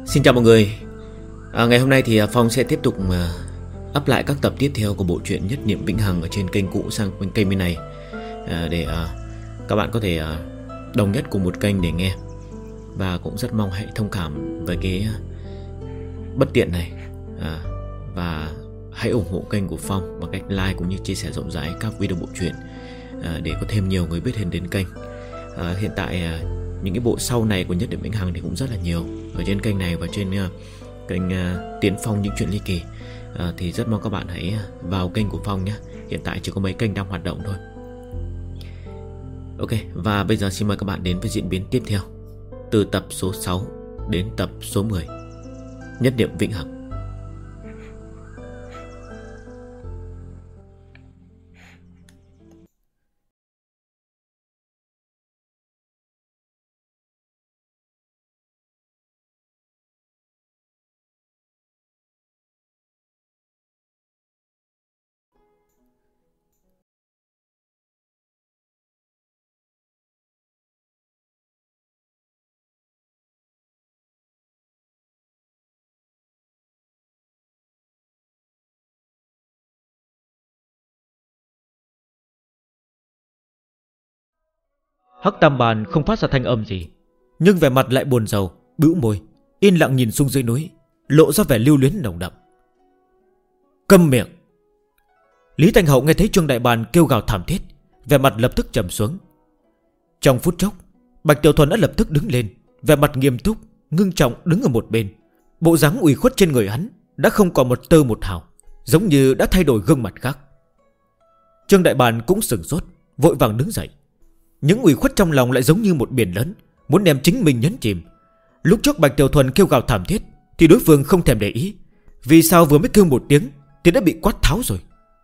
Xin chào mọi người. Ngày hôm nay thì Phong sẽ tiếp tục up lại các tập tiếp theo của bộ truyện Nhất Niệm Vĩnh Hằng ở trên kênh cũ sang kênh bên này, để các bạn có thể đồng nhất cùng một kênh để nghe. Và cũng rất mong hãy thông cảm với cái bất tiện này, và hãy ủng hộ kênh của Phong bằng cách like cũng như chia sẻ rộng rãi các video bộ truyện, để có thêm nhiều người biết đến kênh. Hiện tại những cái bộ sau này của Nhất Niệm Vĩnh Hằng thì cũng rất là nhiều ở trên kênh này và trên kênh Tiến Phong Những Chuyện Ly Kỳ. Thì rất mong các bạn hãy vào kênh của Phong nhé. Hiện tại chỉ có mấy kênh đang hoạt động thôi. Ok, và bây giờ xin mời các bạn đến với diễn biến tiếp theo, từ tập số 6 đến tập số 10 Nhất Niệm Vĩnh Hằng. Hắc Tam Bàn không phát ra thanh âm gì, nhưng vẻ mặt lại buồn rầu, bĩu môi, yên lặng nhìn xuống dưới núi, lộ ra vẻ lưu luyến nồng đậm. Câm miệng! Lý Thanh Hậu nghe thấy Trương Đại Bàn kêu gào thảm thiết, vẻ mặt lập tức trầm xuống. Trong phút chốc, Bạch Tiểu Thuần đã lập tức đứng lên, vẻ mặt nghiêm túc, ngưng trọng đứng ở một bên. Bộ dáng ủy khuất trên người hắn đã không còn một tơ một hào, giống như đã thay đổi gương mặt khác. Trương Đại Bàn cũng sửng sốt, vội vàng đứng dậy. Những ủy khuất trong lòng lại giống như một biển lớn, muốn đem chính mình nhấn chìm. Lúc trước Bạch Tiểu Thuần kêu gào thảm thiết thì đối phương không thèm để ý, vì sao vừa mới kêu một tiếng thì đã bị quát tháo rồi.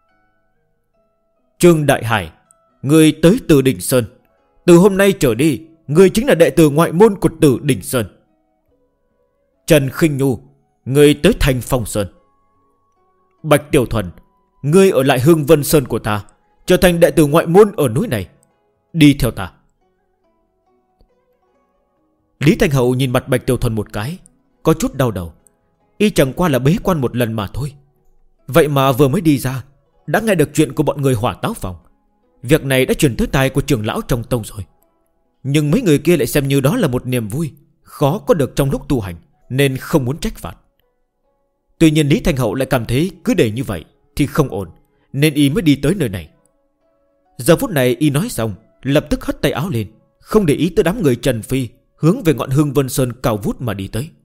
Trương Đại Hải, người tới từ Đình Sơn, từ hôm nay trở đi, người chính là đệ tử ngoại môn của Tử Đình Sơn. Trần Khinh Nhu, người tới Thành Phong Sơn. Bạch Tiểu Thuần, ngươi ở lại Hương Vân Sơn của ta, trở thành đệ tử ngoại môn ở núi này. Đi theo ta. Lý Thanh Hậu nhìn mặt Bạch Tiểu Thuần một cái, có chút đau đầu. Y chẳng qua là bế quan một lần mà thôi, vậy mà vừa mới đi ra đã nghe được chuyện của bọn người Hỏa Táo Phòng. Việc này đã truyền tới tai của trưởng lão trong tông rồi. Nhưng mấy người kia lại xem như đó là một niềm vui khó có được trong lúc tu hành, nên không muốn trách phạt. Tuy nhiên Lý Thanh Hậu lại cảm thấy cứ để như vậy thì không ổn, nên Y mới đi tới nơi này. Giờ phút này Y nói xong, lập tức hất tay áo lên, không để ý tới đám người Trần Phi, hướng về ngọn Hương Vân Sơn cao vút mà đi tới.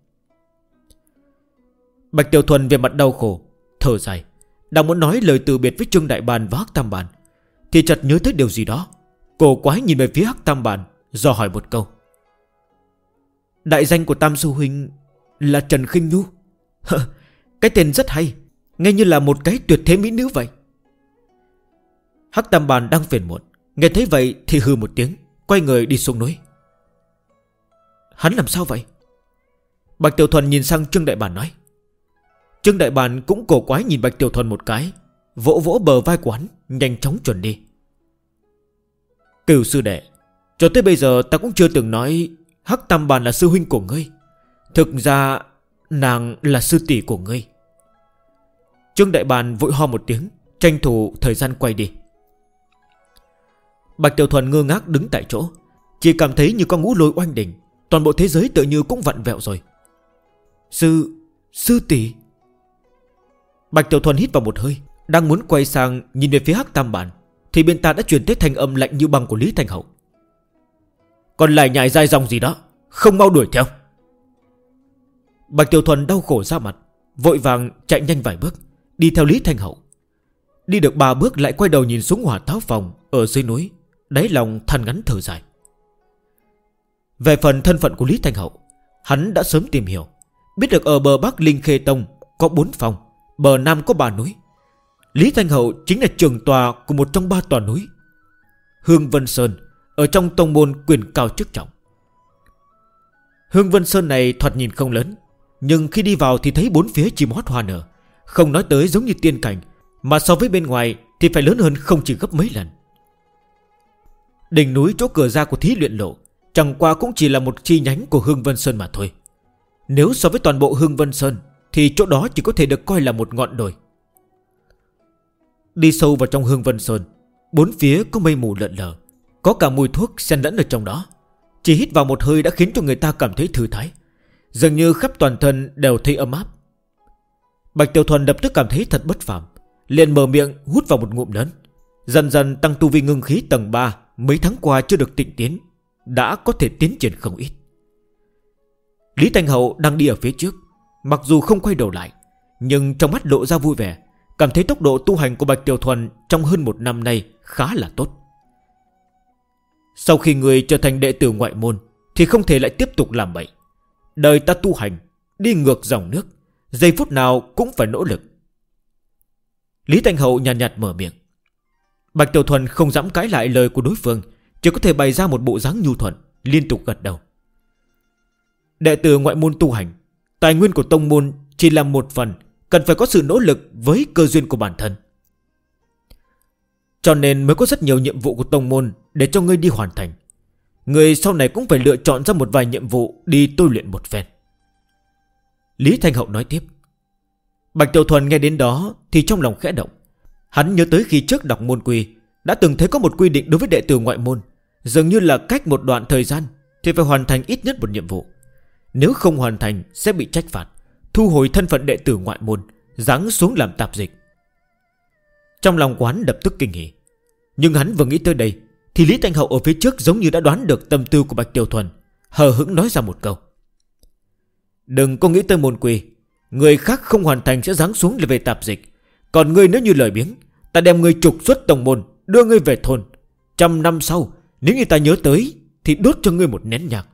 Bạch Tiểu Thuần về mặt đau khổ, thở dài, đang muốn nói lời từ biệt với Trương Đại Bàn và Hắc Tam Bàn, thì chợt nhớ tới điều gì đó. Cổ quái nhìn về phía Hắc Tam Bàn, dò hỏi một câu. Đại danh của Tam Sư Huynh là Trần Khinh Nhu? Cái tên rất hay, nghe như là một cái tuyệt thế mỹ nữ vậy. Hắc Tam Bàn đang phiền muộn, nghe thấy vậy thì hừ một tiếng, quay người đi xuống núi. Hắn làm sao vậy? Bạch Tiểu Thuần nhìn sang Trương Đại Bàn nói. Trương Đại Bàn cũng cổ quái nhìn Bạch Tiểu Thuần một cái, vỗ vỗ bờ vai của hắn, nhanh chóng chuẩn đi. Cửu sư đệ, cho tới bây giờ ta cũng chưa từng nói Hắc Tam Bàn là sư huynh của ngươi. Thực ra nàng là sư tỷ của ngươi. Trương Đại Bàn vội ho một tiếng, tranh thủ thời gian quay đi. Bạch Tiểu Thuần ngơ ngác đứng tại chỗ, chỉ cảm thấy như con ngũ lôi oanh đỉnh, toàn bộ thế giới tự như cũng vặn vẹo rồi. Sư tỷ. Bạch Tiểu Thuần hít vào một hơi, đang muốn quay sang nhìn về phía Hắc Tam Bàn, thì bên ta đã truyền tới thanh âm lạnh như băng của Lý Thanh Hậu. Còn lại nhại dai dòng gì đó, không mau đuổi theo. Bạch Tiểu Thuần đau khổ ra mặt, vội vàng chạy nhanh vài bước, đi theo Lý Thanh Hậu. Đi được 3 bước lại quay đầu nhìn xuống Hỏa Táo Phòng ở dưới núi, đáy lòng than ngắn thở dài. Về phần thân phận của Lý Thanh Hậu, hắn đã sớm tìm hiểu, biết được ở bờ Bắc Linh Khê Tông có 4 phòng, bờ Nam có 3 núi. Lý Thanh Hậu chính là trưởng tòa của một trong 3 tòa núi. Hương Vân Sơn ở trong tông môn quyền cao chức trọng. Hương Vân Sơn này thoạt nhìn không lớn, nhưng khi đi vào thì thấy bốn phía chim hót hoa nở, không nói tới giống như tiên cảnh, mà so với bên ngoài thì phải lớn hơn không chỉ gấp mấy lần. Đỉnh núi chỗ cửa ra của Thí Luyện Lộ chẳng qua cũng chỉ là một chi nhánh của Hương Vân Sơn mà thôi. Nếu so với toàn bộ Hương Vân Sơn thì chỗ đó chỉ có thể được coi là một ngọn đồi. Đi sâu vào trong Hương Vân Sơn, bốn phía có mây mù lợn lờ, có cả mùi thuốc xen lẫn ở trong đó. Chỉ hít vào một hơi đã khiến cho người ta cảm thấy thư thái, dường như khắp toàn thân đều thấy ấm áp. Bạch Tiểu Thuần lập tức cảm thấy thật bất phàm, liền mở miệng hút vào một ngụm lớn. Dần dần tăng tu vi ngưng khí tầng 3. Mấy tháng qua chưa được tịnh tiến, đã có thể tiến triển không ít. Lý Thanh Hậu đang đi ở phía trước, mặc dù không quay đầu lại, nhưng trong mắt lộ ra vui vẻ, cảm thấy tốc độ tu hành của Bạch Tiểu Thuần trong hơn một năm nay khá là tốt. Sau khi người trở thành đệ tử ngoại môn thì không thể lại tiếp tục làm bậy. Đời ta tu hành đi ngược dòng nước, giây phút nào cũng phải nỗ lực. Lý Thanh Hậu nhàn nhạt mở miệng. Bạch Tiểu Thuần không dám cãi lại lời của đối phương, chỉ có thể bày ra một bộ dáng nhu thuận, liên tục gật đầu. Đệ tử ngoại môn tu hành, tài nguyên của tông môn chỉ là một phần, cần phải có sự nỗ lực với cơ duyên của bản thân. Cho nên mới có rất nhiều nhiệm vụ của tông môn để cho ngươi đi hoàn thành. Ngươi sau này cũng phải lựa chọn ra một vài nhiệm vụ đi tôi luyện một phen. Lý Thanh Hậu nói tiếp. Bạch Tiểu Thuần nghe đến đó thì trong lòng khẽ động. Hắn nhớ tới khi trước đọc môn quy, đã từng thấy có một quy định đối với đệ tử ngoại môn, dường như là cách một đoạn thời gian thì phải hoàn thành ít nhất một nhiệm vụ. Nếu không hoàn thành sẽ bị trách phạt, thu hồi thân phận đệ tử ngoại môn, giáng xuống làm tạp dịch. Trong lòng của hắn lập tức kinh hỉ. Nhưng hắn vừa nghĩ tới đây thì Lý Thanh Hậu ở phía trước giống như đã đoán được tâm tư của Bạch Tiểu Thuần, hờ hững nói ra một câu. Đừng có nghĩ tới môn quy, người khác không hoàn thành sẽ giáng xuống là về tạp dịch. Còn ngươi nếu như lời biếng, ta đem ngươi trục xuất tông môn, đưa ngươi về thôn. 100 năm sau, nếu như ta nhớ tới thì đốt cho ngươi một nén nhang.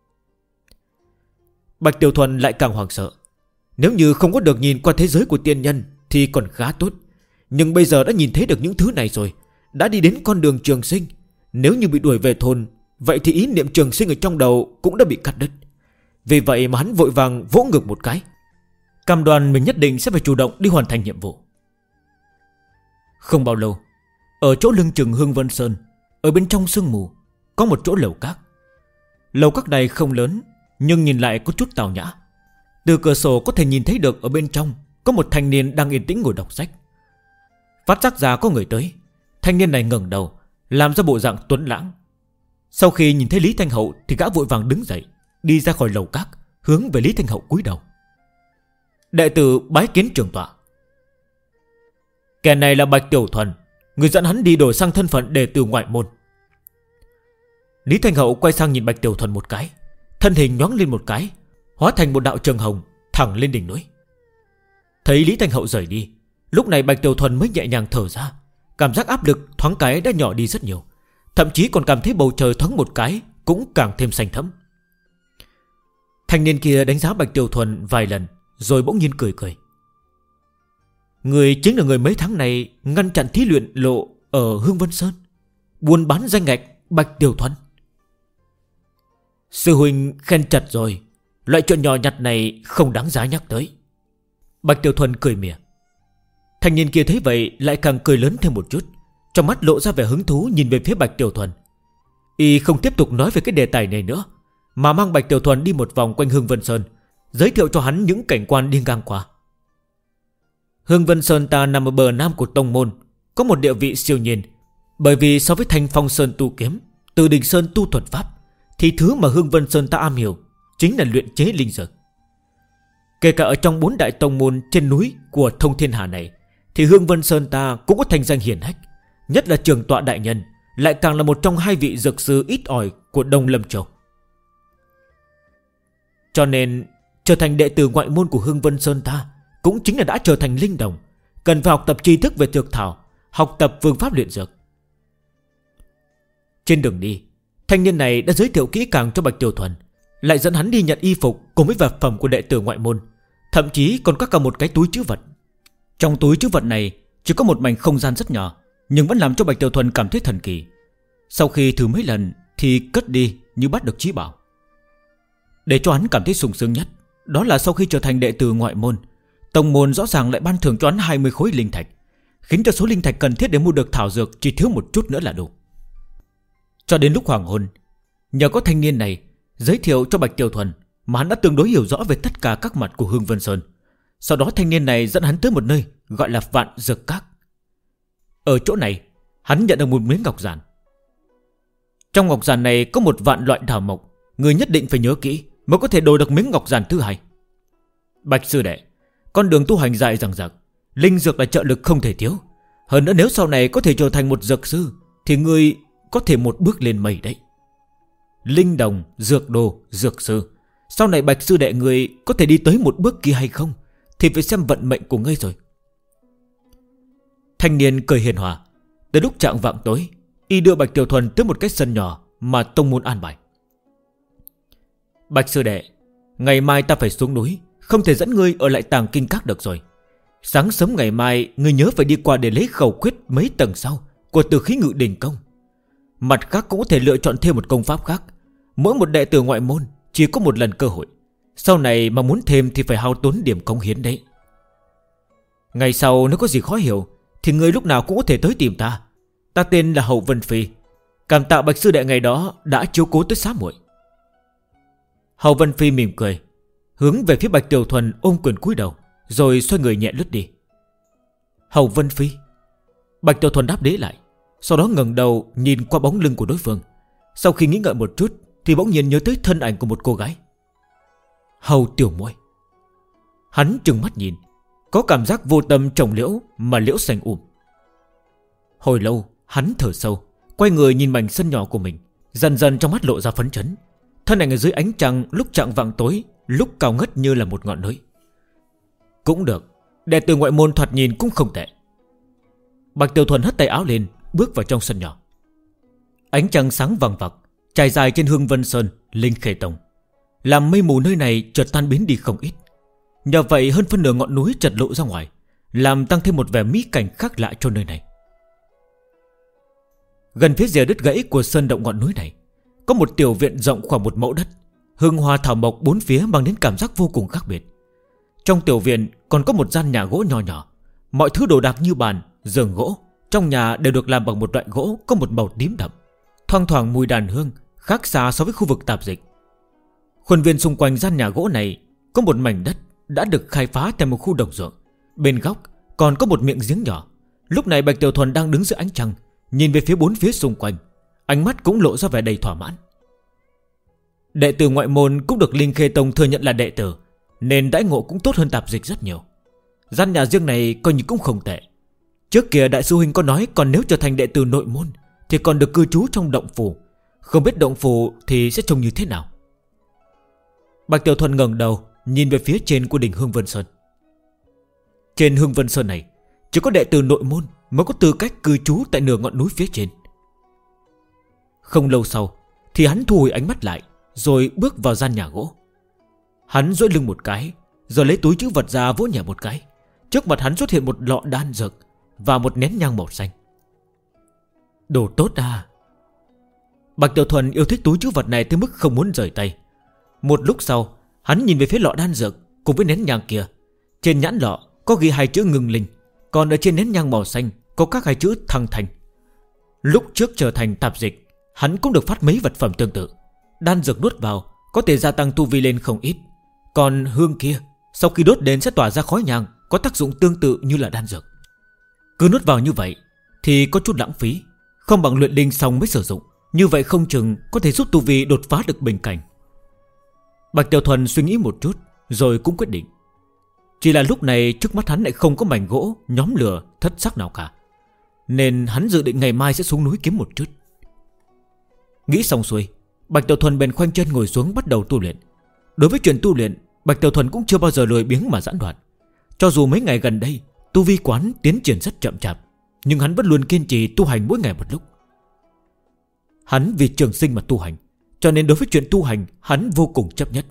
Bạch Tiểu Thuần lại càng hoảng sợ. Nếu như không có được nhìn qua thế giới của tiên nhân thì còn khá tốt, nhưng bây giờ đã nhìn thấy được những thứ này rồi, đã đi đến con đường trường sinh. Nếu như bị đuổi về thôn, vậy thì ý niệm trường sinh ở trong đầu cũng đã bị cắt đứt. Vì vậy mà hắn vội vàng vỗ ngực một cái, cam đoan mình nhất định sẽ phải chủ động đi hoàn thành nhiệm vụ. Không bao lâu, ở chỗ lưng chừng Hương Vân Sơn, ở bên trong sương mù, có một chỗ lầu các. Lầu các này không lớn, nhưng nhìn lại có chút tào nhã. Từ cửa sổ có thể nhìn thấy được ở bên trong có một thanh niên đang yên tĩnh ngồi đọc sách. Phát giác ra có người tới, thanh niên này ngẩng đầu, làm ra bộ dạng tuấn lãng. Sau khi nhìn thấy Lý Thanh Hậu thì gã vội vàng đứng dậy, đi ra khỏi lầu các, hướng về Lý Thanh Hậu cúi đầu. Đệ tử bái kiến trưởng tọa. Kẻ này là Bạch Tiểu Thuần, người dẫn hắn đi đổi sang thân phận đệ tử ngoại môn. Lý Thanh Hậu quay sang nhìn Bạch Tiểu Thuần một cái, thân hình nhoáng lên một cái, hóa thành một đạo trường hồng thẳng lên đỉnh núi. Thấy Lý Thanh Hậu rời đi, lúc này Bạch Tiểu Thuần mới nhẹ nhàng thở ra, cảm giác áp lực thoáng cái đã nhỏ đi rất nhiều, thậm chí còn cảm thấy bầu trời thoáng một cái cũng càng thêm xanh thẫm. Thanh niên kia đánh giá Bạch Tiểu Thuần vài lần, rồi bỗng nhiên cười cười. Người chính là người mấy tháng này ngăn chặn thí luyện lộ ở Hương Vân Sơn, buôn bán danh ngạch Bạch Tiểu Thuần. Sư huynh khen chật rồi, loại chuyện nhỏ nhặt này không đáng giá nhắc tới. Bạch Tiểu Thuần cười mỉa. Thanh niên kia thấy vậy lại càng cười lớn thêm một chút, trong mắt lộ ra vẻ hứng thú nhìn về phía Bạch Tiểu Thuần. Y không tiếp tục nói về cái đề tài này nữa, mà mang Bạch Tiểu Thuần đi một vòng quanh Hương Vân Sơn, giới thiệu cho hắn những cảnh quan đi ngang qua. Hương Vân Sơn ta nằm ở bờ nam của tông môn, có một địa vị siêu nhiên. Bởi vì so với Thanh Phong Sơn tu kiếm, Từ Đình Sơn tu thuật pháp, thì thứ mà Hương Vân Sơn ta am hiểu chính là luyện chế linh dược. Kể cả ở trong 4 đại tông môn trên núi của Thông Thiên Hà này, thì Hương Vân Sơn ta cũng có thành danh hiển hách. Nhất là trưởng tọa đại nhân lại càng là một trong 2 vị dược sư ít ỏi của Đông Lâm Châu. Cho nên trở thành đệ tử ngoại môn của Hương Vân Sơn ta cũng chính là đã trở thành linh đồng, cần phải học tập tri thức về dược thảo, học tập phương pháp luyện dược. Trên đường đi, thanh niên này đã giới thiệu kỹ càng cho Bạch Tiểu Thuần, lại dẫn hắn đi nhận y phục cùng với vật phẩm của đệ tử ngoại môn, thậm chí còn có cả một cái túi trữ vật. Trong túi trữ vật này chỉ có một mảnh không gian rất nhỏ, nhưng vẫn làm cho Bạch Tiểu Thuần cảm thấy thần kỳ. Sau khi thử mấy lần thì cất đi như bắt được chí bảo. Để cho hắn cảm thấy sung sướng nhất, đó là sau khi trở thành đệ tử ngoại môn, tông môn rõ ràng lại ban thưởng cho hắn 20 khối linh thạch, khiến cho số linh thạch cần thiết để mua được thảo dược chỉ thiếu một chút nữa là đủ. Cho đến lúc hoàng hôn, nhờ có thanh niên này giới thiệu cho Bạch Tiểu Thuần, mà hắn đã tương đối hiểu rõ về tất cả các mặt của Hương Vân Sơn. Sau đó thanh niên này dẫn hắn tới một nơi gọi là Vạn Dược Các. Ở chỗ này hắn nhận được một miếng ngọc giản. Trong ngọc giản này có 1 vạn loại thảo mộc, người nhất định phải nhớ kỹ mới có thể đổi được miếng ngọc giản thứ hai. Bạch sư đệ, con đường tu hành dài dằng dặc, linh dược là trợ lực không thể thiếu. Hơn nữa nếu sau này có thể trở thành một dược sư thì người có thể một bước lên mây đấy. Linh đồng, dược đồ, dược sư, sau này Bạch sư đệ người có thể đi tới một bước kia hay không thì phải xem vận mệnh của ngươi rồi. Thanh niên cười hiền hòa. Tới lúc chạng vạng tối, y đưa Bạch Tiểu Thuần tới một cái sân nhỏ mà tông môn an bài. Bạch sư đệ, ngày mai ta phải xuống núi, không thể dẫn ngươi ở lại Tàng Kinh Các được rồi. Sáng sớm ngày mai ngươi nhớ phải đi qua để lấy khẩu quyết mấy tầng sau của Từ Khí Ngự Đỉnh Công. Mặt khác cũng có thể lựa chọn thêm một công pháp khác. Mỗi một đệ tử ngoại môn chỉ có một lần cơ hội, sau này mà muốn thêm thì phải hao tốn điểm cống hiến đấy. Ngày sau nếu có gì khó hiểu thì ngươi lúc nào cũng có thể tới tìm ta. Ta tên là Hậu Vân Phi. Cảm tạ Bạch sư đệ ngày đó đã chiếu cố tới xá muội. Hậu Vân Phi mỉm cười, hướng về phía Bạch Tiểu Thuần ôm quyền cúi đầu, rồi xoay người nhẹ lướt đi. Hậu Vân Phi. Bạch Tiểu Thuần đáp đế lại, sau đó ngẩng đầu nhìn qua bóng lưng của đối phương. Sau khi nghĩ ngợi một chút thì bỗng nhiên nhớ tới thân ảnh của một cô gái. Hầu tiểu muội. Hắn trừng mắt nhìn, có cảm giác vô tâm trồng liễu mà liễu xanh Hồi lâu hắn thở sâu, quay người nhìn mảnh sân nhỏ của mình. Dần dần trong mắt lộ ra phấn chấn. Thân ảnh ở dưới ánh trăng lúc chạng vạng tối, lúc cao ngất như là một ngọn núi. Cũng được, đệ tử ngoại môn thoạt nhìn cũng không tệ. Bạch Tiểu Thuần hất tay áo lên, bước vào trong sân nhỏ. Ánh trăng sáng vằng vặc trải dài trên Hương Vân Sơn, Linh Khê Tông, làm mây mù nơi này chợt tan biến đi không ít. Nhờ vậy hơn phân nửa ngọn núi chợt lộ ra ngoài, làm tăng thêm một vẻ mỹ cảnh khác lạ cho nơi này. Gần phía rìa đứt gãy của sơn động ngọn núi này có một tiểu viện rộng khoảng 1 mẫu đất, hương hoa thảo mộc bốn phía mang đến cảm giác vô cùng khác biệt. Trong tiểu viện còn có một gian nhà gỗ nhỏ nhỏ, mọi thứ đồ đạc như bàn, giường gỗ trong nhà đều được làm bằng một loại gỗ có một màu tím đậm, thoang thoảng mùi đàn hương, khác xa so với khu vực tạp dịch. Khuôn viên xung quanh gian nhà gỗ này có một mảnh đất đã được khai phá thành một khu đồng ruộng, bên góc còn có một miệng giếng nhỏ. Lúc này Bạch Tiểu Thuần đang đứng giữa ánh trăng, nhìn về phía bốn phía xung quanh, ánh mắt cũng lộ ra vẻ đầy thỏa mãn. Đệ tử ngoại môn cũng được Linh Khê Tông thừa nhận là đệ tử, nên đãi ngộ cũng tốt hơn tạp dịch rất nhiều. Gian nhà riêng này coi như cũng không tệ. Trước kia đại sư huynh có nói còn nếu trở thành đệ tử nội môn thì còn được cư trú trong động phủ, không biết động phủ thì sẽ trông như thế nào. Bạch Tiểu Thuần ngẩng đầu nhìn về phía trên của đỉnh Hương Vân Sơn. Trên Hương Vân Sơn này chỉ có đệ tử nội môn mới có tư cách cư trú tại nửa ngọn núi phía trên. Không lâu sau thì hắn thu hồi ánh mắt lại, rồi bước vào gian nhà gỗ. Hắn duỗi lưng một cái, rồi lấy túi trữ vật ra vỗ nhẹ một cái. Trước mặt hắn xuất hiện một lọ đan dược và một nén nhang màu xanh. Đồ tốt à. Bạch Tiểu Thuần yêu thích túi trữ vật này tới mức không muốn rời tay. Một lúc sau hắn nhìn về phía lọ đan dược cùng với nén nhang kia. Trên nhãn lọ có ghi 2 chữ ngưng linh, còn ở trên nén nhang màu xanh có các 2 chữ thăng thành. Lúc trước trở thành tạp dịch, hắn cũng được phát mấy vật phẩm tương tự. Đan dược nuốt vào có thể gia tăng tu vi lên không ít, còn hương kia sau khi đốt đến sẽ tỏa ra khói nhang, có tác dụng tương tự như là đan dược. Cứ nuốt vào như vậy thì có chút lãng phí, không bằng luyện linh xong mới sử dụng. Như vậy không chừng có thể giúp tu vi đột phá được bình cảnh. Bạch Tiểu Thuần suy nghĩ một chút rồi cũng quyết định. Chỉ là lúc này trước mắt hắn lại không có mảnh gỗ nhóm lửa thất sắc nào cả, nên hắn dự định ngày mai sẽ xuống núi kiếm một chút. Nghĩ xong xuôi, Bạch Tiểu Thuần bèn khoanh chân ngồi xuống bắt đầu tu luyện. Đối với chuyện tu luyện, Bạch Tiểu Thuần cũng chưa bao giờ lười biếng mà giãn đoạn. Cho dù mấy ngày gần đây tu vi quán tiến triển rất chậm chạp, nhưng hắn vẫn luôn kiên trì tu hành mỗi ngày một lúc. Hắn vì trường sinh mà tu hành, cho nên đối với chuyện tu hành hắn vô cùng chấp nhất.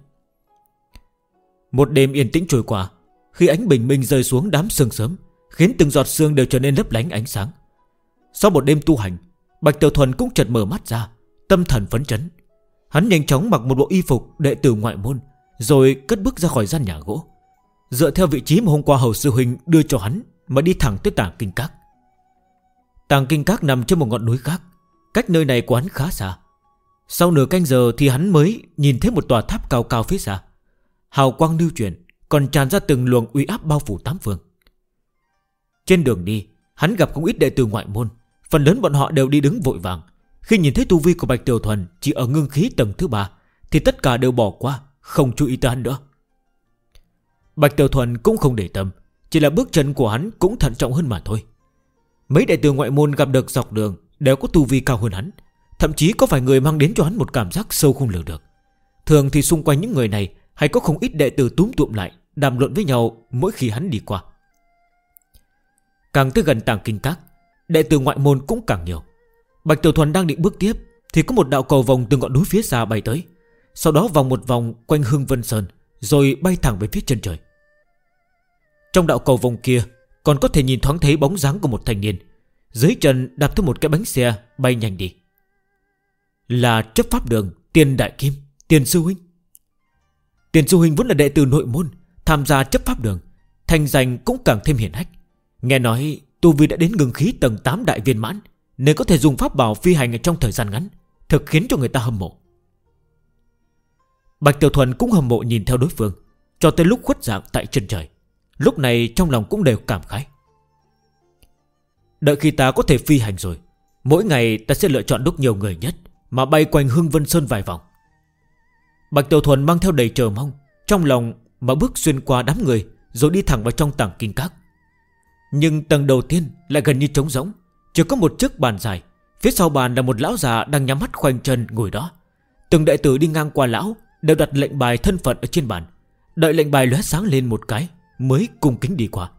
Một đêm yên tĩnh trôi qua, khi ánh bình minh rơi xuống đám sương sớm, khiến từng giọt sương đều trở nên lấp lánh ánh sáng. Sau một đêm tu hành, Bạch Tiểu Thuần cũng chợt mở mắt ra, tâm thần phấn chấn. Hắn nhanh chóng mặc một bộ y phục đệ tử ngoại môn, rồi cất bước ra khỏi gian nhà gỗ, dựa theo vị trí mà hôm qua hầu sư huynh đưa cho hắn mà đi thẳng tới Tàng Kinh Các. Tàng Kinh Các nằm trên một ngọn núi khác, cách nơi này của hắn khá xa. Sau nửa canh giờ thì hắn mới nhìn thấy một tòa tháp cao cao phía xa. Hào quang lưu chuyển, còn tràn ra từng luồng uy áp bao phủ tám phương. Trên đường đi, hắn gặp không ít đệ tử ngoại môn. Phần lớn bọn họ đều đi đứng vội vàng. Khi nhìn thấy tu vi của Bạch Tiểu Thuần chỉ ở ngưng khí tầng thứ 3 thì tất cả đều bỏ qua, không chú ý tới hắn nữa. Bạch Tiểu Thuần cũng không để tâm, chỉ là bước chân của hắn cũng thận trọng hơn mà thôi. Mấy đệ tử ngoại môn gặp được dọc đường đều có tu vi cao hơn hắn. Thậm chí có vài người mang đến cho hắn một cảm giác sâu không lường được. Thường thì xung quanh những người này hay có không ít đệ tử túm tụm lại đàm luận với nhau mỗi khi hắn đi qua. Càng tới gần Tàng Kinh Các, đệ tử ngoại môn cũng càng nhiều. Bạch Tiểu Thuần đang định bước tiếp thì có một đạo cầu vồng từ ngọn núi phía xa bay tới, sau đó vòng một vòng quanh Hưng Vân Sơn, rồi bay thẳng về phía chân trời. Trong đạo cầu vồng kia còn có thể nhìn thoáng thấy bóng dáng của một thanh niên, dưới chân đạp theo một cái bánh xe bay nhanh đi. Là chấp pháp đường Tiền Đại Kim, Tiền Sư Huynh. Tiền Sư Huynh vốn là đệ tử nội môn, tham gia chấp pháp đường, thành danh cũng càng thêm hiển hách. Nghe nói tu vi đã đến ngưng khí tầng 8 đại viên mãn, nên có thể dùng pháp bảo phi hành ở trong thời gian ngắn, thực khiến cho người ta hâm mộ. Bạch Tiểu Thuần cũng hâm mộ nhìn theo đối phương, cho tới lúc khuất dạng tại chân trời. Lúc này trong lòng cũng đều cảm khái. Đợi khi ta có thể phi hành rồi, mỗi ngày ta sẽ lựa chọn lúc nhiều người nhất mà bay quanh Hưng Vân Sơn vài vòng. Bạch Tiểu Thuần mang theo đầy chờ mong trong lòng mà bước xuyên qua đám người, rồi đi thẳng vào trong Tàng Kinh Các. Nhưng tầng đầu tiên lại gần như trống rỗng, chỉ có một chiếc bàn dài. Phía sau bàn là một lão già đang nhắm mắt khoanh chân ngồi đó. Từng đệ tử đi ngang qua lão đều đặt lệnh bài thân phận ở trên bàn, đợi lệnh bài lóe sáng lên một cái mới cung kính đi qua.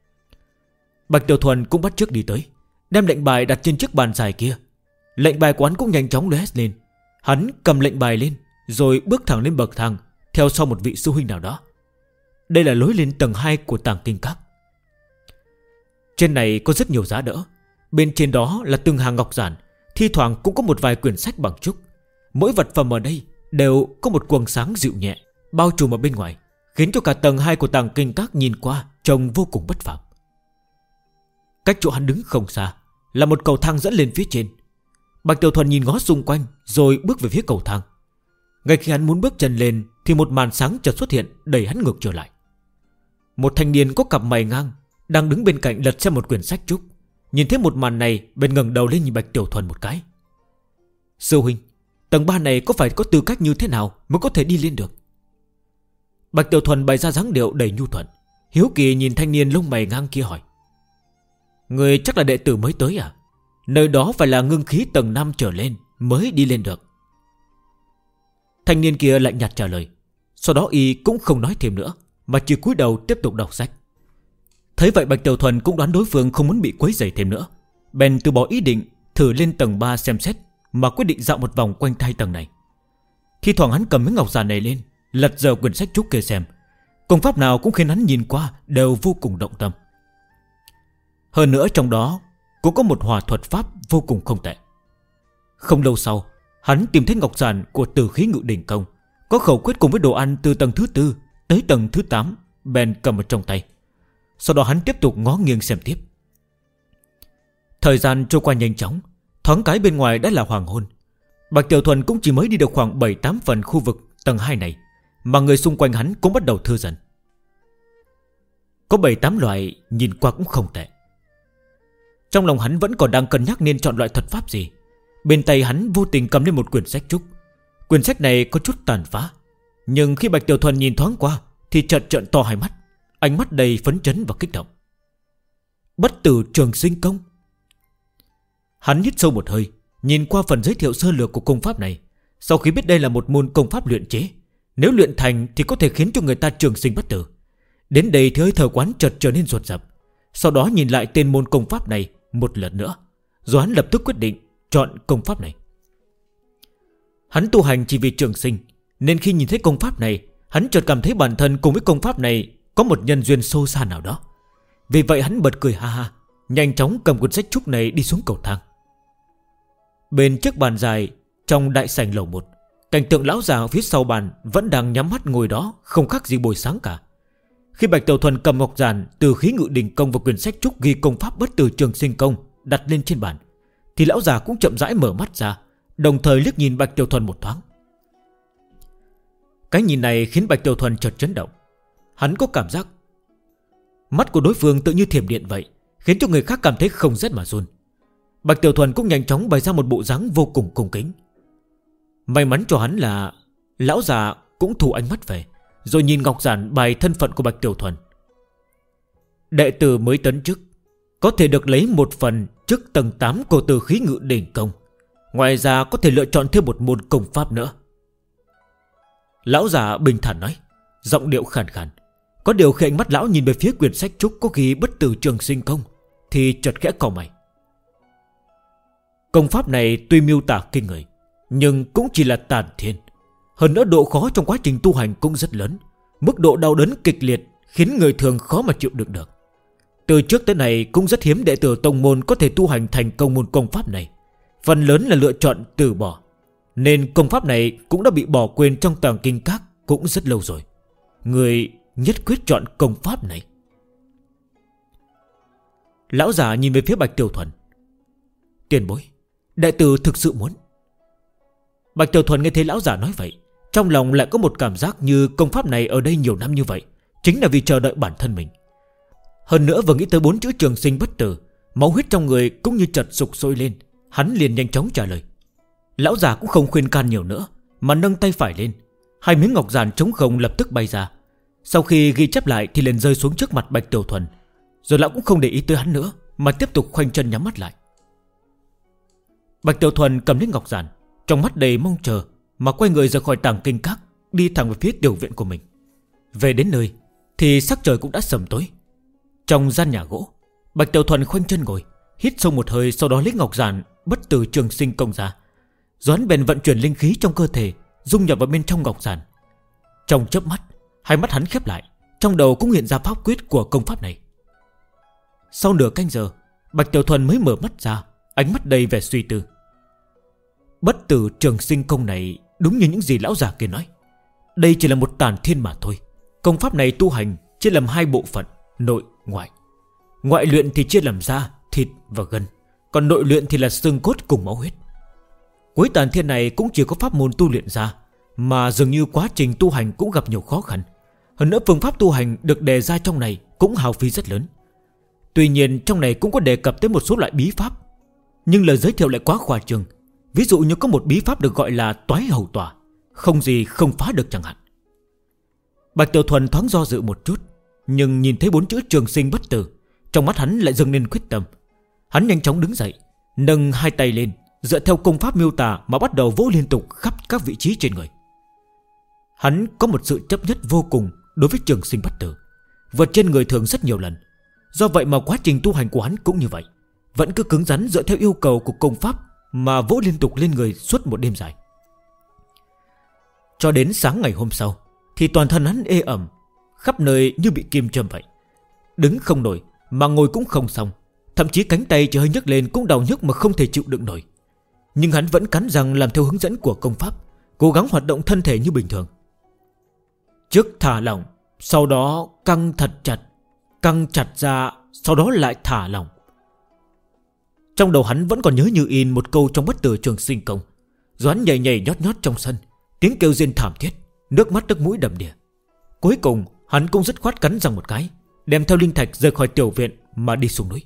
Bạch Tiểu Thuần cũng bắt chước đi tới, đem lệnh bài đặt trên chiếc bàn dài kia. Lệnh bài quán cũng nhanh chóng lóe lên. Hắn cầm lệnh bài lên, rồi bước thẳng lên bậc thang, theo sau một vị sư huynh nào đó. Đây là lối lên tầng 2 của Tàng Kinh Các. Trên này có rất nhiều giá đỡ. Bên trên đó là từng hàng ngọc giản, thi thoảng cũng có một vài quyển sách bằng trúc. Mỗi vật phẩm ở đây đều có một quầng sáng dịu nhẹ bao trùm ở bên ngoài, khiến cho cả tầng 2 của Tàng Kinh Các nhìn qua trông vô cùng bất phàm. Cách chỗ hắn đứng không xa là một cầu thang dẫn lên phía trên. Bạch Tiểu Thuần nhìn ngó xung quanh, rồi bước về phía cầu thang. Ngay khi hắn muốn bước chân lên thì một màn sáng chợt xuất hiện, đẩy hắn ngược trở lại. Một thanh niên có cặp mày ngang đang đứng bên cạnh lật xem một quyển sách trúc. Nhìn thấy một màn này, bèn ngẩng đầu lên nhìn Bạch Tiểu Thuần một cái. Sư huynh, tầng 3 này có phải có tư cách như thế nào mới có thể đi lên được? Bạch Tiểu Thuần bày ra dáng điệu đầy nhu thuận, hiếu kỳ nhìn thanh niên lông mày ngang kia hỏi. Người chắc là đệ tử mới tới à? Nơi đó phải là ngưng khí tầng 5 trở lên mới đi lên được. Thanh niên kia lạnh nhạt trả lời. Sau đó y cũng không nói thêm nữa, mà chỉ cúi đầu tiếp tục đọc sách. Thấy vậy Bạch Tiểu Thuần cũng đoán đối phương không muốn bị quấy rầy thêm nữa, bèn từ bỏ ý định thử lên tầng 3 xem xét, mà quyết định dạo một vòng quanh hai tầng này. Thi thoảng hắn cầm mấy ngọc giản này lên, lật dở quyển sách trúc kia xem. Công pháp nào cũng khiến hắn nhìn qua đều vô cùng động tâm. Hơn nữa trong đó cũng có một hòa thuật pháp vô cùng không tệ. Không lâu sau, hắn tìm thấy ngọc giản của Tử Khí Ngự Đỉnh Công, có khẩu quyết cùng với đồ ăn từ tầng thứ 4 tới tầng thứ 8, bèn cầm ở trong tay. Sau đó hắn tiếp tục ngó nghiêng xem tiếp. Thời gian trôi qua nhanh chóng, thoáng cái bên ngoài đã là hoàng hôn. Bạch Tiểu Thuần cũng chỉ mới đi được khoảng 7-8 phần khu vực tầng 2 này, mà người xung quanh hắn cũng bắt đầu thưa dần. Có 7-8 loại nhìn qua cũng không tệ. Trong lòng hắn vẫn còn đang cân nhắc nên chọn loại thuật pháp gì. Bên tay hắn vô tình cầm lên một quyển sách trúc. Quyển sách này có chút tàn phá, nhưng khi Bạch Tiểu Thuần nhìn thoáng qua thì chợt trợn to hai mắt, ánh mắt đầy phấn chấn và kích động. Bất tử trường sinh công. Hắn hít sâu một hơi, nhìn qua phần giới thiệu sơ lược của công pháp này. Sau khi biết đây là một môn công pháp luyện chế, nếu luyện thành thì có thể khiến cho người ta trường sinh bất tử. Đến đây thì hơi thở quán chợt trở nên ruột rập. Sau đó nhìn lại tên môn công pháp này một lần nữa, rồi hắn lập tức quyết định chọn công pháp này. Hắn tu hành chỉ vì trường sinh, nên khi nhìn thấy công pháp này, hắn chợt cảm thấy bản thân cùng với công pháp này có một nhân duyên sâu xa nào đó. Vì vậy hắn bật cười ha ha, nhanh chóng cầm cuốn sách trúc này đi xuống cầu thang. Bên chiếc bàn dài trong đại sảnh lầu 1, cảnh tượng lão già ở phía sau bàn vẫn đang nhắm mắt ngồi đó, không khác gì buổi sáng cả. Khi Bạch Tiểu Thuần cầm ngọc giản Từ Khí Ngự Đỉnh Công và quyển sách trúc ghi công pháp bất tử trường sinh công đặt lên trên bàn, thì lão già cũng chậm rãi mở mắt ra, đồng thời liếc nhìn Bạch Tiểu Thuần một thoáng. Cái nhìn này khiến Bạch Tiểu Thuần chợt chấn động. Hắn có cảm giác mắt của đối phương tự như thiểm điện vậy, khiến cho người khác cảm thấy không rét mà run. Bạch Tiểu Thuần cũng nhanh chóng bày ra một bộ dáng vô cùng cung kính. May mắn cho hắn là lão già cũng thu ánh mắt về, rồi nhìn ngọc giản bài thân phận của Bạch Tiểu Thuần. Đệ tử mới tấn chức, có thể được lấy một phần chức tầng 8 của Từ Khí Ngự Đỉnh Công. Ngoài ra có thể lựa chọn thêm một môn công pháp nữa. Lão già bình thản nói, giọng điệu khàn khàn. Có điều khi ánh mắt lão nhìn về phía quyển sách trúc có ghi Bất Tử Trường Sinh Công thì chợt khẽ cau mày. Công pháp này tuy miêu tả kinh người, nhưng cũng chỉ là tàn thiên. Hơn nữa độ khó trong quá trình tu hành cũng rất lớn. Mức độ đau đớn kịch liệt khiến người thường khó mà chịu đựng được. Từ trước tới nay cũng rất hiếm đệ tử tông môn có thể tu hành thành công môn công pháp này. Phần lớn là lựa chọn từ bỏ, nên công pháp này cũng đã bị bỏ quên trong tàng kinh các cũng rất lâu rồi. Người nhất quyết chọn công pháp này. Lão già nhìn về phía Bạch Tiểu Thuần. Tiền bối, đệ tử thực sự muốn. Bạch Tiểu Thuần nghe thấy lão già nói vậy, trong lòng lại có một cảm giác như công pháp này ở đây nhiều năm như vậy chính là vì chờ đợi bản thân mình. Hơn nữa vừa nghĩ tới 4 chữ trường sinh bất tử, máu huyết trong người cũng như chợt sục sôi lên. Hắn liền nhanh chóng trả lời. Lão già cũng không khuyên can nhiều nữa, mà nâng tay phải lên. 2 miếng ngọc giản trống không lập tức bay ra. Sau khi ghi chép lại thì liền rơi xuống trước mặt Bạch Tiểu Thuần. Rồi lão cũng không để ý tới hắn nữa, mà tiếp tục khoanh chân nhắm mắt lại. Bạch Tiểu Thuần cầm lấy ngọc giản, trong mắt đầy mong chờ, mà quay người rời khỏi tàng kinh các, đi thẳng về phía tiểu viện của mình. Về đến nơi thì sắc trời cũng đã sầm tối. Trong gian nhà gỗ, Bạch Tiểu Thuần khoanh chân ngồi, hít sâu một hơi, sau đó lấy ngọc giản Bất Tử Trường Sinh Công ra. Rồi hắn bèn vận chuyển linh khí trong cơ thể, dung nhập vào bên trong ngọc giản. Trong chớp mắt, hai mắt hắn khép lại, trong đầu cũng hiện ra pháp quyết của công pháp này. Sau nửa canh giờ, Bạch Tiểu Thuần mới mở mắt ra, ánh mắt đầy vẻ suy tư. Bất Tử Trường Sinh Công này đúng như những gì lão già kia nói, đây chỉ là một tàn thiên mà thôi. Công pháp này tu hành chia làm 2 bộ phận, nội ngoại. Ngoại luyện thì chia làm da, thịt và gân, còn nội luyện thì là xương cốt cùng máu huyết. Cuối tàn thiên này cũng chỉ có pháp môn tu luyện ra, mà dường như quá trình tu hành cũng gặp nhiều khó khăn. Hơn nữa phương pháp tu hành được đề ra trong này cũng hao phí rất lớn. Tuy nhiên trong này cũng có đề cập tới một số loại bí pháp, nhưng lời giới thiệu lại quá khoa trương. Ví dụ như có một bí pháp được gọi là Toái Hầu Tỏa, không gì không phá được chẳng hạn. Bạch Tiểu Thuần thoáng do dự một chút, nhưng nhìn thấy 4 chữ trường sinh bất tử, trong mắt hắn lại dâng lên quyết tâm. Hắn nhanh chóng đứng dậy, nâng 2 tay lên, dựa theo công pháp miêu tả mà bắt đầu vỗ liên tục khắp các vị trí trên người. Hắn có một sự chấp nhất vô cùng đối với trường sinh bất tử, vượt trên người thường rất nhiều lần. Do vậy mà quá trình tu hành của hắn cũng như vậy, vẫn cứ cứng rắn dựa theo yêu cầu của công pháp mà vỗ liên tục lên người suốt một đêm dài. Cho đến sáng ngày hôm sau thì toàn thân hắn ê ẩm, khắp nơi như bị kim châm vậy. Đứng không nổi, mà ngồi cũng không xong, thậm chí cánh tay chỉ hơi nhấc lên cũng đau nhức mà không thể chịu đựng nổi. Nhưng hắn vẫn cắn răng làm theo hướng dẫn của công pháp, cố gắng hoạt động thân thể như bình thường. Trước thả lỏng, sau đó căng thật chặt, căng chặt ra, sau đó lại thả lỏng. Trong đầu hắn vẫn còn nhớ như in một câu trong Bất Tử Trường Sinh Công. Rồi hắn nhảy nhảy nhót nhót trong sân, tiếng kêu rên thảm thiết, nước mắt nước mũi đầm đìa. Cuối cùng hắn cũng dứt khoát cắn răng một cái, đem theo linh thạch rời khỏi tiểu viện mà đi xuống núi.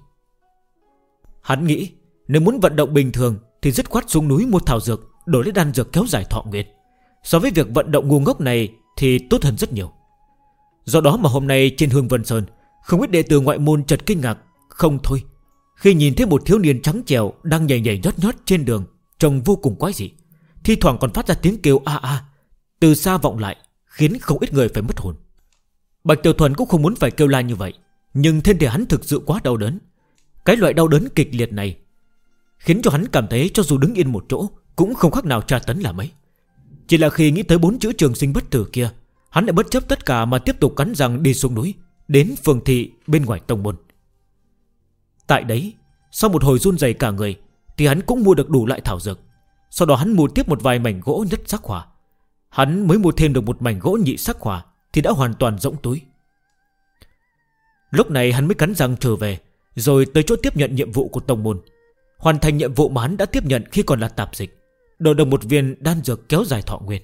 Hắn nghĩ nếu muốn vận động bình thường thì dứt khoát xuống núi mua thảo dược, đổi lấy đan dược kéo dài thọ nguyên. So với việc vận động ngu ngốc này thì tốt hơn rất nhiều. Do đó mà hôm nay trên Hương Vân Sơn, không ít đệ tử ngoại môn chợt kinh ngạc không thôi khi nhìn thấy một thiếu niên trắng trẻo đang nhảy nhảy nhót nhót trên đường, trông vô cùng quái dị, thi thoảng còn phát ra tiếng kêu a a từ xa vọng lại, khiến không ít người phải mất hồn. Bạch Tiểu Thuần cũng không muốn phải kêu la như vậy, nhưng thân thể hắn thực sự quá đau đớn. Cái loại đau đớn kịch liệt này khiến cho hắn cảm thấy cho dù đứng yên một chỗ cũng không khác nào tra tấn là mấy. Chỉ là khi nghĩ tới 4 chữ trường sinh bất tử kia, hắn lại bất chấp tất cả mà tiếp tục cắn răng đi xuống núi, đến phường thị bên ngoài tông môn. Tại đấy, sau một hồi run rẩy cả người thì hắn cũng mua được đủ loại thảo dược. Sau đó hắn mua tiếp một vài mảnh gỗ nhất sắc hỏa. Hắn mới mua thêm được một mảnh gỗ nhị sắc hỏa thì đã hoàn toàn rỗng túi. Lúc này hắn mới cắn răng trở về, rồi tới chỗ tiếp nhận nhiệm vụ của tông môn. Hoàn thành nhiệm vụ mà hắn đã tiếp nhận khi còn là tạp dịch. đổi được một viên đan dược kéo dài thọ nguyên.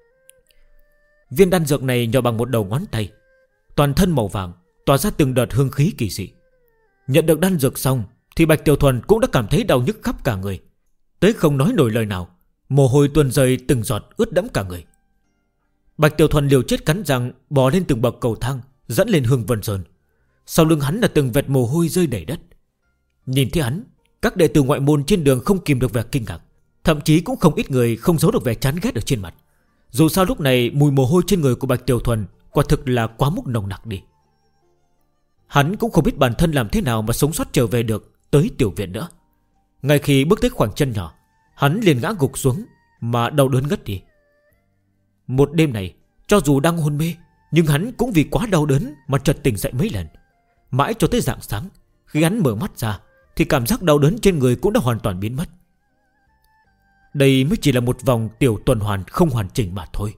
Viên đan dược này nhỏ bằng một đầu ngón tay, toàn thân màu vàng, tỏa ra từng đợt hương khí kỳ dị. Nhận được đan dược xong thì Bạch Tiểu Thuần cũng đã cảm thấy đau nhức khắp cả người, tới không nói nổi lời nào, mồ hôi tuôn rơi từng giọt ướt đẫm cả người. Bạch Tiểu Thuần liều chết cắn răng bò lên từng bậc cầu thang dẫn lên Hương Vân Sơn. Sau lưng hắn là từng vệt mồ hôi rơi đầy đất. Nhìn thấy hắn, các đệ tử ngoại môn trên đường không kìm được vẻ kinh ngạc, thậm chí cũng không ít người không giấu được vẻ chán ghét ở trên mặt. Dù sao lúc này mùi mồ hôi trên người của Bạch Tiểu Thuần quả thực là quá mức nồng nặc đi. Hắn cũng không biết bản thân làm thế nào mà sống sót trở về được tới tiểu viện nữa. Ngay khi bước tới khoảng chân nhỏ, hắn liền ngã gục xuống mà đau đớn ngất đi. Một đêm này, cho dù đang hôn mê, nhưng hắn cũng vì quá đau đớn mà chợt tỉnh dậy mấy lần. Mãi cho tới rạng sáng, khi hắn mở mắt ra thì cảm giác đau đớn trên người cũng đã hoàn toàn biến mất. Đây mới chỉ là một vòng tiểu tuần hoàn không hoàn chỉnh mà thôi.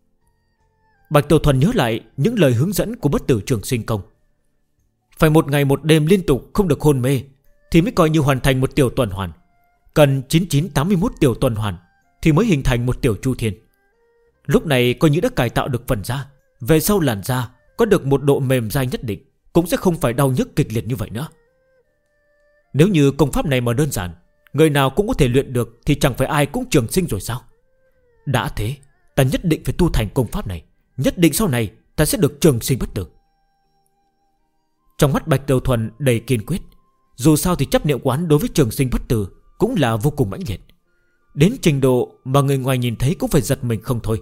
Bạch Tiểu Thuần nhớ lại những lời hướng dẫn của Bất Tử Trường Sinh Công. Phải một ngày một đêm liên tục không được hôn mê thì mới coi như hoàn thành một tiểu tuần hoàn. Cần 9981 tiểu tuần hoàn thì mới hình thành một tiểu chu thiên. Lúc này coi như đã cải tạo được phần da, về sau làn da có được một độ mềm dai nhất định, cũng sẽ không phải đau nhức kịch liệt như vậy nữa. Nếu như công pháp này mà đơn giản, người nào cũng có thể luyện được thì chẳng phải ai cũng trường sinh rồi sao? Đã thế, ta nhất định phải tu thành công pháp này, nhất định sau này ta sẽ được trường sinh bất tử. Trong mắt Bạch Tiểu Thuần đầy kiên quyết. Dù sao thì chấp niệm của hắn đối với trường sinh bất tử cũng là vô cùng mãnh liệt, đến trình độ mà người ngoài nhìn thấy cũng phải giật mình không thôi.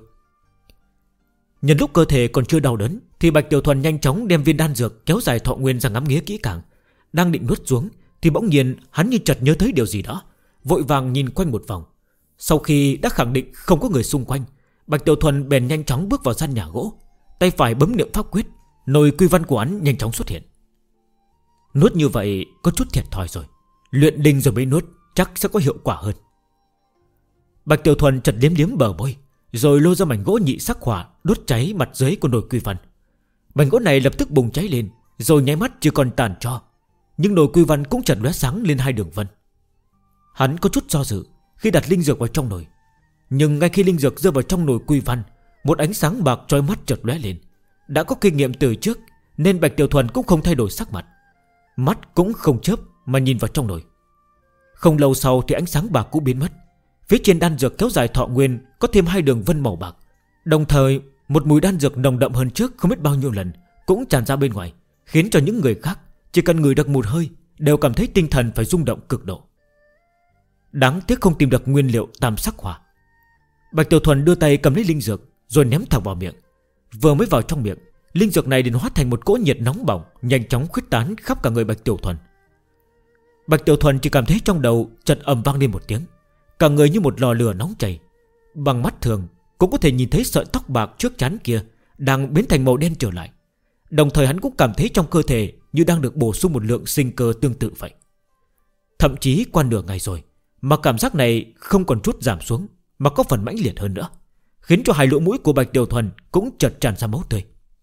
Nhân lúc cơ thể còn chưa đau đớn thì Bạch Tiểu Thuần nhanh chóng đem viên đan dược kéo dài thọ nguyên ra ngắm nghía kỹ càng. Đang định nuốt xuống thì bỗng nhiên hắn như chợt nhớ tới điều gì đó, vội vàng nhìn quanh một vòng. Sau khi đã khẳng định không có người xung quanh, Bạch Tiểu Thuần bèn nhanh chóng bước vào gian nhà gỗ, tay phải bấm niệm pháp quyết, nồi quy văn của hắn nhanh chóng xuất hiện. Nuốt như vậy có chút thiệt thòi rồi, luyện đinh rồi mới nuốt chắc sẽ có hiệu quả hơn. Bạch Tiểu Thuần chợt liếm liếm bờ môi, rồi lôi ra mảnh gỗ nhị sắc hỏa đốt cháy mặt dưới của nồi quy văn. Mảnh gỗ này lập tức bùng cháy lên, rồi nháy mắt chỉ còn tàn tro, nhưng nồi quy văn cũng chợt lóe sáng lên hai đường vân. Hắn có chút do dự khi đặt linh dược vào trong nồi, nhưng ngay khi linh dược rơi vào trong nồi quy văn, một ánh sáng bạc chói mắt chợt lóe lên. Đã có kinh nghiệm từ trước nên Bạch Tiểu Thuần cũng không thay đổi sắc mặt, mắt cũng không chớp mà nhìn vào trong nồi. Không lâu sau thì ánh sáng bạc cũng biến mất. Phía trên đan dược kéo dài thọ nguyên có thêm hai đường vân màu bạc, đồng thời một mùi đan dược nồng đậm hơn trước không biết bao nhiêu lần cũng tràn ra bên ngoài, khiến cho những người khác chỉ cần ngửi được một hơi đều cảm thấy tinh thần phải rung động cực độ. Đáng tiếc không tìm được nguyên liệu tam sắc hỏa. Bạch Tiểu Thuần đưa tay cầm lấy linh dược rồi ném thẳng vào miệng. Vừa mới vào trong miệng, linh dược này liền hóa thành một cỗ nhiệt nóng bỏng, nhanh chóng khuếch tán khắp cả người Bạch Tiểu Thuần. Bạch Tiểu Thuần chỉ cảm thấy trong đầu chợt ầm vang lên một tiếng, cả người như một lò lửa nóng chảy. Bằng mắt thường cũng có thể nhìn thấy sợi tóc bạc trước trán kia đang biến thành màu đen trở lại. Đồng thời hắn cũng cảm thấy trong cơ thể như đang được bổ sung một lượng sinh cơ tương tự vậy. Thậm chí qua nửa ngày rồi mà cảm giác này không còn chút giảm xuống, mà có phần mãnh liệt hơn nữa, khiến cho hai lỗ mũi của Bạch Tiểu Thuần cũng chợt tràn ra máu tươi.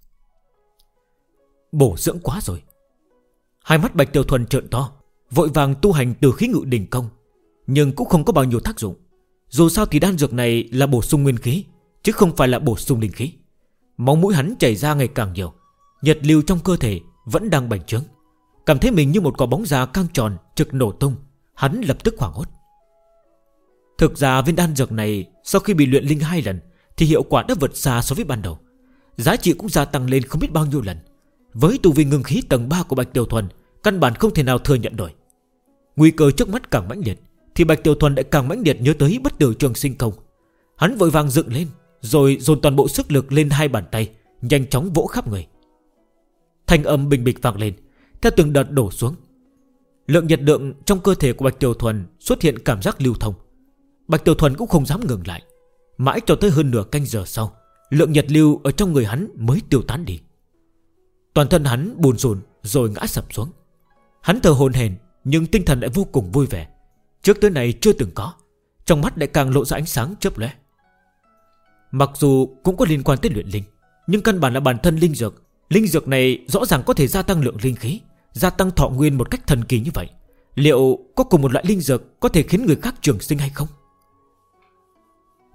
Bổ dưỡng quá rồi. Hai mắt Bạch Tiểu Thuần trợn to, vội vàng tu hành từ khí ngự đỉnh công, nhưng cũng không có bao nhiêu tác dụng. Dù sao thì đan dược này là bổ sung nguyên khí, chứ không phải là bổ sung linh khí. Máu mũi hắn chảy ra ngày càng nhiều, nhiệt lưu trong cơ thể vẫn đang bành trướng, cảm thấy mình như một quả bóng da căng tròn trực nổ tung. Hắn lập tức hoảng hốt. Thực ra viên đan dược này sau khi bị luyện linh 2 lần thì hiệu quả đã vượt xa so với ban đầu, giá trị cũng gia tăng lên không biết bao nhiêu lần. Với tu vi ngưng khí tầng 3 của Bạch Tiểu Thuần, căn bản không thể nào thừa nhận nổi. Nguy cơ trước mắt càng mãnh liệt thì Bạch Tiểu Thuần lại càng mãnh liệt nhớ tới Bất Tử Trường Sinh Công. Hắn vội vàng dựng lên, rồi dồn toàn bộ sức lực lên hai bàn tay, nhanh chóng vỗ khắp người. Thanh âm bình bịch vang lên, theo từng đợt đổ xuống. Lượng nhiệt lượng trong cơ thể của Bạch Tiểu Thuần xuất hiện cảm giác lưu thông. Bạch Tiểu Thuần cũng không dám ngừng lại. Mãi cho tới hơn nửa canh giờ sau, lượng nhiệt lưu ở trong người hắn mới tiêu tán đi. Toàn thân hắn bùn rùn rồi ngã sập xuống. Hắn thở hổn hển nhưng tinh thần lại vô cùng vui vẻ, trước tới này chưa từng có. Trong mắt lại càng lộ ra ánh sáng chớp lóe. Mặc dù cũng có liên quan tới luyện linh, nhưng căn bản là bản thân linh dược. Linh dược này rõ ràng có thể gia tăng lượng linh khí, gia tăng thọ nguyên một cách thần kỳ như vậy. Liệu có cùng một loại linh dược có thể khiến người khác trường sinh hay không?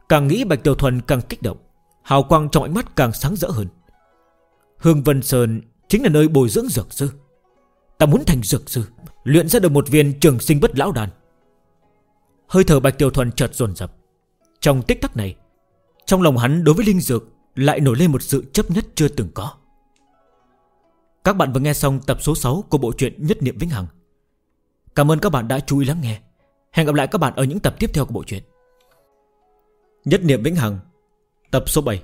Càng nghĩ Bạch Tiểu Thuần càng kích động, hào quang trong ánh mắt càng sáng rỡ hơn. Hương Vân Sơn chính là nơi bồi dưỡng dược sư. Ta muốn thành dược sư, luyện ra được một viên trường sinh bất lão đan. Hơi thở Bạch Tiểu Thuần chợt dồn dập. Trong tích tắc này, trong lòng hắn đối với linh dược lại nổi lên một sự chấp nhất chưa từng có. Các bạn vừa nghe xong tập số 6 của bộ truyện Nhất Niệm Vĩnh Hằng. Cảm ơn các bạn đã chú ý lắng nghe. Hẹn gặp lại các bạn ở những tập tiếp theo của bộ truyện Nhất Niệm Vĩnh Hằng, tập số 7.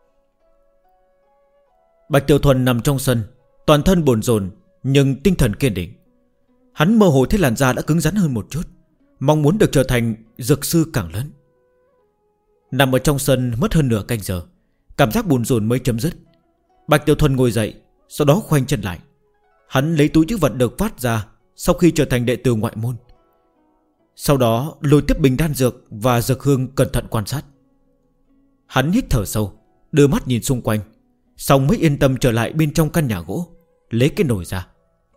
Bạch Tiểu Thuần nằm trong sân, toàn thân bồn rồn nhưng tinh thần kiên định. Hắn mơ hồ thấy làn da đã cứng rắn hơn một chút, mong muốn được trở thành dược sư càng lớn. Nằm ở trong sân mất hơn nửa canh giờ, cảm giác buồn rồn mới chấm dứt. Bạch Tiểu Thuần ngồi dậy, sau đó khoanh chân lại. Hắn lấy túi trữ vật được phát ra sau khi trở thành đệ tử ngoại môn. Sau đó lôi tiếp bình đan dược và dược hương cẩn thận quan sát. Hắn hít thở sâu, đưa mắt nhìn xung quanh, xong mới yên tâm trở lại bên trong căn nhà gỗ, lấy cái nồi ra.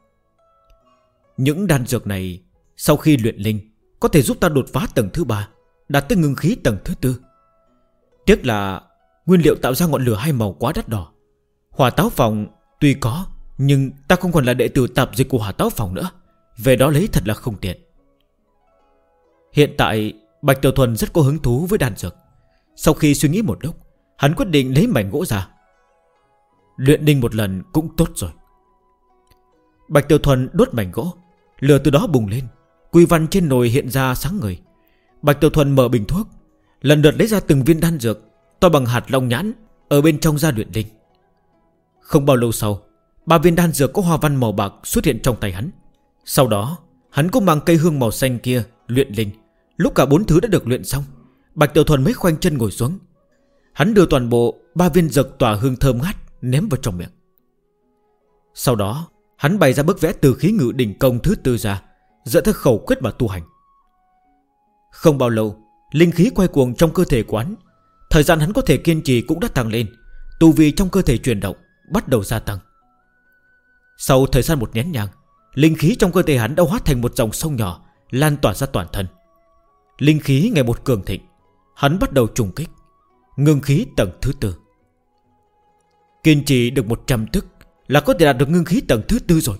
Những đan dược này sau khi luyện linh có thể giúp ta đột phá tầng thứ 3, đạt tới ngưng khí tầng thứ 4. Tiếc là nguyên liệu tạo ra ngọn lửa hai màu quá đắt đỏ. Hỏa Táo Phòng tuy có, nhưng ta không còn là đệ tử tạp dịch của Hỏa Táo Phòng nữa, về đó lấy thật là không tiện. Hiện tại Bạch Tiểu Thuần rất có hứng thú với đan dược. Sau khi suy nghĩ một lúc, hắn quyết định lấy mảnh gỗ ra. Luyện đinh một lần cũng tốt rồi. Bạch Tiểu Thuần đốt mảnh gỗ, lửa từ đó bùng lên, quy văn trên nồi hiện ra sáng ngời. Bạch Tiểu Thuần mở bình thuốc, lần lượt lấy ra từng viên đan dược to bằng hạt long nhãn ở bên trong ra luyện đinh. Không bao lâu sau, 3 viên đan dược có hoa văn màu bạc xuất hiện trong tay hắn. Sau đó hắn cũng mang cây hương màu xanh kia luyện linh. Lúc cả 4 thứ đã được luyện xong, Bạch Tiểu Thuần mới khoanh chân ngồi xuống. Hắn đưa toàn bộ 3 viên dược tỏa hương thơm ngát ném vào trong miệng. Sau đó hắn bày ra bức vẽ từ khí ngự đỉnh công thứ 4 ra, dựa theo khẩu quyết mà tu hành. Không bao lâu, linh khí quay cuồng trong cơ thể của hắn. Thời gian hắn có thể kiên trì cũng đã tăng lên, tu vi trong cơ thể chuyển động bắt đầu gia tăng. Sau thời gian một nén nhang, linh khí trong cơ thể hắn đã hóa thành một dòng sông nhỏ, lan tỏa ra toàn thân. Linh khí ngày một cường thịnh, hắn bắt đầu trùng kích ngưng khí tầng thứ 4. Kiên trì được 100 tức là có thể đạt được ngưng khí tầng thứ 4 rồi.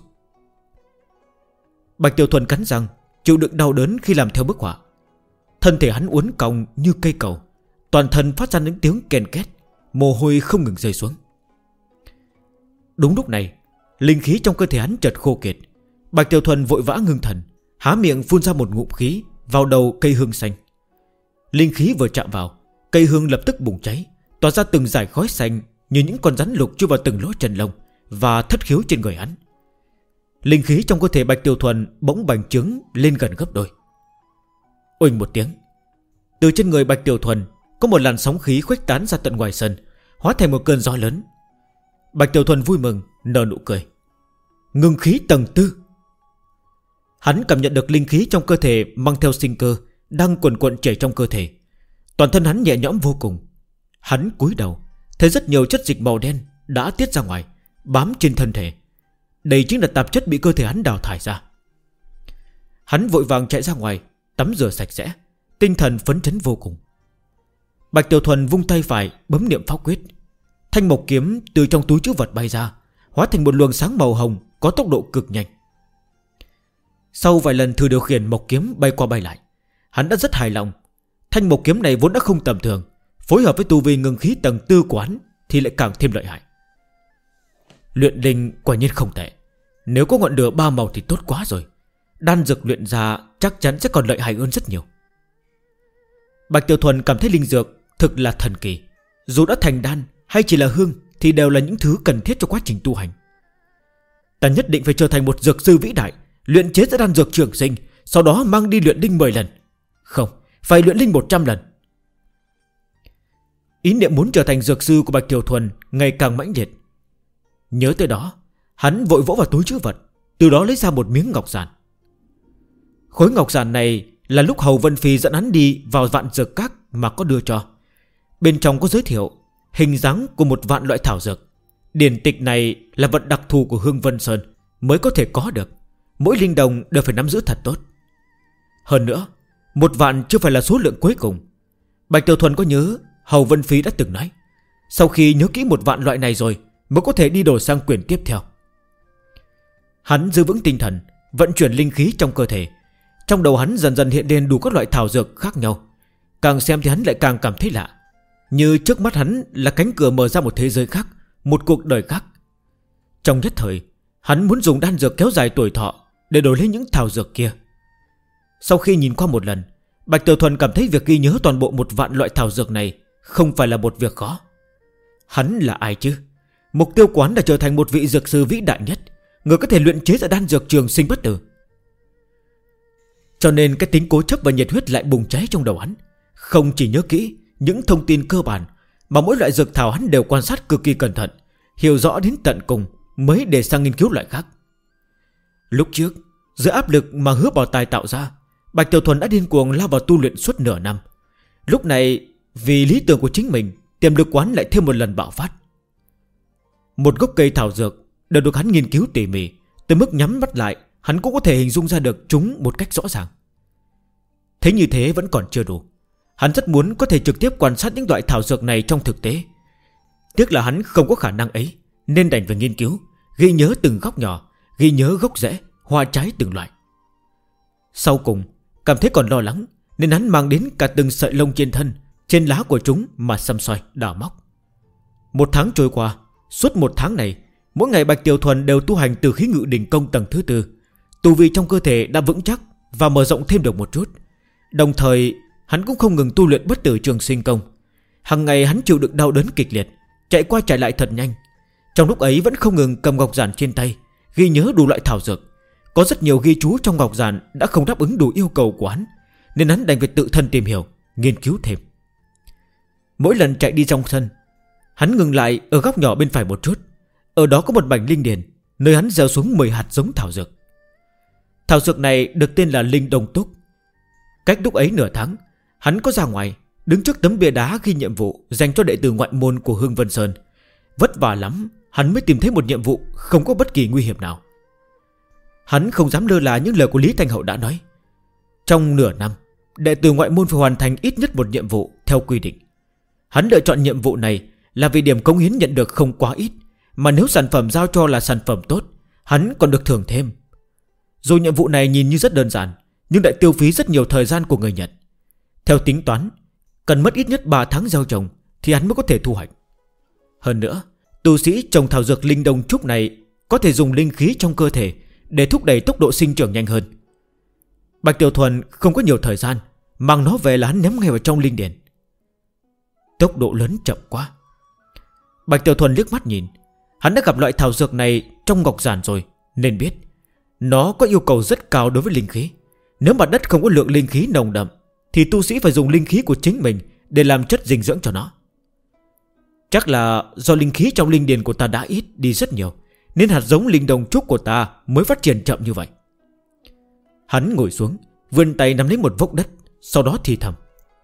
Bạch Tiểu Thuần cắn răng, chịu đựng đau đớn khi làm theo bức họa. Thân thể hắn uốn cong như cây cầu, toàn thân phát ra những tiếng ken két, mồ hôi không ngừng rơi xuống. Đúng lúc này, linh khí trong cơ thể hắn chợt khô kiệt. Bạch Tiểu Thuần vội vã ngưng thần, há miệng phun ra một ngụm khí vào đầu cây hương xanh. Linh khí vừa chạm vào, cây hương lập tức bùng cháy, tỏa ra từng dải khói xanh như những con rắn lục chui vào từng lỗ chân lông và thất khiếu trên người hắn. Linh khí trong cơ thể Bạch Tiểu Thuần bỗng bành trướng lên gần gấp đôi. Oanh một tiếng, từ trên người Bạch Tiểu Thuần có một làn sóng khí khuếch tán ra tận ngoài sân, hóa thành một cơn gió lớn. Bạch Tiểu Thuần vui mừng nở nụ cười. Ngưng khí tầng 4. Hắn cảm nhận được linh khí trong cơ thể mang theo sinh cơ đang quần quận chảy trong cơ thể. Toàn thân hắn nhẹ nhõm vô cùng. Hắn cúi đầu, thấy rất nhiều chất dịch màu đen đã tiết ra ngoài, bám trên thân thể. Đây chính là tạp chất bị cơ thể hắn đào thải ra. Hắn vội vàng chạy ra ngoài, tắm rửa sạch sẽ, tinh thần phấn chấn vô cùng. Bạch Tiểu Thuần vung tay phải bấm niệm pháp quyết. Thanh mộc kiếm từ trong túi trữ vật bay ra, hóa thành một luồng sáng màu hồng có tốc độ cực nhanh. Sau vài lần thử điều khiển mộc kiếm bay qua bay lại, hắn đã rất hài lòng. Thanh mộc kiếm này vốn đã không tầm thường, phối hợp với tu vi ngưng khí tầng 4 của hắn thì lại càng thêm lợi hại. Luyện linh quả nhiên không tệ. Nếu có ngọn lửa 3 màu thì tốt quá rồi. Đan dược luyện ra chắc chắn sẽ còn lợi hại hơn rất nhiều. Bạch Tiểu Thuần cảm thấy linh dược thực là thần kỳ. Dù đã thành đan hay chỉ là hương thì đều là những thứ cần thiết cho quá trình tu hành. Ta nhất định phải trở thành một dược sư vĩ đại, luyện chế ra đan dược trường sinh, sau đó mang đi luyện linh 10 lần. Không, phải luyện linh 100 lần. Ý niệm muốn trở thành dược sư của Bạch Tiểu Thuần ngày càng mãnh liệt. Nhớ tới đó, hắn vội vỗ vào túi trữ vật, từ đó lấy ra một miếng ngọc giản. Khối ngọc giản này là lúc Hầu Vân Phi dẫn hắn đi vào vạn dược các mà có đưa cho. Bên trong có giới thiệu hình dáng của một vạn loại thảo dược. Điển tịch này là vật đặc thù của Hương Vân Sơn mới có thể có được. Mỗi linh đồng đều phải nắm giữ thật tốt. Hơn nữa, 1 vạn chưa phải là số lượng cuối cùng. Bạch Tiểu Thuần có nhớ Hầu Vân Phí đã từng nói, sau khi nhớ kỹ 1 vạn loại này rồi mới có thể đi đổi sang quyển tiếp theo. Hắn giữ vững tinh thần, vận chuyển linh khí trong cơ thể. Trong đầu hắn dần dần hiện lên đủ các loại thảo dược khác nhau. Càng xem thì hắn lại càng cảm thấy lạ, như trước mắt hắn là cánh cửa mở ra một thế giới khác, một cuộc đời khác. Trong nhất thời, hắn muốn dùng đan dược kéo dài tuổi thọ để đổi lấy những thảo dược kia. Sau khi nhìn qua một lần, Bạch Tiểu Thuần cảm thấy việc ghi nhớ toàn bộ 1 vạn loại thảo dược này không phải là một việc khó. Hắn là ai chứ? Mục tiêu của hắn là trở thành một vị dược sư vĩ đại nhất, người có thể luyện chế ra đan dược trường sinh bất tử. Cho nên cái tính cố chấp và nhiệt huyết lại bùng cháy trong đầu hắn. Không chỉ nhớ kỹ những thông tin cơ bản, mà mỗi loại dược thảo hắn đều quan sát cực kỳ cẩn thận, hiểu rõ đến tận cùng mới để sang nghiên cứu loại khác. Lúc trước, dưới áp lực mà Hứa Bảo Tài tạo ra, Bạch Tiểu Thuần đã điên cuồng lao vào tu luyện suốt nửa năm. Lúc này, vì lý tưởng của chính mình, tiềm lực quán lại thêm một lần bạo phát. Một gốc cây thảo dược đều được hắn nghiên cứu tỉ mỉ, tới mức nhắm mắt lại hắn cũng có thể hình dung ra được chúng một cách rõ ràng. Thế như thế vẫn còn chưa đủ. Hắn rất muốn có thể trực tiếp quan sát những loại thảo dược này trong thực tế. Tiếc là hắn không có khả năng ấy, nên đành phải nghiên cứu, ghi nhớ từng góc nhỏ, ghi nhớ gốc rễ, hoa trái từng loại. Sau cùng, cảm thấy còn lo lắng, nên hắn mang đến cả từng sợi lông trên thân, trên lá của chúng mà xăm soi, đào móc. 1 tháng trôi qua. Suốt 1 tháng này, mỗi ngày Bạch Tiểu Thuần đều tu hành từ khí ngự đỉnh công tầng thứ 4. Tu vi trong cơ thể đã vững chắc và mở rộng thêm được một chút. Đồng thời hắn cũng không ngừng tu luyện bất tử trường sinh công. Hằng ngày hắn chịu đựng đau đớn kịch liệt, chạy qua chạy lại thật nhanh. Trong lúc ấy vẫn không ngừng cầm ngọc giản trên tay, ghi nhớ đủ loại thảo dược. Có rất nhiều ghi chú trong ngọc giản đã không đáp ứng đủ yêu cầu của hắn, nên hắn đành phải tự thân tìm hiểu, nghiên cứu thêm. Mỗi lần chạy đi trong sân, hắn ngừng lại ở góc nhỏ bên phải một chút. Ở đó có một mảnh linh điền, nơi hắn gieo xuống 10 hạt giống thảo dược. Thảo dược này được tên là linh đồng túc. Cách lúc ấy nửa tháng, hắn có ra ngoài, đứng trước tấm bia đá ghi nhiệm vụ dành cho đệ tử ngoại môn của Hưng Vân Sơn. Vất vả lắm, hắn mới tìm thấy một nhiệm vụ không có bất kỳ nguy hiểm nào. Hắn không dám lơ là những lời của Lý Thanh Hậu đã nói. Trong nửa năm, đệ tử ngoại môn phải hoàn thành ít nhất một nhiệm vụ theo quy định. Hắn lựa chọn nhiệm vụ này là vì điểm cống hiến nhận được không quá ít, mà nếu sản phẩm giao cho là sản phẩm tốt, hắn còn được thưởng thêm. Dù nhiệm vụ này nhìn như rất đơn giản, nhưng lại tiêu phí rất nhiều thời gian của người nhận. Theo tính toán, cần mất ít nhất 3 tháng gieo trồng thì hắn mới có thể thu hoạch. Hơn nữa, tu sĩ trồng thảo dược linh đồng trúc này có thể dùng linh khí trong cơ thể để thúc đẩy tốc độ sinh trưởng nhanh hơn. Bạch Tiểu Thuần không có nhiều thời gian, mang nó về là hắn ném ngay vào trong linh điền. Tốc độ lớn chậm quá. Bạch Tiểu Thuần liếc mắt nhìn, hắn đã gặp loại thảo dược này trong ngọc giản rồi, nên biết nó có yêu cầu rất cao đối với linh khí. Nếu mặt đất không có lượng linh khí nồng đậm thì tu sĩ phải dùng linh khí của chính mình để làm chất dinh dưỡng cho nó. Chắc là do linh khí trong linh điền của ta đã ít đi rất nhiều, nên hạt giống linh đồng trúc của ta mới phát triển chậm như vậy. Hắn ngồi xuống, vươn tay nắm lấy một vốc đất, sau đó thì thầm: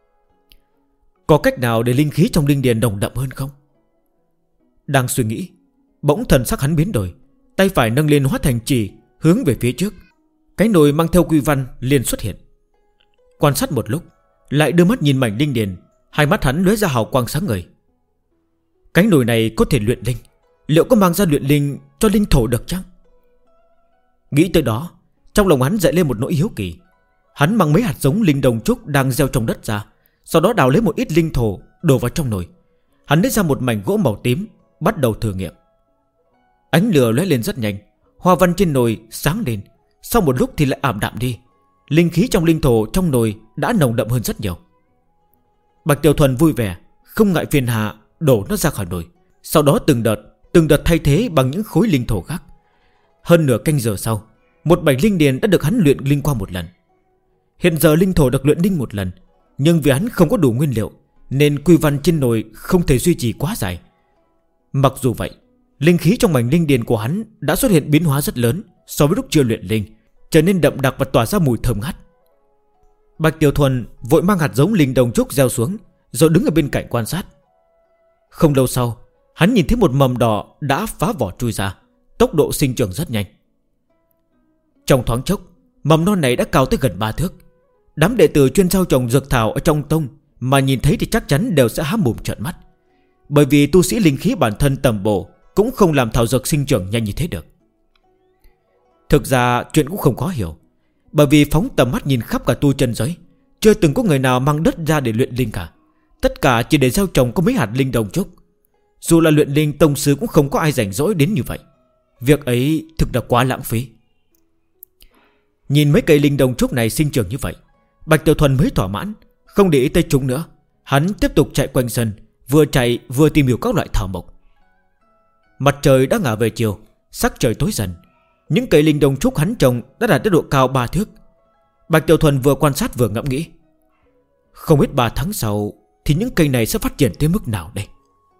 có cách nào để linh khí trong linh điền nồng đậm hơn không? Đang suy nghĩ, bỗng thần sắc hắn biến đổi, tay phải nâng lên hóa thành chỉ, hướng về phía trước. Cái nồi mang theo quy văn liền xuất hiện. Quan sát một lúc, lại đưa mắt nhìn mảnh linh điền. Hai mắt hắn lóe ra hào quang sáng ngời. Cái nồi này có thể luyện linh, liệu có mang ra luyện linh cho linh thổ được chăng? Nghĩ tới đó, trong lòng hắn dậy lên một nỗi hiếu kỳ. Hắn mang mấy hạt giống linh đồng trúc đang gieo trong đất ra, sau đó đào lấy một ít linh thổ đổ vào trong nồi. Hắn lấy ra một mảnh gỗ màu tím, bắt đầu thử nghiệm. Ánh lửa lóe lên rất nhanh, hoa văn trên nồi sáng lên. Sau một lúc thì lại ảm đạm đi. Linh khí trong linh thổ trong nồi đã nồng đậm hơn rất nhiều. Bạch Tiểu Thuần vui vẻ, không ngại phiền hà đổ nó ra khỏi nồi. Sau đó từng đợt thay thế bằng những khối linh thổ khác. Hơn nửa canh giờ sau, một mảnh linh điền đã được hắn luyện linh qua một lần. Hiện giờ linh thổ được luyện linh một lần, nhưng vì hắn không có đủ nguyên liệu nên quy văn trên nồi không thể duy trì quá dài. Mặc dù vậy, linh khí trong mảnh linh điền của hắn đã xuất hiện biến hóa rất lớn so với lúc chưa luyện linh, trở nên đậm đặc và tỏa ra mùi thơm ngát. Bạch Tiểu Thuần vội mang hạt giống linh đồng trúc gieo xuống, rồi đứng ở bên cạnh quan sát. Không lâu sau, hắn nhìn thấy một mầm đỏ đã phá vỏ chui ra, tốc độ sinh trưởng rất nhanh. Trong thoáng chốc, mầm non này đã cao tới gần 3 thước. Đám đệ tử chuyên gieo trồng dược thảo ở trong tông mà nhìn thấy thì chắc chắn đều sẽ há mồm trợn mắt. Bởi vì tu sĩ linh khí bản thân tầm bổ cũng không làm thảo dược sinh trưởng nhanh như thế được. Thực ra chuyện cũng không khó hiểu. Bởi vì phóng tầm mắt nhìn khắp cả tu chân giới, chưa từng có người nào mang đất ra để luyện linh cả. Tất cả chỉ để gieo trồng có mấy hạt linh đồng trúc. Dù là luyện linh tông sư cũng không có ai rảnh rỗi đến như vậy. Việc ấy thực là quá lãng phí. Nhìn mấy cây linh đồng trúc này sinh trưởng như vậy, Bạch Tiểu Thuần mới thỏa mãn, không để ý tới chúng nữa. Hắn tiếp tục chạy quanh sân, vừa chạy vừa tìm hiểu các loại thảo mộc. Mặt trời đã ngả về chiều, sắc trời tối dần. Những cây linh đồng trúc hắn trồng đã đạt tới độ cao 3 thước. Bạch Tiểu Thuần vừa quan sát vừa ngẫm nghĩ, không biết 3 tháng sau thì những cây này sẽ phát triển tới mức nào đây.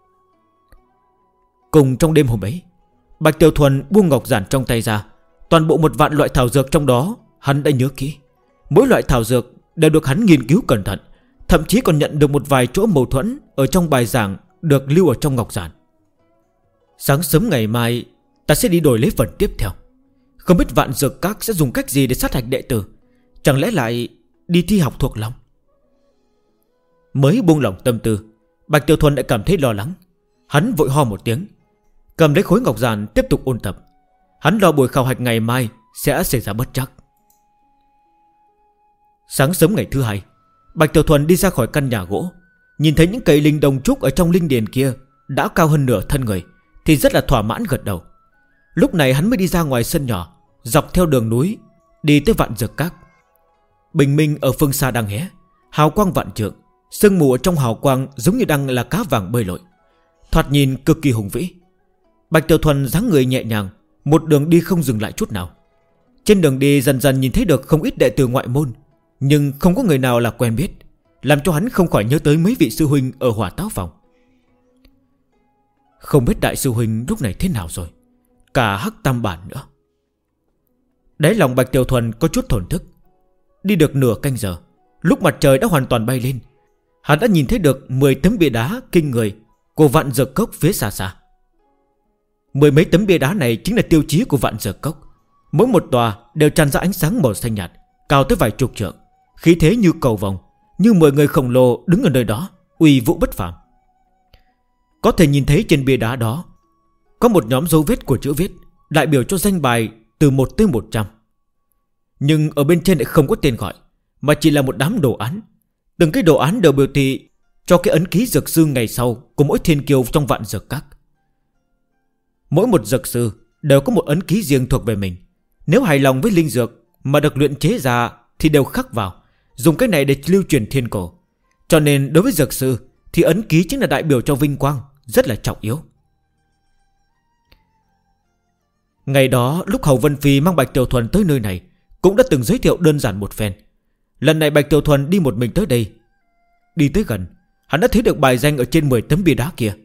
Cùng trong đêm hôm ấy, Bạch Tiểu Thuần buông ngọc giản trong tay ra. Toàn bộ 1 vạn loại thảo dược trong đó hắn đã nhớ kỹ. Mỗi loại thảo dược đều được hắn nghiên cứu cẩn thận, thậm chí còn nhận được một vài chỗ mâu thuẫn ở trong bài giảng được lưu ở trong ngọc giản. Sáng sớm ngày mai ta sẽ đi đổi lấy phần tiếp theo. Không biết Vạn Dược Các sẽ dùng cách gì để sát hạch đệ tử. Chẳng lẽ lại đi thi học thuộc lòng? Mới buông lỏng tâm tư, Bạch Tiểu Thuần đã cảm thấy lo lắng. Hắn vội ho một tiếng, cầm lấy khối ngọc giản tiếp tục ôn tập. Hắn lo buổi khảo hạch ngày mai sẽ xảy ra bất trắc. Sáng sớm ngày thứ hai, Bạch Tiểu Thuần đi ra khỏi căn nhà gỗ, nhìn thấy những cây linh đồng trúc ở trong linh điền kia đã cao hơn nửa thân người, thì rất là thỏa mãn gật đầu. Lúc này hắn mới đi ra ngoài sân nhỏ, dọc theo đường núi đi tới Vạn Dược Các. Bình minh ở phương xa đang hé, hào quang vạn trượng, sương mù ở trong hào quang giống như đang là cá vàng bơi lội, thoạt nhìn cực kỳ hùng vĩ. Bạch Tiểu Thuần dáng người nhẹ nhàng, một đường đi không dừng lại chút nào. Trên đường đi dần dần nhìn thấy được không ít đệ tử ngoại môn, nhưng không có người nào là quen biết, làm cho hắn không khỏi nhớ tới mấy vị sư huynh ở Hỏa Táo Phòng. Không biết đại sư huynh lúc này thế nào rồi, cả Hắc Tam Bản nữa. Đáy lòng Bạch Tiểu Thuần có chút thổn thức. Đi được nửa canh giờ, lúc mặt trời đã hoàn toàn bay lên, hắn đã nhìn thấy được 10 tấm bia đá kinh người của Vạn Dược Cốc phía xa xa. 10 mấy tấm bia đá này chính là tiêu chí của Vạn Dược Cốc. Mỗi một tòa đều tràn ra ánh sáng màu xanh nhạt, cao tới vài chục trượng, khí thế như cầu vồng, như 10 người khổng lồ đứng ở nơi đó, uy vũ bất phàm. Có thể nhìn thấy trên bia đá đó có một nhóm dấu vết của chữ viết, đại biểu cho danh bài từ 1 tới 100. Nhưng ở bên trên lại không có tên gọi, mà chỉ là một đám đồ án. Từng cái đồ án đều biểu thị cho cái ấn ký dược sư ngày sau của mỗi thiên kiêu trong Vạn Dược Các. Mỗi một dược sư đều có một ấn ký riêng thuộc về mình. Nếu hài lòng với linh dược mà được luyện chế ra thì đều khắc vào, dùng cái này để lưu truyền thiên cổ. Cho nên đối với dược sư thì ấn ký chính là đại biểu cho vinh quang, rất là trọng yếu. Ngày đó lúc Hầu Vân Phi mang Bạch Tiểu Thuần tới nơi này cũng đã từng giới thiệu đơn giản một phen. Lần này Bạch Tiểu Thuần đi một mình tới đây. Đi tới gần, hắn đã thấy được bài danh ở trên 10 tấm bia đá kia.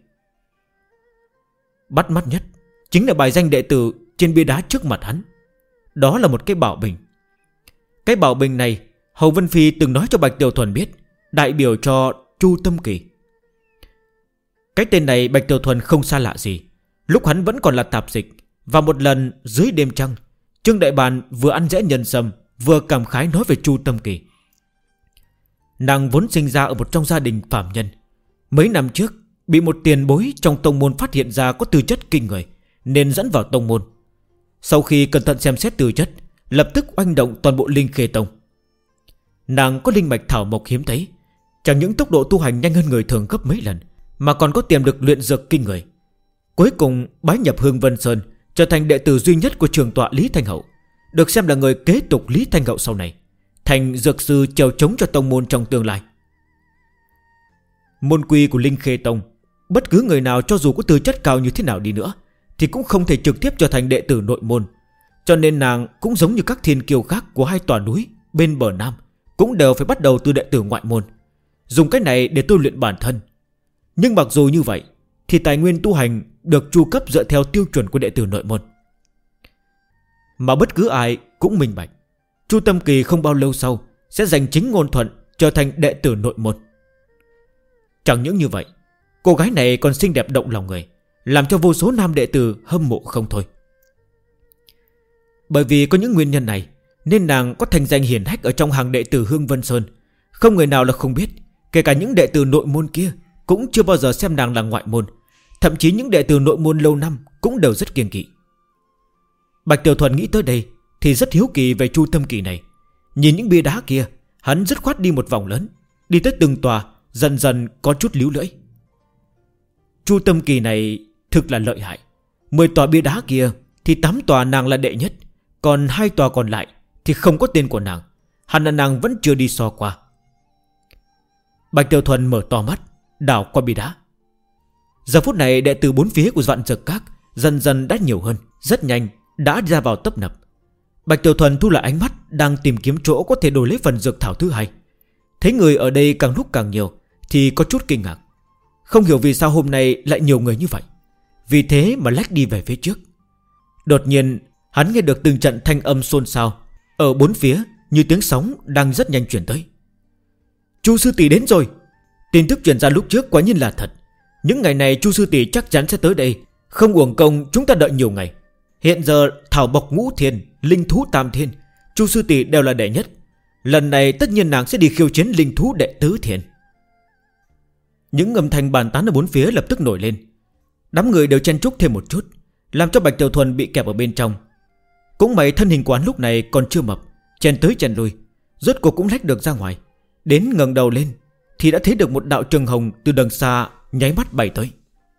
Bắt mắt nhất chính là bài danh đệ tử trên bia đá trước mặt hắn. Đó là một cái bảo bình. Cái bảo bình này Hầu Vân Phi từng nói cho Bạch Tiểu Thuần biết, đại biểu cho Chu Tâm Kỳ. Cái tên này Bạch Tiểu Thuần không xa lạ gì. Lúc hắn vẫn còn là tạp dịch, và một lần dưới đêm trăng, Trương Đại Bàn vừa ăn dễ nhân sâm, vừa cảm khái nói về Chu Tâm Kỳ. Nàng vốn sinh ra ở một trong gia đình phạm nhân. Mấy năm trước bị một tiền bối trong tông môn phát hiện ra có tư chất kinh người, nên dẫn vào tông môn. Sau khi cẩn thận xem xét tư chất, lập tức oanh động toàn bộ Linh Khê Tông. Nàng có linh mạch thảo mộc hiếm thấy, chẳng những tốc độ tu hành nhanh hơn người thường gấp mấy lần, mà còn có tiềm lực luyện dược kinh người. Cuối cùng bái nhập Hương Vân Sơn, trở thành đệ tử duy nhất của trường tọa Lý Thanh Hậu, được xem là người kế tục Lý Thanh Hậu sau này, thành dược sư chèo chống cho tông môn trong tương lai. Môn quy của Linh Khê Tông, bất cứ người nào cho dù có tư chất cao như thế nào đi nữa thì cũng không thể trực tiếp trở thành đệ tử nội môn. Cho nên nàng cũng giống như các thiên kiêu khác của hai tòa núi bên bờ Nam, cũng đều phải bắt đầu từ đệ tử ngoại môn, dùng cái này để tu luyện bản thân. Nhưng mặc dù như vậy thì tài nguyên tu hành được chu cấp dựa theo tiêu chuẩn của đệ tử nội môn. Mà bất cứ ai cũng minh bạch, Chu Tâm Kỳ không bao lâu sau sẽ giành chính ngôn thuận trở thành đệ tử nội môn. Chẳng những như vậy, cô gái này còn xinh đẹp động lòng người, làm cho vô số nam đệ tử hâm mộ không thôi. Bởi vì có những nguyên nhân này nên nàng có thành danh hiển hách ở trong hàng đệ tử Hương Vân Sơn. Không người nào là không biết Kể cả những đệ tử nội môn kia cũng chưa bao giờ xem nàng là ngoại môn. Thậm chí những đệ tử nội môn lâu năm cũng đều rất kiêng kỵ. Bạch Tiểu Thuần nghĩ tới đây thì rất hiếu kỳ về Chu Tâm Kỳ này. Nhìn những bia đá kia, hắn dứt khoát đi một vòng lớn, đi tới từng tòa, dần dần có chút líu lưỡi. Chu Tâm Kỳ này thực là lợi hại. 10 tòa bia đá kia thì 8 tòa nàng là đệ nhất, còn 2 tòa còn lại thì không có tên của nàng. Hẳn là nàng vẫn chưa đi so qua. Bạch Tiểu Thuần mở to mắt, đảo qua bia đá. Giờ phút này đệ tử bốn phía của Vạn Dược Các dần dần đã nhiều hơn, rất nhanh đã ra vào tấp nập. Bạch Tiểu Thuần thu lại ánh mắt, đang tìm kiếm chỗ có thể đổi lấy phần dược thảo thứ hai. Thấy người ở đây càng lúc càng nhiều thì có chút kinh ngạc. Không hiểu vì sao hôm nay lại nhiều người như vậy. Vì thế mà lách đi về phía trước. Đột nhiên hắn nghe được từng trận thanh âm xôn xao ở bốn phía, như tiếng sóng đang rất nhanh chuyển tới. Chu sư tỷ đến rồi. Tin tức truyền ra lúc trước quả nhiên là thật. Những ngày này Chu sư tỷ chắc chắn sẽ tới đây. Không uổng công chúng ta đợi nhiều ngày. Hiện giờ thảo bộc ngũ thiên, linh thú tam thiên, Chu sư tỷ đều là đệ nhất. Lần này tất nhiên nàng sẽ đi khiêu chiến linh thú đệ tứ thiên. Những âm thanh bàn tán ở bốn phía lập tức nổi lên. Đám người đều chen chúc thêm một chút, làm cho Bạch Tiểu Thuần bị kẹp ở bên trong. Cũng may thân hình quán lúc này còn chưa mập, chen tới chen lui, rốt cuộc cũng lách được ra ngoài. Đến ngẩng đầu lên thì đã thấy được một đạo trường hồng từ đằng xa nháy mắt bay tới.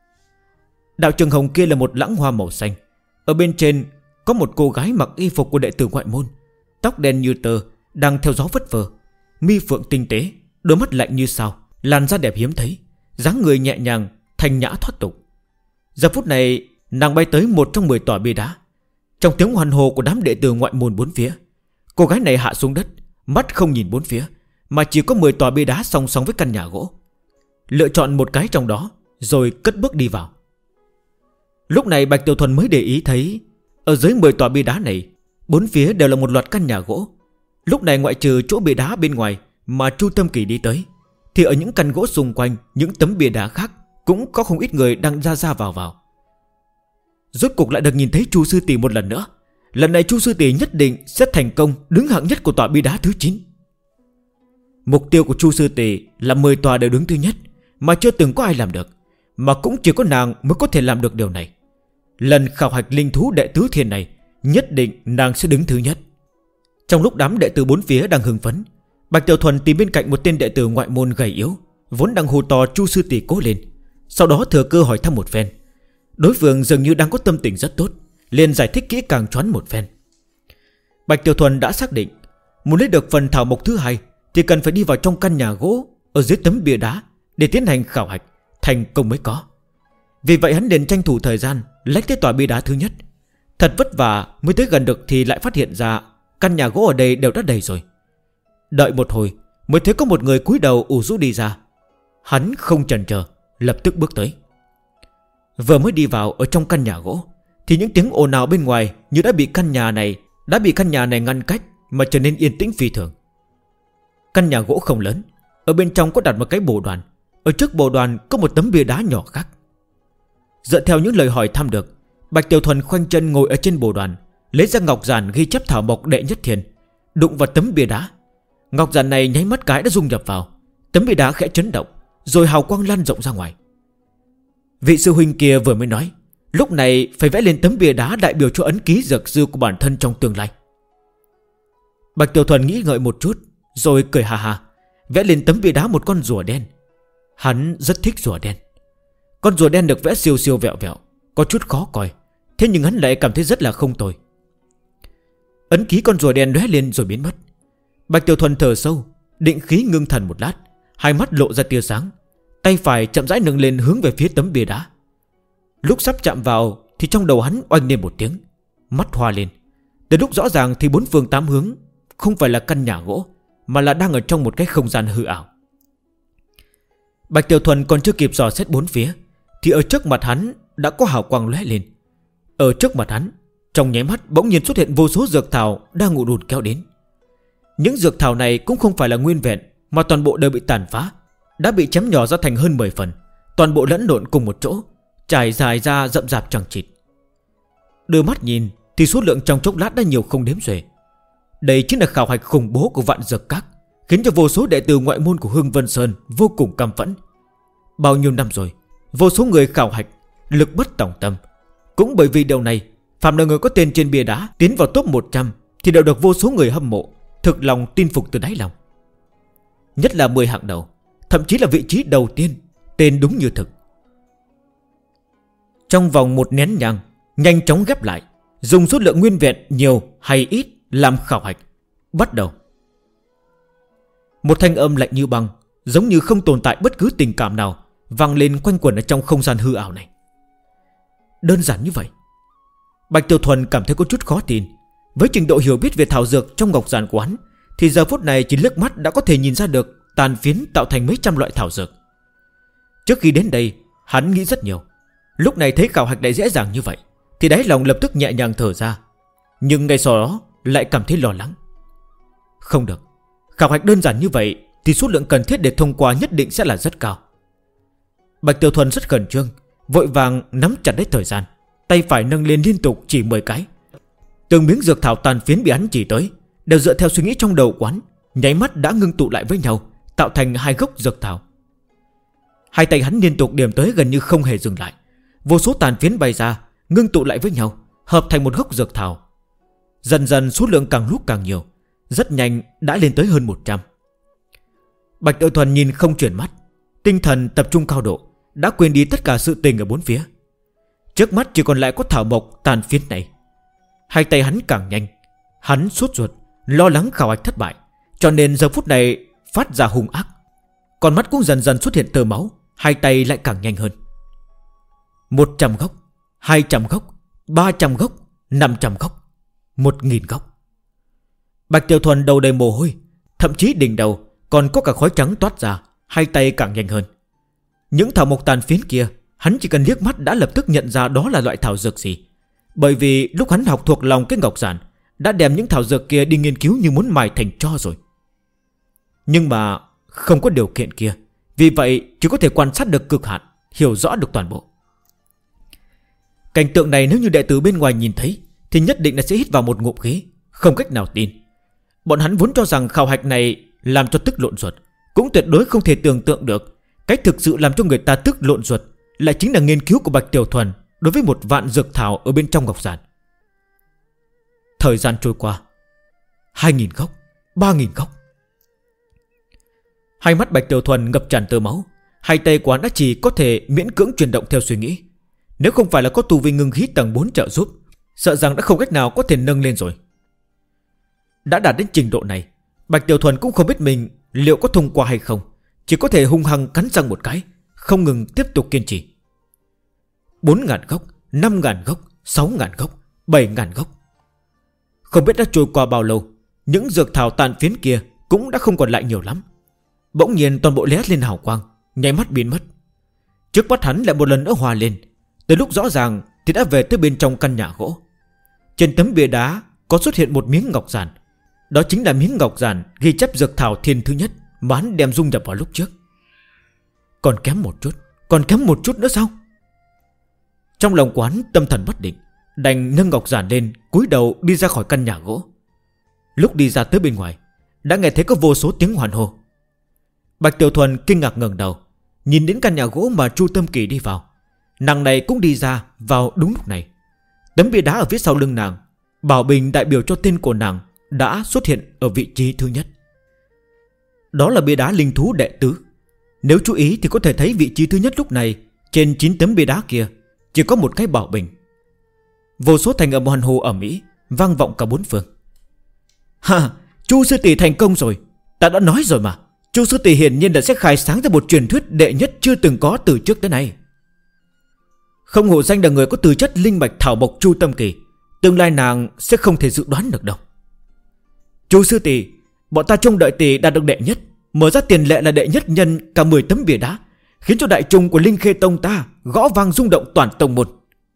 Đạo trường hồng kia là một lãng hoa màu xanh. Ở bên trên có một cô gái mặc y phục của đệ tử ngoại môn, tóc đen như tơ, đang theo gió phất phơ, mi phượng tinh tế, đôi mắt lạnh như sao, làn da đẹp hiếm thấy, dáng người nhẹ nhàng, thanh nhã thoát tục. Giờ phút này nàng bay tới một trong 10 tòa bia đá. Trong tiếng hoan hô của đám đệ tử ngoại môn bốn phía, cô gái này hạ xuống đất, mắt không nhìn bốn phía, mà chỉ có 10 tòa bia đá song song với căn nhà gỗ. Lựa chọn một cái trong đó rồi cất bước đi vào. Lúc này Bạch Tiểu Thuần mới để ý thấy ở dưới 10 tòa bia đá này, bốn phía đều là một loạt căn nhà gỗ. Lúc này ngoại trừ chỗ bia đá bên ngoài mà Chu Tâm Kỳ đi tới, thì ở những căn gỗ xung quanh những tấm bia đá khác cũng có không ít người đang ra vào. Rốt cục lại được nhìn thấy Chu sư tỷ một lần nữa. Lần này Chu sư tỷ nhất định sẽ thành công đứng hạng nhất của tòa bia đá thứ 9. Mục tiêu của Chu sư tỷ là 10 tòa đều đứng thứ nhất, mà chưa từng có ai làm được, mà cũng chỉ có nàng mới có thể làm được điều này. Lần khảo hạch linh thú đệ tứ thiên này, nhất định nàng sẽ đứng thứ nhất. Trong lúc đám đệ tử bốn phía đang hưng phấn, Bạch Tiểu Thuần tìm bên cạnh một tên đệ tử ngoại môn gầy yếu, vốn đang hô to Chu sư tỷ cố lên. Sau đó thừa cơ hỏi thăm một phen. Đối phương dường như đang có tâm tình rất tốt, liền giải thích kỹ càng choán một phen. Bạch Tiểu Thuần đã xác định muốn lấy được phần thảo mộc thứ hai thì cần phải đi vào trong căn nhà gỗ ở dưới tấm bia đá để tiến hành khảo hạch, thành công mới có. Vì vậy hắn liền tranh thủ thời gian lách tới tòa bia đá thứ nhất. Thật vất vả mới tới gần được thì lại phát hiện ra căn nhà gỗ ở đây đều đã đầy rồi. Đợi một hồi mới thấy có một người cúi đầu ủ rũ đi ra. Hắn không chần chờ, lập tức bước tới. Vừa mới đi vào ở trong căn nhà gỗ thì những tiếng ồn ào bên ngoài như đã bị căn nhà này ngăn cách mà trở nên yên tĩnh phi thường. Căn nhà gỗ không lớn, ở bên trong có đặt một cái bồ đoàn. Ở trước bồ đoàn có một tấm bia đá nhỏ khác. Dựa theo những lời hỏi thăm được, Bạch Tiểu Thuần khoanh chân ngồi ở trên bồ đoàn, lấy ra ngọc giản ghi chép thảo mộc đệ nhất thiên, đụng vào tấm bia đá. Ngọc giản này nháy mắt cái đã dung nhập vào. Tấm bia đá khẽ chấn động, rồi hào quang lan rộng ra ngoài. Vị sư huynh kia vừa mới nói, lúc này phải vẽ lên tấm bia đá đại biểu cho ấn ký dược sư của bản thân trong tương lai. Bạch Tiểu Thuần nghĩ ngợi một chút, rồi cười hà hà, vẽ lên tấm bia đá một con rùa đen. Hắn rất thích rùa đen. Con rùa đen được vẽ siêu siêu vẹo vẹo, có chút khó coi, thế nhưng hắn lại cảm thấy rất là không tồi. Ấn ký con rùa đen lóe lên rồi biến mất. Bạch Tiểu Thuần thở sâu, định khí ngưng thần một lát, hai mắt lộ ra tia sáng, tay phải chậm rãi nâng lên hướng về phía tấm bia đá. Lúc sắp chạm vào thì trong đầu hắn oanh lên một tiếng, mắt hoa lên. Từ lúc rõ ràng thì bốn phương tám hướng không phải là căn nhà gỗ, mà là đang ở trong một cái không gian hư ảo. Bạch Tiểu Thuần còn chưa kịp dò xét bốn phía thì ở trước mặt hắn đã có hào quang lóe lên. Ở trước mặt hắn, trong nháy mắt bỗng nhiên xuất hiện vô số dược thảo đang ù đùn kéo đến. Những dược thảo này cũng không phải là nguyên vẹn, mà toàn bộ đều bị tàn phá, đã bị chém nhỏ ra thành hơn 10 phần, toàn bộ lẫn lộn cùng một chỗ, trải dài ra rậm rạp chằng chịt. Đưa mắt nhìn thì số lượng trong chốc lát đã nhiều không đếm xuể. Đây chính là khảo hạch khủng bố của Vạn Dược Các, khiến cho vô số đệ tử ngoại môn của Hưng Vân Sơn vô cùng căm phẫn. Bao nhiêu năm rồi, vô số người khảo hạch, lực bất tòng tâm. Cũng bởi vì điều này, phạm là người có tên trên bia đá tiến vào top 100 thì đều được vô số người hâm mộ, thực lòng tin phục từ đáy lòng. Nhất là 10 hạng đầu, thậm chí là vị trí đầu tiên, tên đúng như thực. Trong vòng một nén nhang, nhanh chóng ghép lại, dùng số lượng nguyên vẹn nhiều hay ít làm khảo hạch. Bắt đầu. Một thanh âm lạnh như băng, giống như không tồn tại bất cứ tình cảm nào, vang lên quanh quẩn ở trong không gian hư ảo này. Đơn giản như vậy? Bạch Tiểu Thuần cảm thấy có chút khó tin. Với trình độ hiểu biết về thảo dược trong ngọc giản của hắn, thì giờ phút này chỉ liếc mắt đã có thể nhìn ra được tàn phiến tạo thành mấy trăm loại thảo dược. Trước khi đến đây, hắn nghĩ rất nhiều. Lúc này thấy khảo hạch lại dễ dàng như vậy, thì đáy lòng lập tức nhẹ nhàng thở ra. Nhưng ngay sau đó lại cảm thấy lo lắng. Không được, khảo hạch đơn giản như vậy thì số lượng cần thiết để thông qua nhất định sẽ là rất cao. Bạch Tiểu Thuần rất khẩn trương, vội vàng nắm chặt lấy thời gian, tay phải nâng lên liên tục chỉ 10 cái. Từng miếng dược thảo tàn phiến bị hắn chỉ tới đều dựa theo suy nghĩ trong đầu quán, nháy mắt đã ngưng tụ lại với nhau, tạo thành 2 gốc dược thảo. Hai tay hắn liên tục điểm tới gần như không hề dừng lại. Vô số tàn phiến bay ra, ngưng tụ lại với nhau, hợp thành một gốc dược thảo. Dần dần số lượng càng lúc càng nhiều, rất nhanh đã lên tới hơn 100. Bạch Tiểu Thuần nhìn không chuyển mắt, tinh thần tập trung cao độ, đã quên đi tất cả sự tình ở bốn phía. Trước mắt chỉ còn lại có thảo mộc tàn phiến này. Hai tay hắn càng nhanh, hắn sốt ruột, lo lắng khảo hạch thất bại, cho nên giờ phút này phát ra hung ác. Con mắt cũng dần dần xuất hiện tơ máu, hai tay lại càng nhanh hơn. 100 gốc, 200 gốc, 300 gốc, 500 gốc, 1000 gốc. Bạch Tiểu Thuần đầu đầy mồ hôi, thậm chí đỉnh đầu còn có cả khói trắng toát ra, hai tay càng nhanh hơn. Những thảo mộc tàn phiến kia, hắn chỉ cần liếc mắt đã lập tức nhận ra đó là loại thảo dược gì. Bởi vì lúc hắn học thuộc lòng cái ngọc giản, đã đem những thảo dược kia đi nghiên cứu như muốn mài thành tro rồi. Nhưng mà không có điều kiện kia, vì vậy chỉ có thể quan sát được cực hạn, hiểu rõ được toàn bộ. Cảnh tượng này nếu như đệ tử bên ngoài nhìn thấy thì nhất định là sẽ hít vào một ngụm khí, không cách nào tin. Bọn hắn vốn cho rằng khảo hạch này làm cho tức lộn ruột, cũng tuyệt đối không thể tưởng tượng được cách thực sự làm cho người ta tức lộn ruột lại chính là nghiên cứu của Bạch Tiểu Thuần đối với 1 vạn dược thảo ở bên trong ngọc giản. Thời gian trôi qua, 2000 gốc, 3000 gốc. Hai mắt Bạch Tiểu Thuần ngập tràn tơ máu, hai tay quán đã chỉ có thể miễn cưỡng chuyển động theo suy nghĩ. Nếu không phải là có tu vi ngưng khí tầng 4 trợ giúp, sợ rằng đã không cách nào có thể nâng lên rồi. Đã đạt đến trình độ này, Bạch Tiểu Thuần cũng không biết mình liệu có thông qua hay không, chỉ có thể hung hăng cắn răng một cái, không ngừng tiếp tục kiên trì. 4000 gốc, 5000 gốc, 6000 gốc, 7000 gốc. Không biết đã trôi qua bao lâu, những dược thảo tàn phiến kia cũng đã không còn lại nhiều lắm. Bỗng nhiên toàn bộ lóe lên hào quang, nháy mắt biến mất. Trước mắt hắn lại một lần nữa hòa lên. Tới lúc rõ ràng thì đã về tới bên trong căn nhà gỗ. Trên tấm bia đá có xuất hiện một miếng ngọc giản. Đó chính là miếng ngọc giản ghi chép dược thảo thiên thứ nhất mà hắn đem dung nhập vào lúc trước. Còn kém một chút, còn kém một chút nữa sao? Trong lòng quán tâm thần bất định, đành nâng ngọc giản lên, cúi đầu đi ra khỏi căn nhà gỗ. Lúc đi ra tới bên ngoài, đã nghe thấy có vô số tiếng hoan hô. Bạch Tiểu Thuần kinh ngạc ngẩng đầu, nhìn đến căn nhà gỗ mà Chu Tâm Kỳ đi vào. Nàng này cũng đi ra vào đúng lúc này. Tấm bia đá ở phía sau lưng nàng, bảo bình đại biểu cho tên của nàng, đã xuất hiện ở vị trí thứ nhất. Đó là bia đá linh thú đệ tứ. Nếu chú ý thì có thể thấy vị trí thứ nhất lúc này, trên 9 tấm bia đá kia chỉ có một cái bảo bình. Vô số thành âm hoan hô ầm ĩ vang vọng cả bốn phương. Ha, Chu sư tỷ thành công rồi. Ta đã nói rồi mà, Chu sư tỷ hiển nhiên là sẽ khai sáng ra một truyền thuyết đệ nhất chưa từng có từ trước tới nay. Không hổ danh là người có tư chất linh mạch thảo mộc Chu Tâm Kỳ, tương lai nàng sẽ không thể dự đoán được đâu. Chu sư tỷ, bọn ta trông đợi tỷ đạt được đệ nhất, mở ra tiền lệ là đệ nhất nhân cả 10 tấm bia đá, khiến cho đại trung của Linh Khê Tông ta gõ vang rung động toàn tông môn.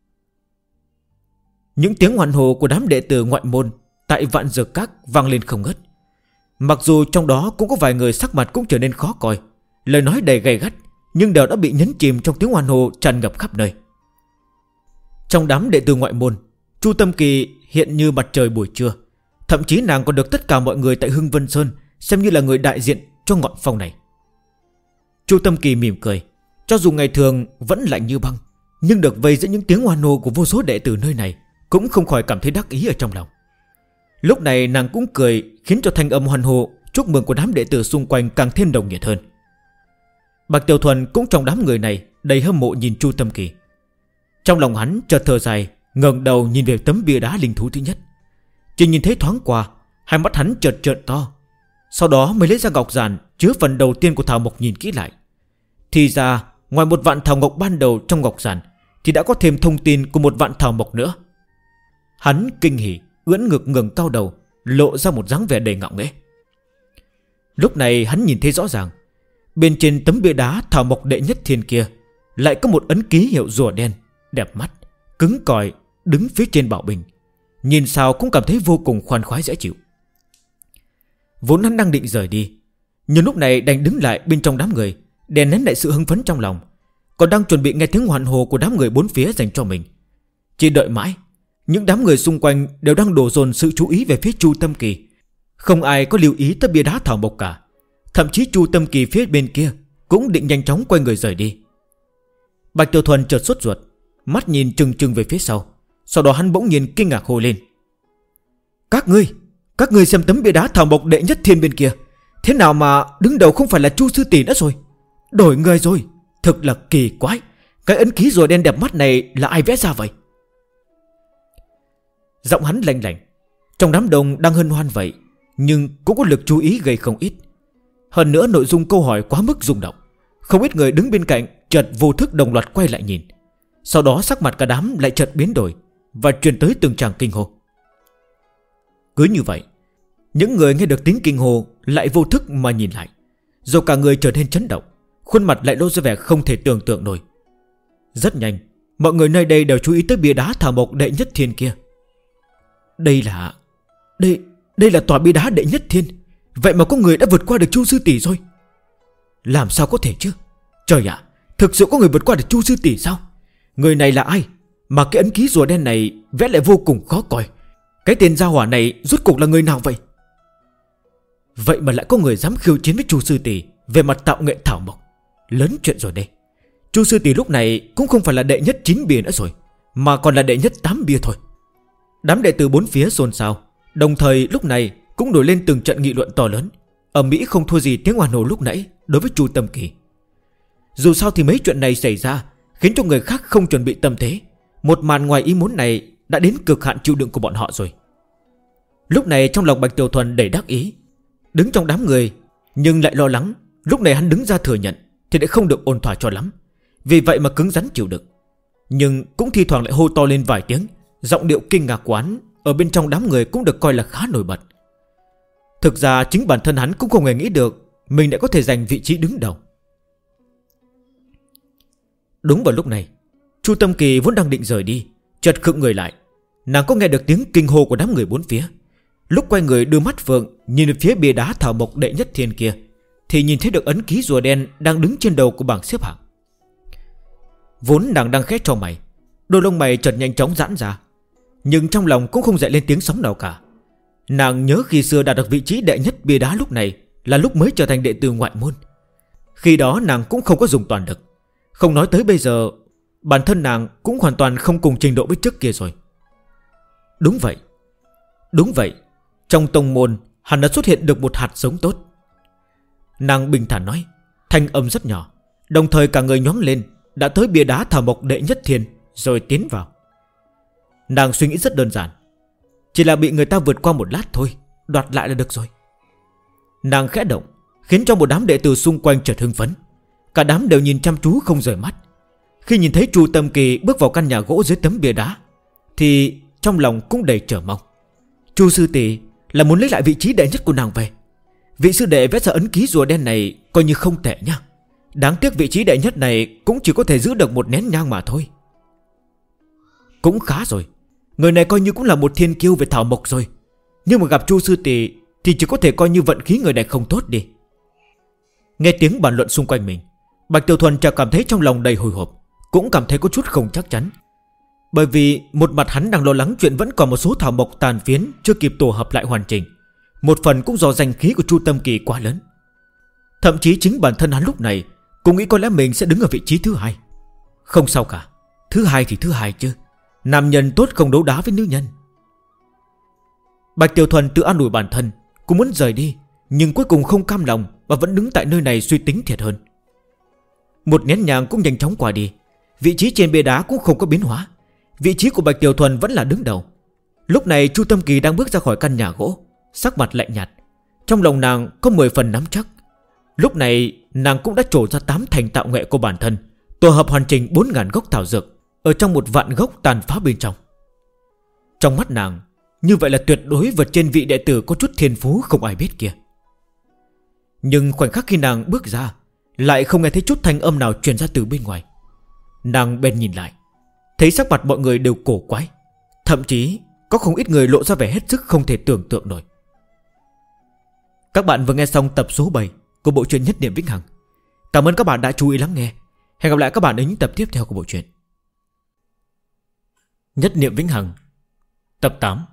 Những tiếng hoan hô của đám đệ tử ngoại môn tại Vạn Dược Các vang lên không ngớt. Mặc dù trong đó cũng có vài người sắc mặt cũng trở nên khó coi, lời nói đầy gay gắt, nhưng đều đã bị nhấn chìm trong tiếng hoan hô tràn ngập khắp nơi. Trong đám đệ tử ngoại môn, Chu Tâm Kỳ hiện như mặt trời buổi trưa. Thậm chí nàng còn được tất cả mọi người tại Hưng Vân Sơn xem như là người đại diện cho ngọn phong này. Chu Tâm Kỳ mỉm cười. Cho dù ngày thường vẫn lạnh như băng, nhưng được vây giữa những tiếng hoan hô của vô số đệ tử nơi này, cũng không khỏi cảm thấy đắc ý ở trong lòng. Lúc này nàng cũng cười, khiến cho thanh âm hoan hô chúc mừng của đám đệ tử xung quanh càng thêm nồng nhiệt hơn. Bạch Tiểu Thuần cũng trong đám người này đầy hâm mộ nhìn Chu Tâm Kỳ. Trong lòng hắn chợt thở dài, ngẩng đầu nhìn về tấm bia đá linh thú thứ nhất. Chỉ nhìn thấy thoáng qua, hai mắt hắn chợt trợn to. Sau đó mới lấy ra ngọc giản chứa phần đầu tiên của thảo mộc nhìn kỹ lại. Thì ra ngoài một vạn thảo mộc ban đầu trong ngọc giản thì đã có thêm thông tin của một vạn thảo mộc nữa. Hắn kinh hỉ, ưỡn ngực ngẩng cao đầu, lộ ra một dáng vẻ đầy ngạo nghễ. Lúc này hắn nhìn thấy rõ ràng, bên trên tấm bia đá thảo mộc đệ nhất thiên kia lại có một ấn ký hiệu rùa đen, đẹp mắt, cứng cỏi, đứng phía trên bảo bình. Nhìn sao cũng cảm thấy vô cùng khoan khoái dễ chịu. Vốn hắn đang định rời đi, nhưng lúc này đành đứng lại bên trong đám người, đè nén lại sự hưng phấn trong lòng, còn đang chuẩn bị nghe tiếng hoan hô của đám người bốn phía dành cho mình. Chỉ đợi mãi, những đám người xung quanh đều đang đổ dồn sự chú ý về phía Chu Tâm Kỳ. Không ai có lưu ý tới bia đá thảo mộc cả. Thậm chí Chu Tâm Kỳ phía bên kia cũng định nhanh chóng quay người rời đi. Bạch Tiểu Thuần chợt sốt ruột, mắt nhìn chừng chừng về phía sau. Sau đó hắn bỗng nhiên kinh ngạc hô lên: Các ngươi xem tấm bia đá thảo mộc đệ nhất thiên bên kia, thế nào mà đứng đầu không phải là Chu sư tỷ nữa rồi? Đổi người rồi, thực là kỳ quái. Cái ấn ký rùa đen đẹp mắt này là ai vẽ ra vậy? Giọng hắn lạnh lạnh. Trong đám đông đang hân hoan vậy, nhưng cũng có lực chú ý gây không ít. Hơn nữa nội dung câu hỏi quá mức rung động, không ít người đứng bên cạnh chợt vô thức đồng loạt quay lại nhìn. Sau đó sắc mặt cả đám lại chợt biến đổi, và truyền tới từng tràng kinh hô. Cứ như vậy, những người nghe được tiếng kinh hô lại vô thức mà nhìn lại, rồi cả người trở nên chấn động, khuôn mặt lại lộ ra vẻ không thể tưởng tượng nổi. Rất nhanh, mọi người nơi đây đều chú ý tới bia đá thảo mộc đệ nhất thiên kia. Đây là tòa bia đá đệ nhất thiên. Vậy mà có người đã vượt qua được Chu sư tỷ rồi. Làm sao có thể chứ? Trời ạ, thực sự có người vượt qua được Chu sư tỷ sao? Người này là ai mà cái ấn ký rùa đen này vẽ lại vô cùng khó coi? Cái tên gia hỏa này rốt cuộc là người nào vậy? Vậy mà lại có người dám khiêu chiến với Chu sư tỷ về mặt tạo nghệ thảo mộc. Lớn chuyện rồi đây. Chu sư tỷ lúc này cũng không phải là đệ nhất 9 bia nữa rồi, mà còn là đệ nhất 8 bia thôi. Đám đệ tử bốn phía xôn xao, đồng thời lúc này cũng nổi lên từng trận nghị luận to lớn. Ở Mỹ không thua gì tiếng oan hô lúc nãy đối với Chu Tâm Kỳ. Dù sao thì mấy chuyện này xảy ra khiến cho người khác không chuẩn bị tâm thế. Một màn ngoài ý muốn này đã đến cực hạn chịu đựng của bọn họ rồi. Lúc này trong lòng Bạch Tiểu Thuần đầy đắc ý, đứng trong đám người nhưng lại lo lắng. Lúc này hắn đứng ra thừa nhận thì lại không được ôn thỏa cho lắm, vì vậy mà cứng rắn chịu đựng. Nhưng cũng thi thoảng lại hô to lên vài tiếng. Giọng điệu kinh ngạc của hắn ở bên trong đám người cũng được coi là khá nổi bật. Thực ra chính bản thân hắn cũng không hề nghĩ được mình lại có thể giành vị trí đứng đầu. Đúng vào lúc này, Chu Tâm Kỳ vốn đang định rời đi, chợt khựng người lại. Nàng có nghe được tiếng kinh hô của đám người bốn phía. Lúc quay người đưa mắt phượng nhìn về phía bia đá thảo mộc đệ nhất thiên kia, thì nhìn thấy được ấn ký rùa đen đang đứng trên đầu của bảng xếp hạng. Vốn nàng đang khẽ cho mày, đôi lông mày chợt nhanh chóng giãn ra, nhưng trong lòng cũng không dậy lên tiếng sóng nào cả. Nàng nhớ khi xưa đạt được vị trí đệ nhất bia đá lúc này là lúc mới trở thành đệ tử ngoại môn. Khi đó nàng cũng không có dùng toàn lực. Không nói tới bây giờ, bản thân nàng cũng hoàn toàn không cùng trình độ với trước kia rồi. Đúng vậy, trong tông môn hẳn đã xuất hiện được một hạt giống tốt. Nàng bình thản nói, thanh âm rất nhỏ, đồng thời cả người nhoáng lên, đã tới bia đá thảo mộc đệ nhất thiên rồi tiến vào. Nàng suy nghĩ rất đơn giản, chỉ là bị người ta vượt qua một lát thôi, đoạt lại là được rồi. Nàng khẽ động, khiến cho một đám đệ tử xung quanh chợt hưng phấn. Cả đám đều nhìn chăm chú không rời mắt. Khi nhìn thấy Chu Tâm Kỳ bước vào căn nhà gỗ dưới tấm bia đá, thì trong lòng cũng đầy chờ mong. Chu sư tỷ là muốn lấy lại vị trí đệ nhất của nàng về. Vị sư đệ vẽ ra ấn ký rùa đen này coi như không tệ nha. Đáng tiếc vị trí đệ nhất này cũng chỉ có thể giữ được một nén nhang mà thôi. Cũng khá rồi, người này coi như cũng là một thiên kiêu về thảo mộc rồi. Nhưng mà gặp Chu sư tỷ thì chỉ có thể coi như vận khí người này không tốt đi. Nghe tiếng bàn luận xung quanh mình, Bạch Tiểu Thuần chợt cảm thấy trong lòng đầy hồi hộp, cũng cảm thấy có chút không chắc chắn. Bởi vì một mặt hắn đang lo lắng chuyện vẫn còn một số thảo mộc tàn phiến chưa kịp tổ hợp lại hoàn chỉnh, Một phần cũng do danh khí của Chu Tâm Kỳ quá lớn. Thậm chí chính bản thân hắn lúc này cũng nghĩ có lẽ mình sẽ đứng ở vị trí thứ 2. Không sao cả, thứ 2 thì thứ 2 chứ. Nam nhân tốt không đấu đá với nữ nhân. Bạch Tiểu Thuần tự an ủi bản thân, cũng muốn rời đi, nhưng cuối cùng không cam lòng và vẫn đứng tại nơi này suy tính thiệt hơn. Một nén nhang cũng nhanh chóng qua đi. Vị trí trên bia đá cũng không có biến hóa. Vị trí của Bạch Tiểu Thuần vẫn là đứng đầu. Lúc này Chu Tâm Kỳ đang bước ra khỏi căn nhà gỗ, sắc mặt lạnh nhạt. Trong lòng nàng có 10 phần nắm chắc. Lúc này nàng cũng đã trổ ra 8 thành tạo nghệ của bản thân, tổ hợp hoàn chỉnh 4.000 gốc thảo dược ở trong một vạn gốc tàn phá bên trong. Trong mắt nàng, như vậy là tuyệt đối vượt trên vị đệ tử có chút thiên phú không ai biết kia. Nhưng khoảnh khắc khi nàng bước ra, lại không nghe thấy chút thanh âm nào truyền ra từ bên ngoài. Nàng bèn nhìn lại, thấy sắc mặt mọi người đều cổ quái. Thậm chí có không ít người lộ ra vẻ hết sức không thể tưởng tượng nổi. Các bạn vừa nghe xong tập số 7 của bộ truyện Nhất Niệm Vĩnh Hằng. Cảm ơn các bạn đã chú ý lắng nghe. Hẹn gặp lại các bạn ở những tập tiếp theo của bộ truyện Nhất Niệm Vĩnh Hằng tập 8.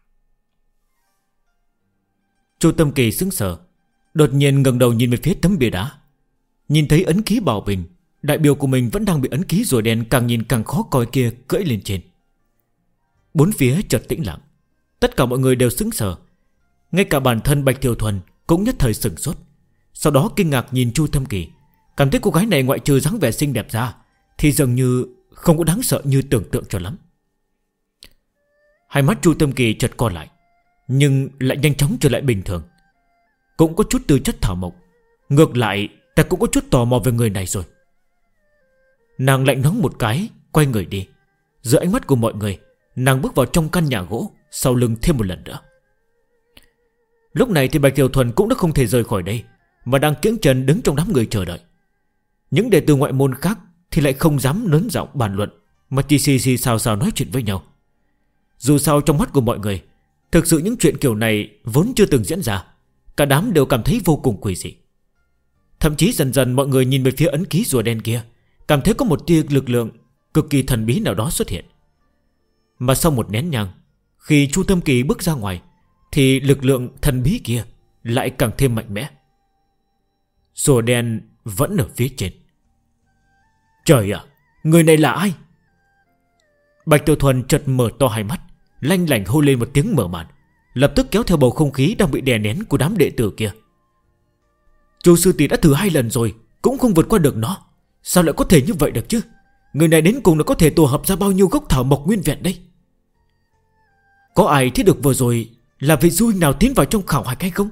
Chu Tâm Kỳ sững sờ, đột nhiên ngẩng đầu nhìn về phía tấm bia đá. Nhìn thấy ấn ký bảo bình, đại biểu của mình vẫn đang bị ấn ký rùa đen càng nhìn càng khó coi kia cưỡi lên trên. Bốn phía chợt tĩnh lặng. Tất cả mọi người đều sững sờ. Ngay cả bản thân Bạch Tiểu Thuần cũng nhất thời sửng sốt. Sau đó kinh ngạc nhìn Chu Tâm Kỳ, cảm thấy cô gái này ngoại trừ dáng vẻ xinh đẹp ra thì dường như không có đáng sợ như tưởng tượng cho lắm. Hai mắt Chu Tâm Kỳ chợt co lại, nhưng lại nhanh chóng trở lại bình thường. Cũng có chút tư chất thảo mộc. Ngược lại ta cũng có chút tò mò về người này rồi. Nàng lạnh nóng một cái, quay người đi. Giữa ánh mắt của mọi người, nàng bước vào trong căn nhà gỗ, sau lưng thêm một lần nữa. Lúc này thì Bạch Tiểu Thuần cũng đã không thể rời khỏi đây, mà đang kiễng chân đứng trong đám người chờ đợi. Những đệ tử ngoại môn khác thì lại không dám lớn giọng bàn luận, mà chỉ xì xì xào xào nói chuyện với nhau. Dù sao trong mắt của mọi người, thực sự những chuyện kiểu này vốn chưa từng diễn ra. Cả đám đều cảm thấy vô cùng quỷ dị. Thậm chí dần dần mọi người nhìn về phía ấn ký rùa đen kia, cảm thấy có một tia lực lượng cực kỳ thần bí nào đó xuất hiện. Mà sau một nén nhang, khi Chu Tâm Kỳ bước ra ngoài, thì lực lượng thần bí kia lại càng thêm mạnh mẽ. Rùa đen vẫn ở phía trên. Trời ạ, người này là ai? Bạch Tiểu Thuần chợt mở to hai mắt, lanh lảnh hô lên một tiếng mở màn, lập tức kéo theo bầu không khí đang bị đè nén của đám đệ tử kia. Chu sư tỷ đã thử 2 lần rồi, cũng không vượt qua được nó. Sao lại có thể như vậy được chứ? Người này đến cùng là có thể tổ hợp ra bao nhiêu gốc thảo mộc nguyên vẹn đây? Có ai thấy được vừa rồi là vị du huynh nào tiến vào trong khảo hạch hay không?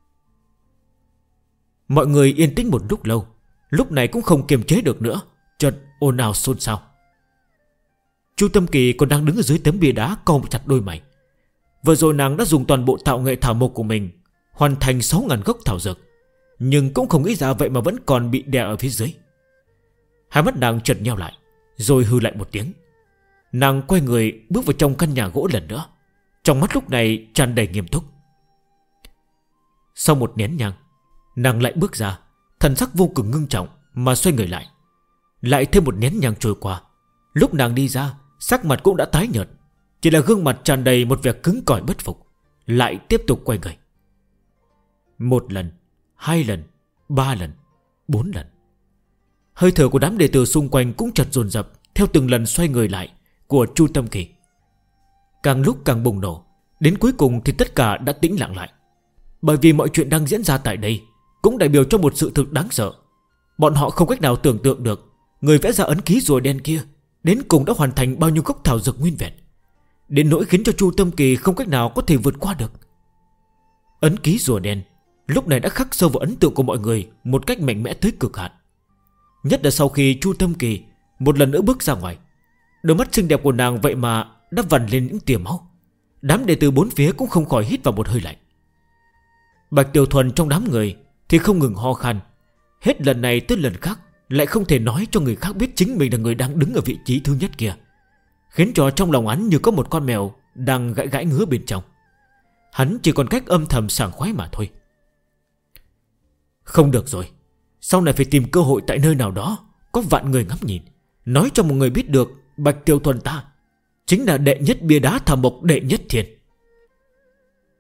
Mọi người yên tĩnh một lúc lâu, lúc này cũng không kiềm chế được nữa, chợt ồn ào xôn xao. Chu Tâm Kỳ còn đang đứng ở dưới tấm bia đá cau chặt đôi mày. Vừa rồi nàng đã dùng toàn bộ tạo nghệ thảo mộc của mình hoàn thành 6.000 gốc thảo dược, nhưng cũng không nghĩ ra vậy mà vẫn còn bị đè ở phía dưới. Hai mắt nàng chợt nheo lại, rồi hừ lại một tiếng. Nàng quay người bước vào trong căn nhà gỗ lần nữa, trong mắt lúc này tràn đầy nghiêm túc. Sau một nén nhang, nàng lại bước ra, thần sắc vô cùng ngưng trọng mà xoay người lại. Lại thêm một nén nhang trôi qua. Lúc nàng đi ra, sắc mặt cũng đã tái nhợt, chỉ là gương mặt tràn đầy một vẻ cứng cỏi bất phục. Lại tiếp tục quay người. 1 lần, 2 lần, 3 lần, 4 lần. Hơi thở của đám đệ tử xung quanh cũng chợt dồn dập theo từng lần xoay người lại của Chu Tâm Kỳ. Càng lúc càng bùng nổ, đến cuối cùng thì tất cả đã tĩnh lặng lại. Bởi vì mọi chuyện đang diễn ra tại đây cũng đại biểu cho một sự thực đáng sợ. Bọn họ không cách nào tưởng tượng được người vẽ ra ấn ký rùa đen kia đến cùng đã hoàn thành bao nhiêu gốc thảo dược nguyên vẹn, đến nỗi khiến cho Chu Tâm Kỳ không cách nào có thể vượt qua được. Ấn ký rùa đen lúc này đã khắc sâu vào ấn tượng của mọi người một cách mạnh mẽ tới cực hạn. Nhất là sau khi Chu Tâm Kỳ một lần nữa bước ra ngoài, đôi mắt xinh đẹp của nàng vậy mà đã vằn lên những tia máu. Đám đệ tử bốn phía cũng không khỏi hít vào một hơi lạnh. Bạch Tiểu Thuần trong đám người thì không ngừng ho khan, hết lần này tới lần khác lại không thể nói cho người khác biết chính mình là người đang đứng ở vị trí thứ nhất kia, khiến cho trong lòng hắn như có một con mèo đang gãi gãi ngứa bên trong. Hắn chỉ còn cách âm thầm sảng khoái mà thôi. Không được rồi, sau này phải tìm cơ hội tại nơi nào đó có vạn người ngắm nhìn, nói cho một người biết được Bạch Tiểu Thuần ta chính là đệ nhất bia đá thảo mộc đệ nhất thiên.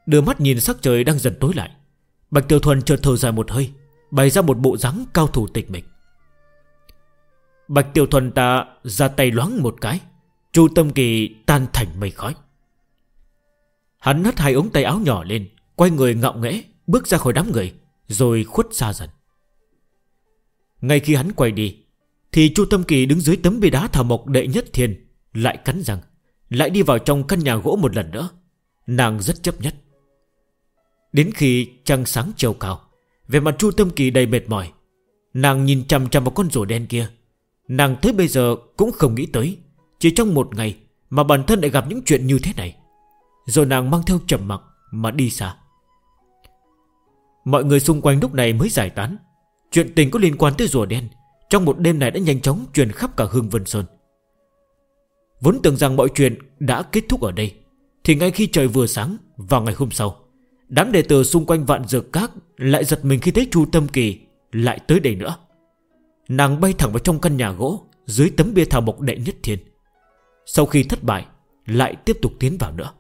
Đưa mắt nhìn sắc trời đang dần tối lại, Bạch Tiểu Thuần chợt thở dài một hơi, bày ra một bộ dáng cao thủ tịch mịch. Bạch Tiểu Thuần ta ra tay loáng một cái, Chu Tâm Kỳ tan thành mây khói. Hắn hất hai ống tay áo nhỏ lên, quay người ngạo nghễ bước ra khỏi đám người, rồi khuất xa dần. Ngay khi hắn quay đi, thì Chu Tâm Kỳ đứng dưới tấm bia đá thảo mộc đệ nhất thiên, lại cắn răng, lại đi vào trong căn nhà gỗ một lần nữa. Nàng rất chấp nhất. Đến khi trăng sáng chiều cao, về mặt Chu Tâm Kỳ đầy mệt mỏi, nàng nhìn chằm chằm vào con rùa đen kia. Nàng tới bây giờ cũng không nghĩ tới, chỉ trong một ngày mà bản thân lại gặp những chuyện như thế này. Rồi nàng mang theo trầm mặc mà đi xa. Mọi người xung quanh lúc này mới giải tán. Chuyện tình có liên quan tới rùa đen trong một đêm này đã nhanh chóng truyền khắp cả Hương Vân Sơn. Vốn tưởng rằng mọi chuyện đã kết thúc ở đây, thì ngay khi trời vừa sáng vào ngày hôm sau, đám đệ tử xung quanh Vạn Dược Các lại giật mình khi thấy Chu Tâm Kỳ lại tới đây nữa. Nàng bay thẳng vào trong căn nhà gỗ dưới tấm bia thảo mộc đệ nhất thiên. Sau khi thất bại, lại tiếp tục tiến vào nữa.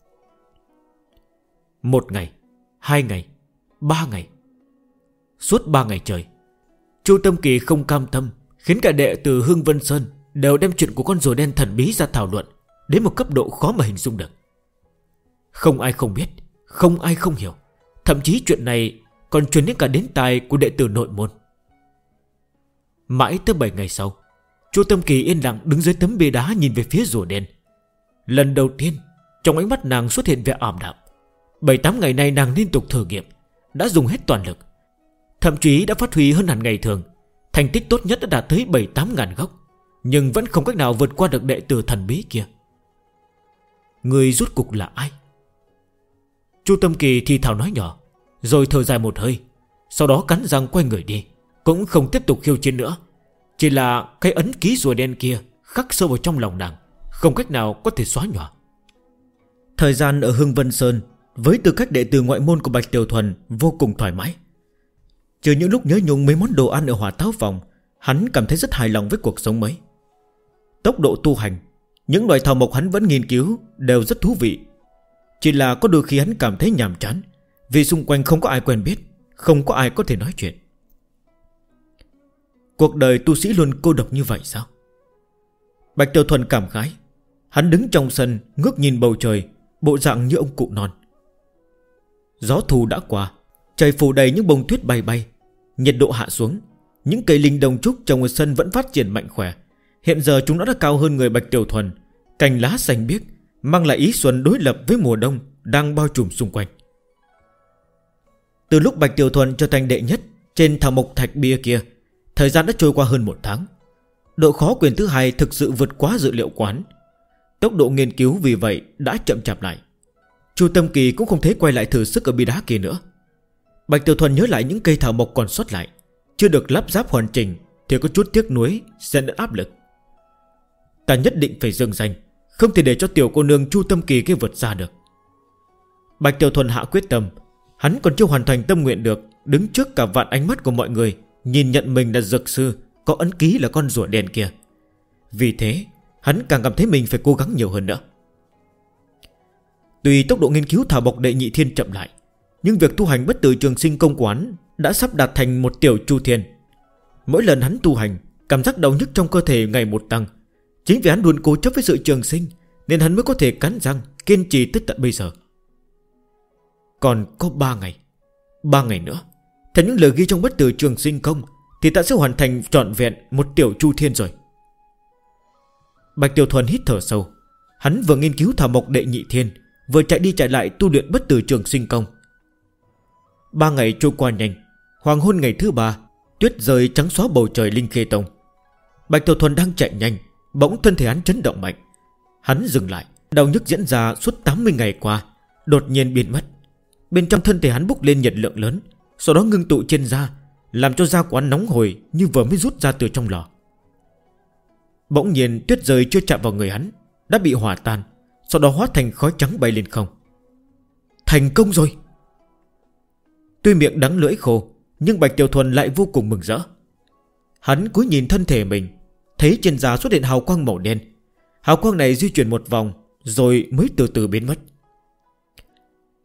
1 ngày, 2 ngày, 3 ngày. Suốt 3 ngày trời, Chu Tâm Kỳ không cam tâm, khiến cả đệ tử Hương Vân Sơn đều đem chuyện của con rùa đen thần bí ra thảo luận đến một cấp độ khó mà hình dung được. Không ai không biết, không ai không hiểu. Thậm chí chuyện này còn truyền đến cả đến tai của đệ tử nội môn. Mãi tới 7 ngày sau, Chu Tâm Kỳ yên lặng đứng dưới tấm bia đá nhìn về phía rùa đen. Lần đầu tiên trong ánh mắt nàng xuất hiện vẻ ảm đạm. 7-8 ngày nay nàng liên tục thử nghiệm, đã dùng hết toàn lực, thậm chí đã phát huy hơn hẳn ngày thường. Thành tích tốt nhất đã đạt tới 7-8 ngàn gốc, nhưng vẫn không cách nào vượt qua được đệ tử thần bí kia. Người rốt cục là ai? Chu Tâm Kỳ thì thào nói nhỏ, rồi thở dài một hơi, sau đó cắn răng quay người đi, cũng không tiếp tục khiêu chiến nữa. Chỉ là cái ấn ký rùa đen kia khắc sâu vào trong lòng nàng, không cách nào có thể xóa nhòa. Thời gian ở Hưng Vân Sơn với tư cách đệ tử ngoại môn của Bạch Tiểu Thuần vô cùng thoải mái. Trừ những lúc nhớ nhung mấy món đồ ăn ở Hỏa Táo Phòng, hắn cảm thấy rất hài lòng với cuộc sống mới. Tốc độ tu hành, những loại thảo mộc hắn vẫn nghiên cứu đều rất thú vị. Chỉ là có đôi khi hắn cảm thấy nhàm chán, vì xung quanh không có ai quen biết, không có ai có thể nói chuyện. Cuộc đời tu sĩ luôn cô độc như vậy sao? Bạch Tiểu Thuần cảm khái. Hắn đứng trong sân ngước nhìn bầu trời, bộ dạng như ông cụ non. Gió thu đã qua, trời phủ đầy những bông tuyết bay bay. Nhiệt độ hạ xuống, những cây linh đồng trúc trong sân vẫn phát triển mạnh khỏe. Hiện giờ chúng đã cao hơn người Bạch Tiểu Thuần. Cành lá xanh biếc mang lại ý xuân đối lập với mùa đông đang bao trùm xung quanh. Từ lúc Bạch Tiểu Thuần trở thành đệ nhất trên thảo mộc thạch bia kia, thời gian đã trôi qua hơn 1 tháng. Độ khó quyền thứ 2 thực sự vượt quá dự liệu quán. Tốc độ nghiên cứu vì vậy đã chậm chạp lại. Chu Tâm Kỳ cũng không thể quay lại thử sức ở bia đá kia nữa. Bạch Tiểu Thuần nhớ lại những cây thảo mộc còn sót lại, chưa được lắp ráp hoàn chỉnh, thì có chút tiếc nuối, xen lẫn áp lực. Ta nhất định phải dừng danh, không thể để cho tiểu cô nương Chu Tâm Kỳ kia vượt ra được. Bạch Tiểu Thuần hạ quyết tâm. Hắn còn chưa hoàn thành tâm nguyện được, đứng trước cả vạn ánh mắt của mọi người, nhìn nhận mình là dược sư, có ấn ký là con rùa đen kia. Vì thế hắn càng cảm thấy mình phải cố gắng nhiều hơn nữa. Tuy tốc độ nghiên cứu thảo mộc đệ nhị thiên chậm lại, nhưng việc tu hành bất tử trường sinh công quán đã sắp đạt thành một tiểu chu thiên. Mỗi lần hắn tu hành, cảm giác đau nhức trong cơ thể ngày một tăng. Chính vì hắn luôn cố chấp với sự trường sinh, nên hắn mới có thể cắn răng kiên trì tới tận bây giờ. Còn có 3 ngày, 3 ngày nữa, theo những lời ghi trong bất tử trường sinh công, thì ta sẽ hoàn thành trọn vẹn một tiểu chu thiên rồi. Bạch Tiểu Thuần hít thở sâu. Hắn vừa nghiên cứu thảo mộc đệ nhị thiên, vừa chạy đi chạy lại tu luyện bất tử trường sinh công. 3 ngày trôi qua nhanh. Hoàng hôn ngày thứ 3, tuyết rơi trắng xóa bầu trời Linh Khê Tông. Bạch Tiểu Thuần đang chạy nhanh, bỗng thân thể hắn chấn động mạnh. Hắn dừng lại. Đau nhức diễn ra suốt 80 ngày qua đột nhiên biến mất. Bên trong thân thể hắn bốc lên nhiệt lượng lớn, sau đó ngưng tụ trên da, làm cho da của hắn nóng hổi như vừa mới rút ra từ trong lò. Bỗng nhiên tuyết rơi chưa chạm vào người hắn đã bị hòa tan, sau đó hóa thành khói trắng bay lên không. Thành công rồi! Tuy miệng đắng lưỡi khô, nhưng Bạch Tiểu Thuần lại vô cùng mừng rỡ. Hắn cúi nhìn thân thể mình, thấy trên da xuất hiện hào quang màu đen. Hào quang này di chuyển một vòng rồi mới từ từ biến mất.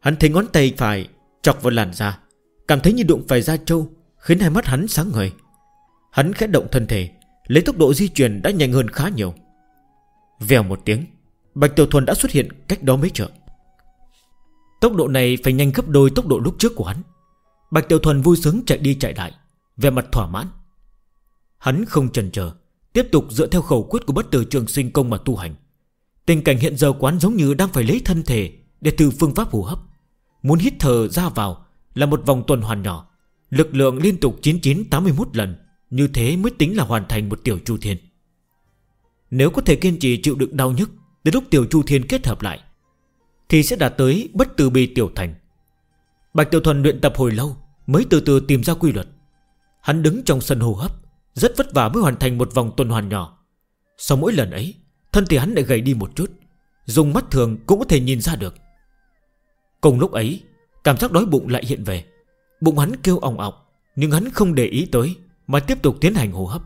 Hắn thấy ngón tay phải chọc vào làn da, cảm thấy như đụng phải da trâu, khiến hai mắt hắn sáng ngời. Hắn khẽ động thân thể, lấy tốc độ di chuyển đã nhanh hơn khá nhiều. Vèo một tiếng, Bạch Tiểu Thuần đã xuất hiện cách đó mấy trượng. Tốc độ này phải nhanh gấp đôi tốc độ lúc trước của hắn. Bạch Tiểu Thuần vui sướng chạy đi chạy lại, vẻ mặt thỏa mãn. Hắn không chần chờ, tiếp tục dựa theo khẩu quyết của Bất Tử Trường Sinh Công mà tu hành. Tình cảnh hiện giờ quán giống như đang phải lấy thân thể để từ phương pháp hô hấp. Muốn hít thở ra vào là một vòng tuần hoàn nhỏ, lực lượng liên tục 9981 lần. Như thế mới tính là hoàn thành một tiểu chu thiên. Nếu có thể kiên trì chịu đựng đau nhức đến lúc tiểu chu thiên kết hợp lại thì sẽ đạt tới bất tử bi tiểu thành. Bạch Tiểu Thuần luyện tập hồi lâu mới từ từ tìm ra quy luật. Hắn đứng trong sân hô hấp, rất vất vả mới hoàn thành một vòng tuần hoàn nhỏ. Sau mỗi lần ấy, thân thể hắn lại gầy đi một chút, dùng mắt thường cũng có thể nhìn ra được. Cùng lúc ấy, cảm giác đói bụng lại hiện về. Bụng hắn kêu òng ọc, nhưng hắn không để ý tới mà tiếp tục tiến hành hô hấp.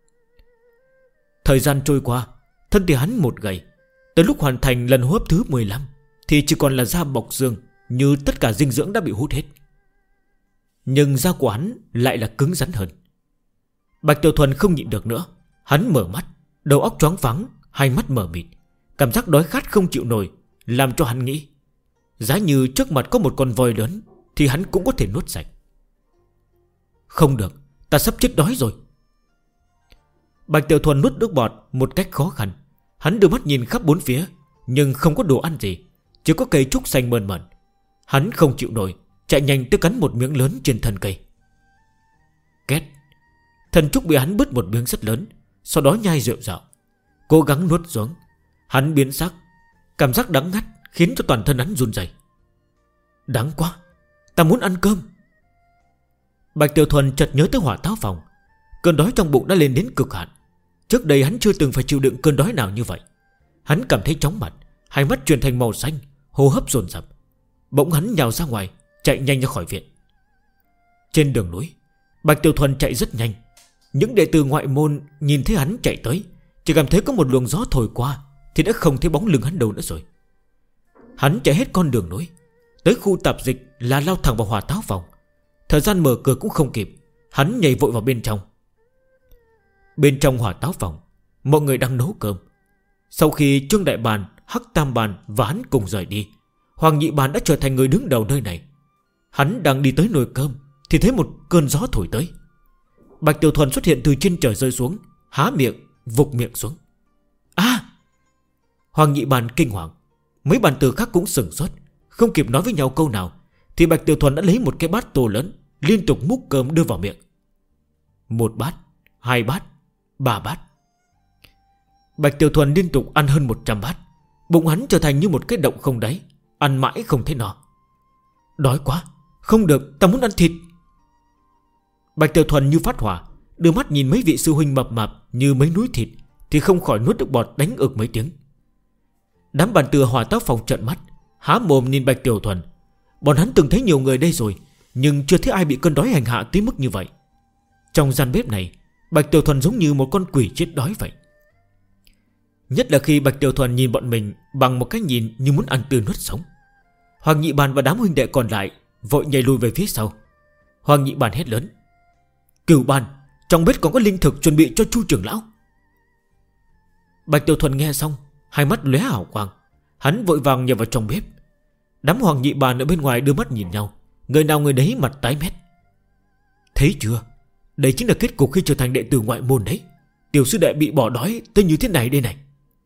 Thời gian trôi qua, thân thể hắn một gầy. Tới lúc hoàn thành lần hô hấp thứ 15 thì chỉ còn là da bọc xương, như tất cả dinh dưỡng đã bị hút hết. Nhưng da của hắn lại là cứng rắn hơn. Bạch Tiểu Thuần không nhịn được nữa. Hắn mở mắt, đầu óc choáng váng, hai mắt mở mịt. Cảm giác đói khát không chịu nổi làm cho hắn nghĩ, giá như trước mặt có một con voi lớn thì hắn cũng có thể nuốt sạch. Không được, ta sắp chết đói rồi. Bạch Tiểu Thuần nuốt nước bọt một cách khó khăn. Hắn đưa mắt nhìn khắp bốn phía, nhưng không có đồ ăn gì, chỉ có cây trúc xanh mơn mởn. Hắn không chịu nổi, chạy nhanh tới cắn một miếng lớn trên thân cây. Két, thân trúc bị hắn bứt một miếng rất lớn, sau đó nhai rượu rạo, cố gắng nuốt xuống. Hắn biến sắc, cảm giác đắng ngắt khiến cho toàn thân hắn run rẩy. Đắng quá, ta muốn ăn cơm. Bạch Tiểu Thuần chợt nhớ tới hỏa táo phòng. Cơn đói trong bụng đã lên đến cực hạn. Trước đây hắn chưa từng phải chịu đựng cơn đói nào như vậy. Hắn cảm thấy chóng mặt, hai mắt chuyển thành màu xanh, hô hấp dồn dập. Bỗng hắn nhào ra ngoài, chạy nhanh ra khỏi viện. Trên đường núi, Bạch Tiểu Thuần chạy rất nhanh. Những đệ tử ngoại môn nhìn thấy hắn chạy tới, chỉ cảm thấy có một luồng gió thổi qua thì đã không thấy bóng lưng hắn đâu nữa rồi. Hắn chạy hết con đường núi, tới khu tạp dịch là lao thẳng vào hỏa táo phòng. Thời gian mở cửa cũng không kịp, hắn nhảy vội vào bên trong. Bên trong hỏa táo phòng, mọi người đang nấu cơm. Sau khi Trương Đại Bàn, Hắc Tam Bàn và hắn cùng rời đi, Hoàng Nhị Bàn đã trở thành người đứng đầu nơi này. Hắn đang đi tới nồi cơm thì thấy một cơn gió thổi tới. Bạch Tiểu Thuần xuất hiện từ trên trời rơi xuống, há miệng, vục miệng xuống. Hoàng Nhị Bàn kinh hoàng, mấy bàn tử khác cũng sửng sốt, không kịp nói với nhau câu nào thì Bạch Tiểu Thuần đã lấy một cái bát tô lớn, liên tục múc cơm đưa vào miệng. 1 bát, 2 bát, 3 bát. Bạch Tiểu Thuần liên tục ăn hơn 100 bát. Bụng hắn trở thành như một cái động không đáy, ăn mãi không thấy no. Đói quá, không được, ta muốn ăn thịt. Bạch Tiểu Thuần như phát hỏa, đưa mắt nhìn mấy vị sư huynh mập mạp như mấy núi thịt thì không khỏi nuốt nước bọt đánh ực mấy tiếng. Đám bàn tử hỏa táo phòng trợn mắt, há mồm nhìn Bạch Tiểu Thuần. Bọn hắn từng thấy nhiều người đây rồi, nhưng chưa thấy ai bị cơn đói hành hạ tới mức như vậy. Trong gian bếp này, Bạch Tiểu Thuần giống như một con quỷ chết đói vậy. Nhất là khi Bạch Tiểu Thuần nhìn bọn mình bằng một cái nhìn như muốn ăn tươi nuốt sống. Hoàng Nhị Bàn và đám huynh đệ còn lại vội nhảy lùi về phía sau. Hoàng Nhị Bàn hét lớn: Cửu Bàn, trong bếp còn có linh thực chuẩn bị cho Chu trưởng lão. Bạch Tiểu Thuần nghe xong, hai mắt lóe hào quang. Hắn vội vàng nhảy vào trong bếp. Đám Hoàng Nhị Bàn ở bên ngoài đưa mắt nhìn nhau, người nào người đấy mặt tái mét. Thấy chưa, đây chính là kết cục khi trở thành đệ tử ngoại môn đấy. Tiểu sư đệ bị bỏ đói tới như thế này đây này.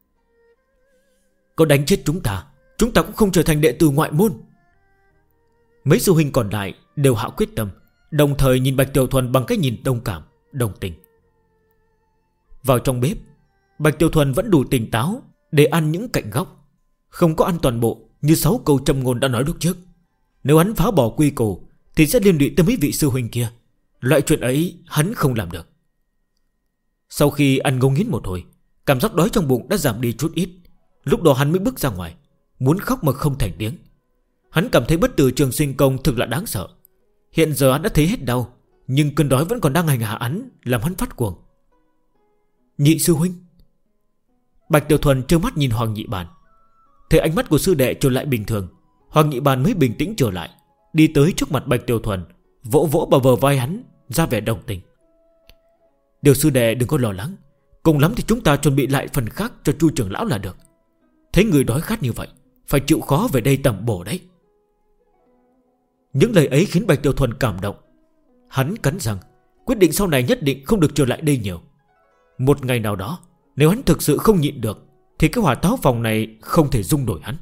Có đánh chết chúng ta cũng không trở thành đệ tử ngoại môn. Mấy sư huynh còn lại đều hạ quyết tâm, đồng thời nhìn Bạch Tiểu Thuần bằng cái nhìn đồng cảm, đồng tình. Vào trong bếp, Bạch Tiểu Thuần vẫn đủ tỉnh táo để ăn những cạnh góc, không có ăn toàn bộ như 6 câu châm ngôn đã nói lúc trước. Nếu hắn phá bỏ quy củ thì sẽ liên lụy tới mấy vị sư huynh kia. Loại chuyện ấy hắn không làm được. Sau khi ăn ngấu nghiến một hồi, cảm giác đói trong bụng đã giảm đi chút ít. Lúc đó hắn mới bước ra ngoài, muốn khóc mà không thành tiếng. Hắn cảm thấy Bất Tử Trường Sinh Công thực là đáng sợ. Hiện giờ hắn đã thấy hết đau, nhưng cơn đói vẫn còn đang hành hạ hắn, làm hắn phát cuồng. Nhị sư huynh. Bạch Tiểu Thuần trơ mắt nhìn Hoàng Nhị Bàn, thấy ánh mắt của sư đệ trở lại bình thường, Hoàng Nhị Bàn mới bình tĩnh trở lại, đi tới trước mặt Bạch Tiểu Thuần, vỗ vỗ vào bờ vai hắn, ra vẻ đồng tình. Điều sư đệ đừng có lo lắng, cùng lắm thì chúng ta chuẩn bị lại phần khác cho Chu trưởng lão là được. Thấy người đói khát như vậy, phải chịu khó về đây tầm bổ đấy. Những lời ấy khiến Bạch Tiểu Thuần cảm động. Hắn cắn răng, quyết định sau này nhất định không được trở lại đây nhiều. Một ngày nào đó, nếu hắn thực sự không nhịn được, thì cái hỏa táo phòng này không thể dung đổi hắn.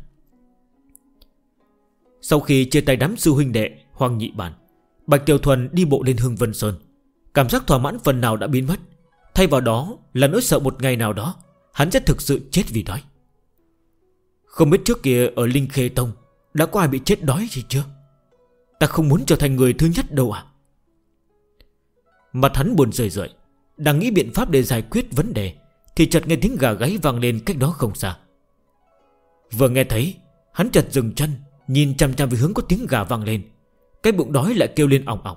Sau khi chia tay đám sư huynh đệ Hoàng Nhị Bàn, Bạch Tiểu Thuần đi bộ lên Hương Vân Sơn. Cảm giác thỏa mãn phần nào đã biến mất, thay vào đó là nỗi sợ một ngày nào đó hắn sẽ thực sự chết vì đói. Không biết trước kia ở Linh Khê Tông đã có ai bị chết đói gì chưa? Ta không muốn trở thành người thứ nhất đâu à. Mặt hắn buồn rười rượi, đang nghĩ biện pháp để giải quyết vấn đề, thì chợt nghe tiếng gà gáy vang lên cách đó không xa. Vừa nghe thấy, hắn chợt dừng chân, nhìn chằm chằm về hướng có tiếng gà vang lên. Cái bụng đói lại kêu lên ỏng ỏng.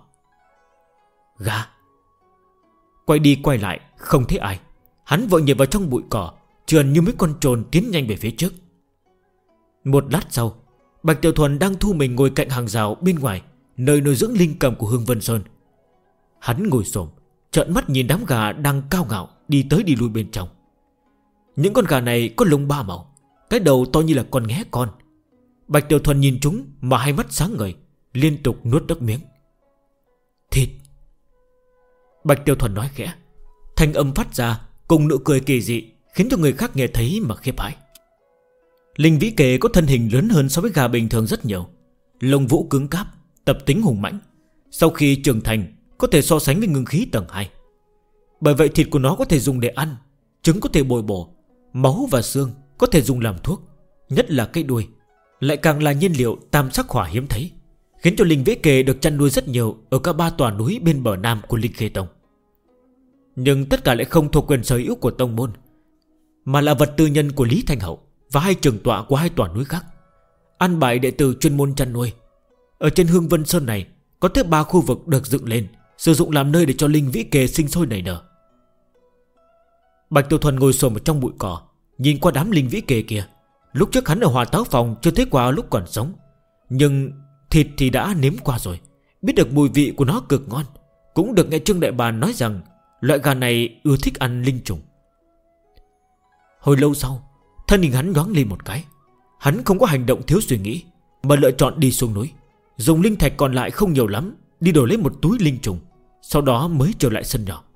Gà. Quay đi quay lại không thấy ai, hắn vội nhảy vào trong bụi cỏ, trườn như mấy con trồn tiến nhanh về phía trước. Một lát sau, Bạch Tiểu Thuần đang thu mình ngồi cạnh hàng rào bên ngoài, nơi nuôi dưỡng linh cầm của Hương Vân Sơn. Hắn ngồi xổm, trợn mắt nhìn đám gà đang cao ngạo đi tới đi lui bên trong. Những con gà này có lông ba màu, cái đầu to như là con nghé con. Bạch Tiểu Thuần nhìn chúng mà hai mắt sáng ngời, liên tục nuốt nước miếng. Thịt. Bạch Tiểu Thuần nói khẽ, thanh âm phát ra cùng nụ cười kỳ dị, khiến cho người khác nghe thấy mà khiếp hãi. Linh vĩ kề có thân hình lớn hơn so với gà bình thường rất nhiều, lông vũ cứng cáp, tập tính hùng mãnh. Sau khi trưởng thành có thể so sánh với ngưng khí tầng 2. Bởi vậy thịt của nó có thể dùng để ăn, trứng có thể bồi bổ, máu và xương có thể dùng làm thuốc, nhất là cái đuôi lại càng là nhiên liệu tam sắc hỏa hiếm thấy, khiến cho linh vĩ kề được chăn nuôi rất nhiều ở cả 3 tòa núi bên bờ nam của Linh Khê Tông. Nhưng tất cả lại không thuộc quyền sở hữu của tông môn, mà là vật tư nhân của Lý Thanh Hậu và hai trưởng tọa của hai tòa núi khác, an bài đệ tử chuyên môn chăn nuôi. Ở trên Hương Vân Sơn này có tới 3 khu vực được dựng lên, sử dụng làm nơi để cho linh vĩ kề sinh sôi nảy nở. Bạch Tiểu Thuần ngồi xổm ở trong bụi cỏ, nhìn qua đám linh vĩ kề kia. Lúc trước hắn ở Hỏa Táo Phòng chưa thấy qua lúc còn sống, nhưng thịt thì đã nếm qua rồi, biết được mùi vị của nó cực ngon. Cũng được nghe Trương Đại Bàn nói rằng loại gà này ưa thích ăn linh trùng. Hồi lâu sau, thân hình hắn nhoáng lên một cái. Hắn không có hành động thiếu suy nghĩ, mà lựa chọn đi xuống núi, dùng linh thạch còn lại không nhiều lắm đi đổi lấy một túi linh trùng, sau đó mới trở lại sân nhỏ.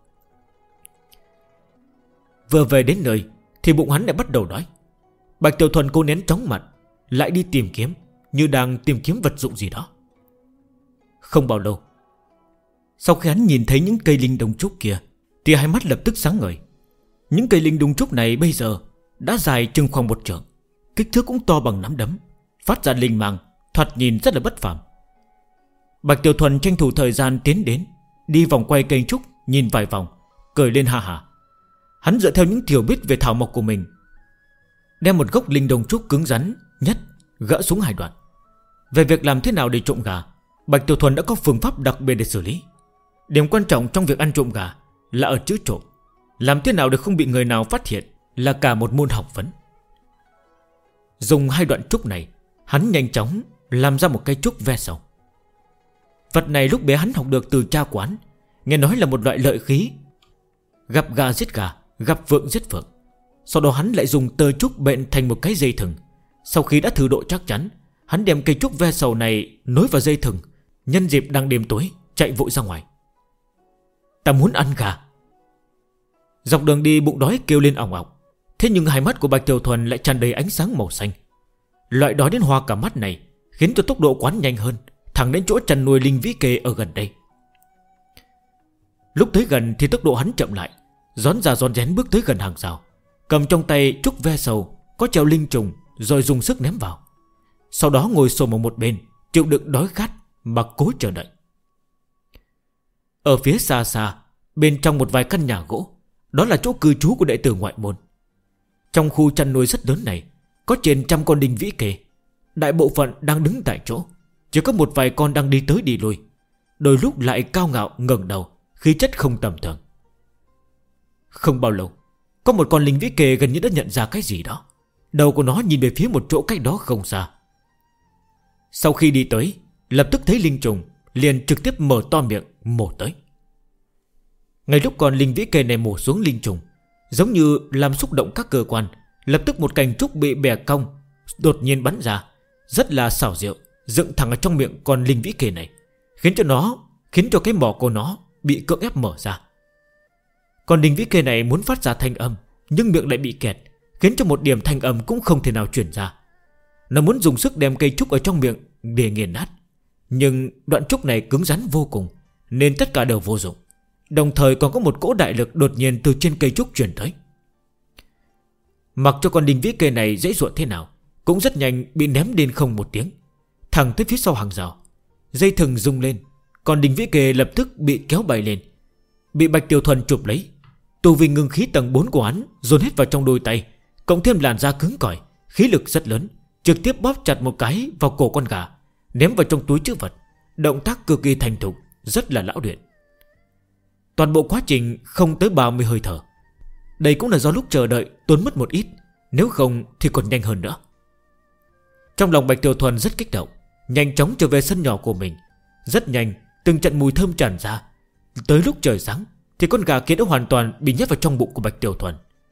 Vừa về đến nơi thì bụng hắn lại bắt đầu đói. Bạch Tiểu Thuần cố nén chóng mặt, lại đi tìm kiếm, như đang tìm kiếm vật dụng gì đó. Không bao lâu, sau khi hắn nhìn thấy những cây linh đồng trúc kia, thì hai mắt lập tức sáng ngời. Những cây linh đồng trúc này bây giờ đã dài chừng khoảng 1 trượng, kích thước cũng to bằng nắm đấm, phát ra linh mang, thoạt nhìn rất là bất phàm. Bạch Tiểu Thuần tranh thủ thời gian tiến đến, đi vòng quay cây trúc, nhìn vài vòng, cười lên ha hả. Hắn dựa theo những hiểu biết về thảo mộc của mình, đem một gốc linh đồng trúc cứng rắn nhất gỡ xuống 2 đoạn. Về việc làm thế nào để trộm gà, Bạch Tiểu Thuần đã có phương pháp đặc biệt để xử lý. Điểm quan trọng trong việc ăn trộm gà là ở chữ trộm. Làm thế nào để không bị người nào phát hiện là cả một môn học vấn. Dùng 2 đoạn trúc này, hắn nhanh chóng làm ra một cây trúc ve sầu. Vật này lúc bé hắn học được từ cha quán, nghe nói là một loại lợi khí, gặp gà giết gà, gặp vượng giết vượng. Sau đó hắn lại dùng tơ trúc bện thành một cái dây thừng. Sau khi đã thử độ chắc chắn, hắn đem cây trúc ve sầu này nối vào dây thừng, nhân dịp đang đêm tối chạy vội ra ngoài. Ta muốn ăn gà. Dọc đường đi bụng đói kêu lên ỏng ỏng. Thế nhưng hai mắt của Bạch Tiểu Thuần lại tràn đầy ánh sáng màu xanh. Loại đói đến hoa cả mắt này khiến cho tốc độ quán nhanh hơn, thẳng đến chỗ chăn nuôi linh vĩ kề ở gần đây. Lúc tới gần thì tốc độ hắn chậm lại, rón ra rón rén bước tới gần hàng rào, cầm trong tay trúc ve sầu có treo linh trùng, rồi dùng sức ném vào. Sau đó ngồi xổm ở một bên, chịu đựng đói khát mà cố chờ đợi. Ở phía xa xa, bên trong một vài căn nhà gỗ, đó là chỗ cư trú của đệ tử ngoại môn. Trong khu chăn nuôi rất lớn này có trên 100 con linh vĩ kề. Đại bộ phận đang đứng tại chỗ, chỉ có một vài con đang đi tới đi lui, đôi lúc lại cao ngạo ngẩng đầu, khí chất không tầm thường. Không bao lâu, có một con linh vĩ kề gần như đã nhận ra cái gì đó. Đầu của nó nhìn về phía một chỗ cách đó không xa. Sau khi đi tới, lập tức thấy linh trùng, liền trực tiếp mở to miệng mổ tới. Ngay lúc con linh vĩ kê này mổ xuống linh trùng, giống như làm xúc động các cơ quan, lập tức một cành trúc bị bẻ cong đột nhiên bắn ra, rất là xảo diệu, dựng thẳng ở trong miệng con linh vĩ kê này, khiến cho cái mỏ của nó bị cưỡng ép mở ra. Con linh vĩ kê này muốn phát ra thanh âm, nhưng miệng lại bị kẹt, khiến cho một điểm thanh âm cũng không thể nào truyền ra. Nó muốn dùng sức đem cây trúc ở trong miệng để nghiền nát, nhưng đoạn trúc này cứng rắn vô cùng, nên tất cả đều vô dụng. Đồng thời còn có một cỗ đại lực đột nhiên từ trên cây trúc truyền tới. Mặc cho con linh vĩ kê này dễ dụa thế nào, cũng rất nhanh bị ném lên không một tiếng, thẳng tới phía sau hàng rào. Dây thừng rung lên, con linh vĩ kê lập tức bị kéo bay lên, bị Bạch Tiểu Thuần chụp lấy. Tu vi ngưng khí tầng 4 của hắn dồn hết vào trong đôi tay, cộng thêm làn da cứng cỏi, khí lực rất lớn, trực tiếp bóp chặt một cái vào cổ con gà, ném vào trong túi trữ vật. Động tác cực kỳ thành thục, rất là lão luyện. Toàn bộ quá trình không tới 30 hơi thở. Đây cũng là do lúc chờ đợi tốn mất một ít, nếu không thì còn nhanh hơn nữa. Trong lòng Bạch Tiểu Thuần rất kích động, nhanh chóng trở về sân nhỏ của mình. Rất nhanh, từng trận mùi thơm tràn ra. Tới lúc trời sáng thì con gà kia đã hoàn toàn bị nhét vào trong bụng của Bạch Tiểu Thuần.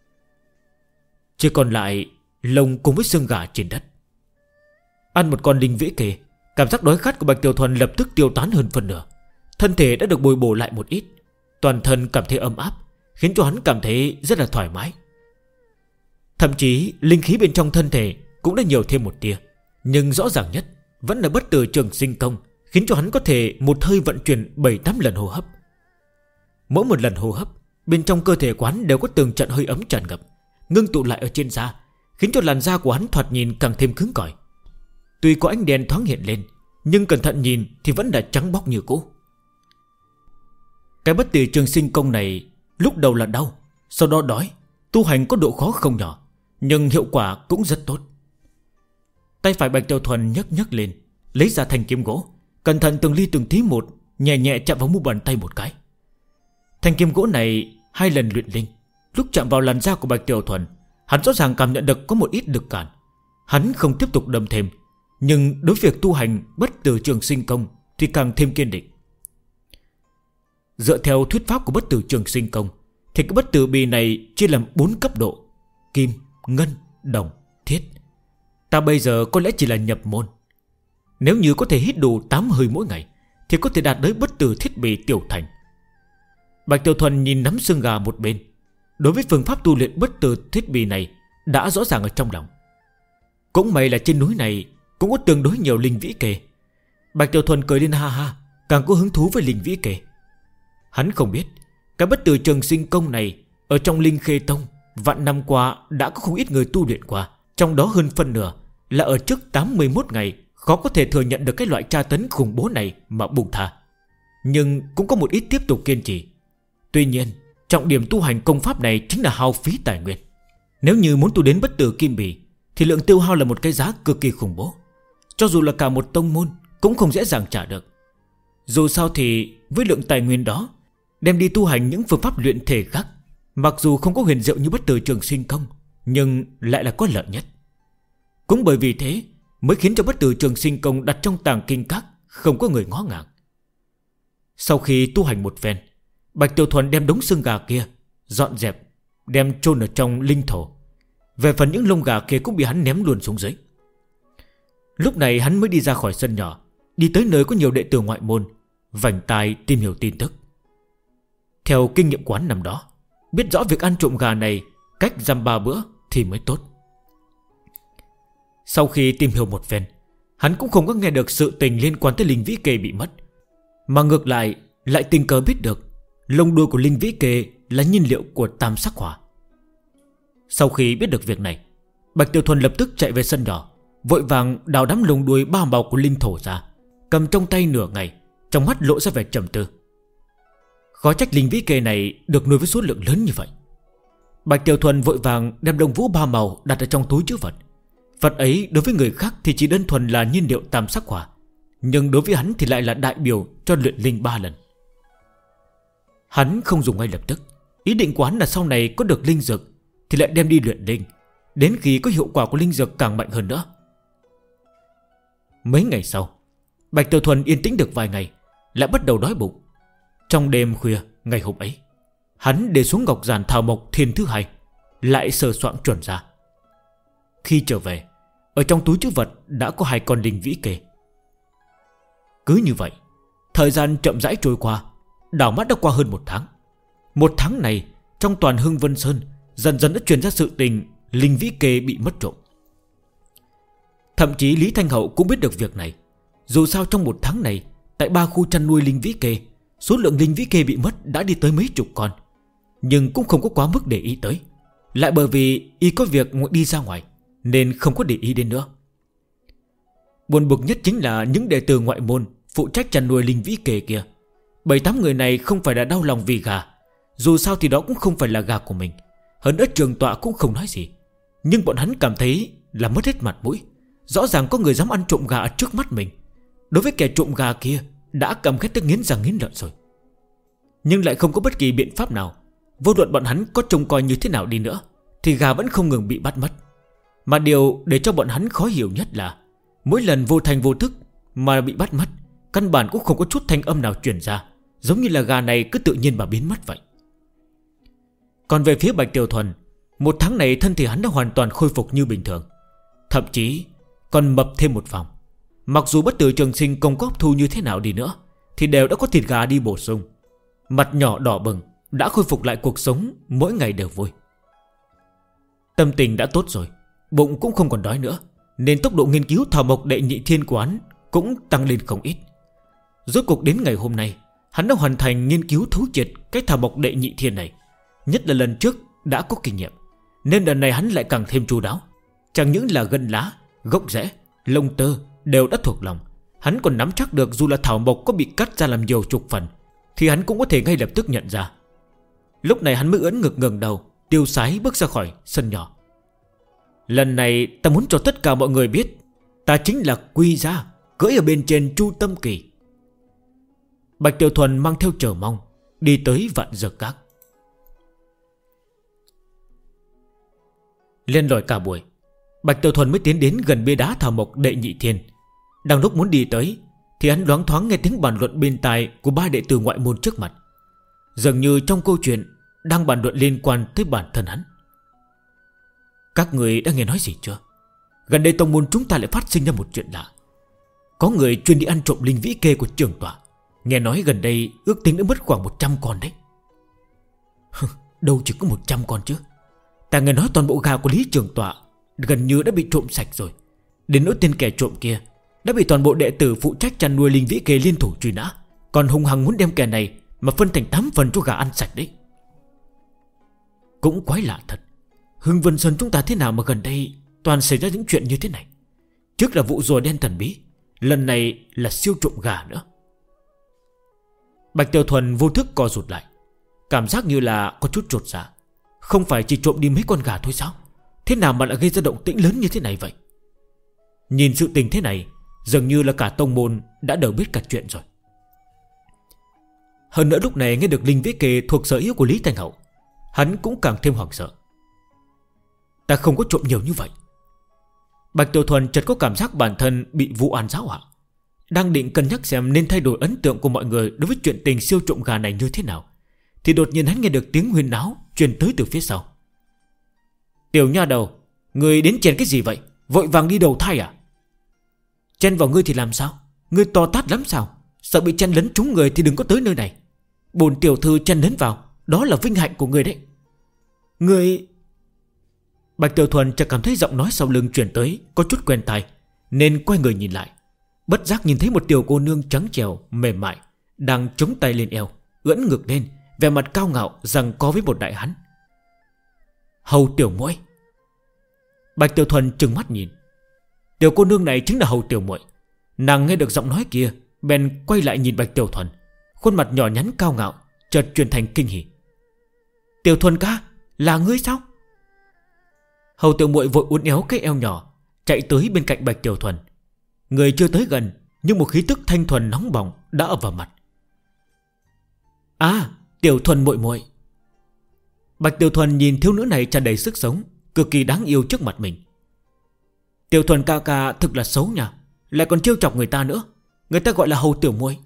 Chỉ còn lại lông cùng với xương gà trên đất. Ăn một con linh vĩ kê, cảm giác đói khát của Bạch Tiểu Thuần lập tức tiêu tán hơn phần nửa. Thân thể đã được bồi bổ lại một ít, toàn thân cảm thấy ấm áp, khiến cho hắn cảm thấy rất là thoải mái. Thậm chí linh khí bên trong thân thể cũng đã nhiều thêm một tia. Nhưng rõ ràng nhất vẫn là bất tử trường sinh công, khiến cho hắn có thể một hơi vận chuyển 7-8 lần hô hấp. Mỗi một lần hô hấp, bên trong cơ thể của hắn đều có từng trận hơi ấm tràn ngập, ngưng tụ lại ở trên da, khiến cho làn da của hắn thoạt nhìn càng thêm cứng cỏi. Tuy có ánh đèn thoáng hiện lên, nhưng cẩn thận nhìn thì vẫn là trắng bóc như cũ. Cái bất tử trường sinh công này lúc đầu là đau, sau đó đói, tu hành có độ khó không nhỏ, nhưng hiệu quả cũng rất tốt. Tay phải Bạch Tiểu Thuần nhấc lên, lấy ra thanh kiếm gỗ, cẩn thận từng ly từng tí một, nhẹ nhẹ chạm vào mu bàn tay một cái. Thanh kiếm gỗ này 2 lần luyện linh, lúc chạm vào làn da của Bạch Tiểu Thuần, hắn rõ ràng cảm nhận được có một ít lực cản. Hắn không tiếp tục đâm thêm, nhưng đối với việc tu hành bất tử trường sinh công thì càng thêm kiên định. Dựa theo thuyết pháp của bất tử trường sinh công thì cái bất tử bì này chia làm 4 cấp độ: kim, ngân, đồng, thiết. Ta bây giờ có lẽ chỉ là nhập môn. Nếu như có thể hít đủ 8 hơi mỗi ngày thì có thể đạt tới bất tử thiết bì tiểu thành. Bạch Tiểu Thuần nhìn nắm xương gà một bên, đối với phương pháp tu luyện bất tử thiết bì này đã rõ ràng ở trong lòng. Cũng may là trên núi này cũng có tương đối nhiều linh vĩ kê. Bạch Tiểu Thuần cười lên ha ha, càng có hứng thú với linh vĩ kê. Hắn không biết cái bất tử trường sinh công này ở trong Linh Khê Tông vạn năm qua đã có không ít người tu luyện qua, trong đó hơn phân nửa là ở trước 81 ngày khó có thể thừa nhận được cái loại tra tấn khủng bố này mà buông tha. Nhưng cũng có một ít tiếp tục kiên trì. Tuy nhiên trọng điểm tu hành công pháp này chính là hao phí tài nguyên. Nếu như muốn tu đến bất tử kim bì thì lượng tiêu hao là một cái giá cực kỳ khủng bố. Cho dù là cả một tông môn cũng không dễ dàng trả được. Dù sao thì với lượng tài nguyên đó, đem đi tu hành những phương pháp luyện thể khác, mặc dù không có huyền diệu như bất tử trường sinh công, nhưng lại là có lợi nhất. Cũng bởi vì thế mới khiến cho bất tử trường sinh công đặt trong tàng kinh các không có người ngó ngàng. Sau khi tu hành một phen, Bạch Tiểu Thuần đem đống xương gà kia dọn dẹp, đem chôn ở trong linh thổ. Về phần những lông gà kia cũng bị hắn ném luôn xuống dưới. Lúc này hắn mới đi ra khỏi sân nhỏ, đi tới nơi có nhiều đệ tử ngoại môn, vành tai tìm hiểu tin tức. Theo kinh nghiệm quán năm đó, biết rõ việc ăn trộm gà này cách dăm 3 bữa thì mới tốt. Sau khi tìm hiểu một phen, hắn cũng không có nghe được sự tình liên quan tới linh vĩ kê bị mất, mà ngược lại tình cờ biết được lông đuôi của linh vĩ kê là nhiên liệu của tam sắc hỏa. Sau khi biết được việc này, Bạch Tiểu Thuần lập tức chạy về sân nhỏ, vội vàng đào đám lông đuôi 3 màu của linh thổ ra, cầm trong tay nửa ngày, trong mắt lộ ra vẻ trầm tư. Khó trách linh vĩ kê này được nuôi với số lượng lớn như vậy. Bạch Tiểu Thuần vội vàng đem lông vũ 3 màu đặt ở trong túi trữ vật. Vật ấy đối với người khác thì chỉ đơn thuần là nhiên liệu tam sắc hỏa, nhưng đối với hắn thì lại là đại biểu cho luyện linh 3 lần. Hắn không dùng ngay lập tức. Ý định của hắn là sau này có được linh dược thì lại đem đi luyện linh, đến khi có hiệu quả của linh dược càng mạnh hơn nữa. Mấy ngày sau, Bạch Tiểu Thuần yên tĩnh được vài ngày, lại bắt đầu đói bụng. Trong đêm khuya ngày hôm ấy, hắn để xuống ngọc giản thảo mộc thiên thứ hai, lại sờ soạng chuẩn ra. Khi trở về, ở trong túi trữ vật đã có 2 con linh vĩ kê. Cứ như vậy, thời gian chậm rãi trôi qua. Đảo mắt đã qua hơn 1 tháng. 1 tháng này, trong toàn Hưng Vân Sơn dần dần đã truyền ra sự tình linh vĩ kê bị mất trộm. Thậm chí Lý Thanh Hậu cũng biết được việc này. Dù sao trong 1 tháng này, tại 3 khu chăn nuôi linh vĩ kê, số lượng linh vĩ kê bị mất đã đi tới mấy chục con. Nhưng cũng không có quá mức để ý tới. Lại bởi vì y có việc đi ra ngoài, nên không có để ý đến nữa. Buồn bực nhất chính là những đệ tử ngoại môn phụ trách chăn nuôi linh vĩ kê kia. 7-8 người này không phải là đau lòng vì gà. Dù sao thì đó cũng không phải là gà của mình. Hơn nữa trường tọa cũng không nói gì. Nhưng bọn hắn cảm thấy là mất hết mặt mũi. Rõ ràng có người dám ăn trộm gà ở trước mắt mình. Đối với kẻ trộm gà kia đã cầm ghét tới nghiến răng nghiến lợi rồi. Nhưng lại không có bất kỳ biện pháp nào. Vô luận bọn hắn có trông coi như thế nào đi nữa, thì gà vẫn không ngừng bị bắt mất. Mà điều để cho bọn hắn khó hiểu nhất là mỗi lần vô thành vô thức mà bị bắt mất, căn bản cũng không có chút thanh âm nào truyền ra, giống như là gà này cứ tự nhiên mà biến mất vậy. Còn về phía Bạch Tiểu Thuần, 1 tháng này thân thể hắn đã hoàn toàn khôi phục như bình thường, thậm chí còn mập thêm một vòng. Mặc dù bất tử trường sinh công có hấp thu như thế nào đi nữa, thì đều đã có thịt gà đi bổ sung. Mặt nhỏ đỏ bừng, đã khôi phục lại cuộc sống, mỗi ngày đều vui. Tâm tình đã tốt rồi, bụng cũng không còn đói nữa, nên tốc độ nghiên cứu thảo mộc đệ nhị thiên của hắn cũng tăng lên không ít. Rốt cuộc đến ngày hôm nay, hắn đã hoàn thành nghiên cứu thấu triệt cái thảo mộc đệ nhị thiên này. Nhất là lần trước đã có kinh nghiệm, nên lần này hắn lại càng thêm chu đáo. Chẳng những là gân lá, gốc rễ, lông tơ đều đã thuộc lòng, hắn còn nắm chắc được dù là thảo mộc có bị cắt ra làm nhiều chục phần, thì hắn cũng có thể ngay lập tức nhận ra. Lúc này hắn mới ưỡn ngực ngẩng đầu, tiêu sái bước ra khỏi sân nhỏ. Lần này ta muốn cho tất cả mọi người biết, ta chính là Quy Gia, cưỡi ở bên trên Chu Tâm Kỳ. Bạch Tiểu Thuần mang theo chờ mong đi tới Vạn Dược Các. Lên lỏi cả buổi, Bạch Tiểu Thuần mới tiến đến gần bia đá thảo mộc đệ nhị thiên. Đang lúc muốn đi tới, thì hắn loáng thoáng nghe tiếng bàn luận bên tai của 3 đệ tử ngoại môn trước mặt. Dường như trong câu chuyện đang bàn luận liên quan tới bản thân hắn. Các người đã nghe nói gì chưa? Gần đây tông môn chúng ta lại phát sinh ra một chuyện lạ. Có người chuyên đi ăn trộm linh vĩ kê của trường tọa. Nghe nói gần đây ước tính đã mất khoảng 100 con đấy. Đâu chỉ có 100 con chứ. Ta nghe nói toàn bộ gà của Lý Trường Tọa gần như đã bị trộm sạch rồi. Đến nỗi tên kẻ trộm kia đã bị toàn bộ đệ tử phụ trách chăn nuôi linh vĩ kê liên thủ truy nã, còn hung hăng muốn đem kẻ này mà phân thành 8 phần cho gà ăn sạch đấy. Cũng quái lạ thật, Hưng Vân Sơn chúng ta thế nào mà gần đây toàn xảy ra những chuyện như thế này. Trước là vụ rùa đen thần bí, lần này là siêu trộm gà nữa. Bạch Tiểu Thuần vô thức co rụt lại, cảm giác như là có chút chột dạ. Không phải chỉ trộm đi mấy con gà thôi sao? Thế nào mà lại gây ra động tĩnh lớn như thế này vậy? Nhìn sự tình thế này, dường như là cả tông môn đã đều biết cả chuyện rồi. Hơn nữa lúc này nghe được linh vĩ kê thuộc sở hữu của Lý Thanh Hậu, hắn cũng càng thêm hoảng sợ. Ta không có trộm nhiều như vậy. Bạch Tiểu Thuần chợt có cảm giác bản thân bị vụ án giáo họa, đang định cân nhắc xem nên thay đổi ấn tượng của mọi người đối với chuyện tình siêu trộm gà này như thế nào, thì đột nhiên hắn nghe được tiếng huyên náo truyền tới từ phía sau. Tiểu nha đầu, người đến chèn cái gì vậy? Vội vàng đi đầu thai à? Chen vào ngươi thì làm sao? Ngươi to tát lắm sao? Sợ bị chen lấn trúng người thì đừng có tới nơi này. Bổn tiểu thư chen lấn vào, đó là vinh hạnh của người đấy. Ngươi... Bạch Tiểu Thuần chợt cảm thấy giọng nói sau lưng truyền tới có chút quen tai, nên quay người nhìn lại. Bất giác nhìn thấy một tiểu cô nương trắng trẻo mềm mại đang chống tay lên eo, ưỡn ngực lên, vẻ mặt cao ngạo giằng co với một đại hán. Hầu Tiểu Muội. Bạch Tiểu Thuần trừng mắt nhìn. Tiểu cô nương này chính là Hầu Tiểu Muội. Nàng nghe được giọng nói kia, bèn quay lại nhìn Bạch Tiểu Thuần, khuôn mặt nhỏ nhắn cao ngạo chợt chuyển thành kinh hỉ. Tiểu Thuần ca, là ngươi sao? Hầu Tiểu Muội vội uốn éo cái eo nhỏ, chạy tới bên cạnh Bạch Tiểu Thuần. Người chưa tới gần, nhưng một khí tức thanh thuần nóng bỏng đã ập vào mặt. À, Tiểu Thuần muội muội. Bạch Tiểu Thuần nhìn thiếu nữ này tràn đầy sức sống, cực kỳ đáng yêu trước mặt mình. Tiểu Thuần ca ca thực là xấu nha, lại còn trêu chọc người ta nữa. Người ta gọi là Hầu tiểu muội.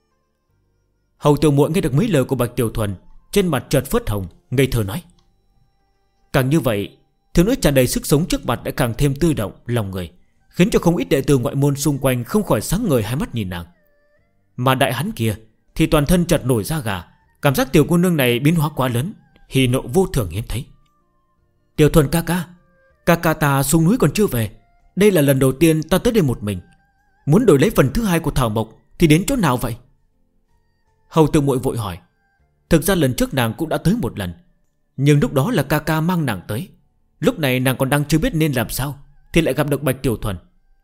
Hầu tiểu muội nghe được mấy lời của Bạch Tiểu Thuần, trên mặt chợt phớt hồng, ngây thơ nói. Càng như vậy, thiếu nữ tràn đầy sức sống trước mặt đã càng thêm tươi động lòng người, khiến cho không ít đệ tử ngoại môn xung quanh không khỏi sáng ngời hai mắt nhìn nàng. Mà đại hắn kia thì toàn thân chợt nổi da gà, cảm giác tiểu cô nương này biến hóa quá lớn, hỉ nộ vô thường hiếm thấy. Tiểu Thuần ca ca ta xuống núi còn chưa về. Đây là lần đầu tiên ta tới đây một mình. Muốn đổi lấy phần thứ hai của thảo mộc thì đến chỗ nào vậy? Hầu tiểu muội vội hỏi. Thực ra lần trước nàng cũng đã tới một lần, nhưng lúc đó là ca ca mang nàng tới. Lúc này nàng còn đang chưa biết nên làm sao, thì lại gặp được Bạch Tiểu Thuần.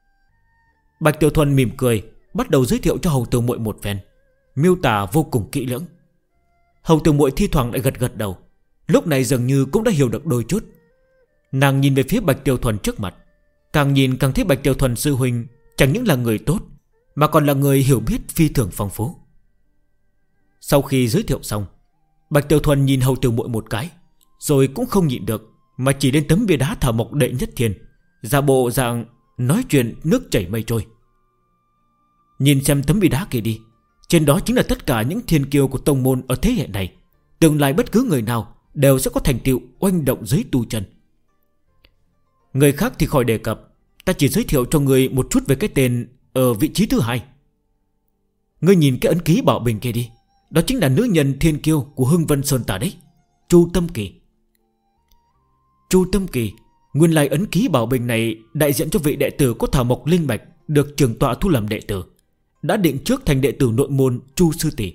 Bạch Tiểu Thuần mỉm cười, bắt đầu giới thiệu cho Hầu tiểu muội một phen, miêu tả vô cùng kỹ lưỡng. Hầu tiểu muội thi thoảng lại gật đầu, lúc này dường như cũng đã hiểu được đôi chút. Nàng nhìn về phía Bạch Tiểu Thuần trước mặt, càng nhìn càng thấy Bạch Tiểu Thuần sư huynh chẳng những là người tốt, mà còn là người hiểu biết phi thường phong phú. Sau khi giới thiệu xong, Bạch Tiểu Thuần nhìn Hầu tiểu muội một cái, rồi cũng không nhịn được mà chỉ lên tấm bia đá thảo mộc đệ nhất thiên, giả bộ dạng nói chuyện nước chảy mây trôi. Nhìn xem tấm bia đá kia đi, trên đó chính là tất cả những thiên kiêu của tông môn ở thế hệ này. Tương lai bất cứ người nào đều sẽ có thành tựu oanh động giới tu chân. Người khác thì khỏi đề cập, ta chỉ giới thiệu cho người một chút về cái tên ở vị trí thứ hai. Ngươi nhìn cái ấn ký bảo bình kia đi, đó chính là nữ nhân thiên kiêu của Hưng Vân Sơn ta đấy, Chu Tâm Kỳ. Chu Tâm Kỳ, nguyên lai ấn ký bảo bình này đại diện cho vị đệ tử có thảo mộc linh bạch, được trưởng tọa thu làm đệ tử, đã định trước thành đệ tử nội môn Chu sư tỷ.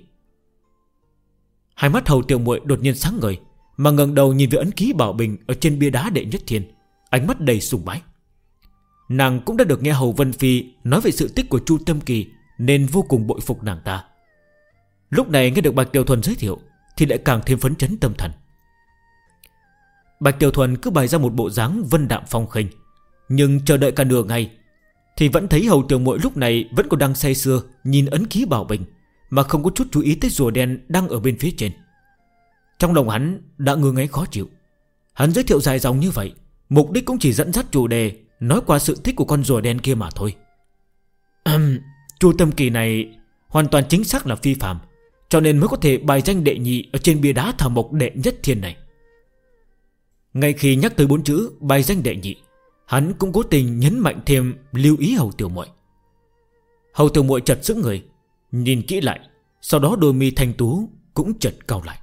Hai mắt Hầu tiểu muội đột nhiên sáng ngời, mà ngẩng đầu nhìn về ấn ký bảo bình ở trên bia đá đệ nhất thiên, ánh mắt đầy sùng bái. Nàng cũng đã được nghe Hầu Vân Phi nói về sự tích của Chu Tâm Kỳ, nên vô cùng bội phục nàng ta. Lúc này nghe được Bạch Tiểu Thuần giới thiệu thì lại càng thêm phấn chấn tâm thần. Bạch Tiểu Thuần cứ bày ra một bộ dáng vân đạm phong khinh, nhưng chờ đợi cả nửa ngày thì vẫn thấy Hầu tiểu muội lúc này vẫn còn đang say sưa nhìn ấn ký bảo bình, mà không có chút chú ý tới rùa đen đang ở bên phía trên. Trong lòng hắn đã ngứa ngáy khó chịu. Hắn giới thiệu dài dòng như vậy, mục đích cũng chỉ dẫn dắt chủ đề, nói qua sự thích của con rùa đen kia mà thôi. Chu Tâm Kỳ này hoàn toàn chính xác là phi phàm, cho nên mới có thể bài danh đệ nhị ở trên bia đá thảo mộc đệ nhất thiên này. Ngay khi nhắc tới 4 chữ bài danh đệ nhị, hắn cũng cố tình nhấn mạnh thêm lưu ý Hầu tiểu muội. Hầu tiểu muội chợt sững người, nhìn kỹ lại, sau đó đôi mi thanh tú cũng chợt cau lại.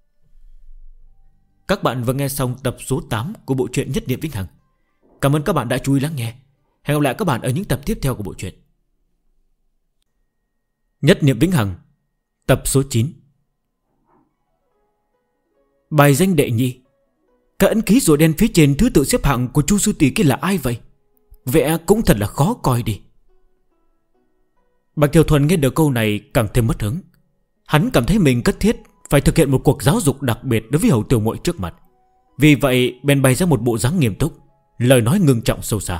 Các bạn vừa nghe xong tập số 8 của bộ truyện Nhất Niệm Vĩnh Hằng. Cảm ơn các bạn đã chú ý lắng nghe. Hẹn gặp lại các bạn ở những tập tiếp theo của bộ truyện Nhất Niệm Vĩnh Hằng, tập số 9. Bài danh đệ nhị, các ấn ký rùa đen phía trên thứ tự xếp hạng của Chu sư tỷ kia là ai vậy? Vẽ cũng thật là khó coi đi. Bạch Tiểu Thuần nghe được câu này càng thêm mất hứng. Hắn cảm thấy mình cấp thiết phải thực hiện một cuộc giáo dục đặc biệt đối với Hầu tiểu muội trước mặt. Vì vậy bèn bày ra một bộ dáng nghiêm túc, lời nói ngưng trọng sâu xa.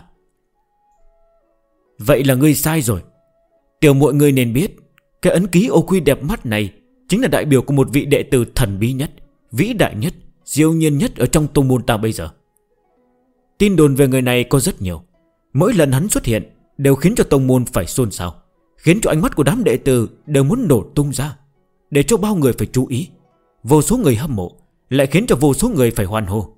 Vậy là ngươi sai rồi. Tiểu muội ngươi nên biết, cái ấn ký ô quy đẹp mắt này chính là đại biểu của một vị đệ tử thần bí nhất, vĩ đại nhất, diệu nhiên nhất ở trong tông môn ta bây giờ. Tin đồn về người này có rất nhiều. Mỗi lần hắn xuất hiện đều khiến cho tông môn phải xôn xao, khiến cho ánh mắt của đám đệ tử đều muốn nổ tung ra, để cho bao người phải chú ý. Vô số người hâm mộ lại khiến cho vô số người phải hoan hô.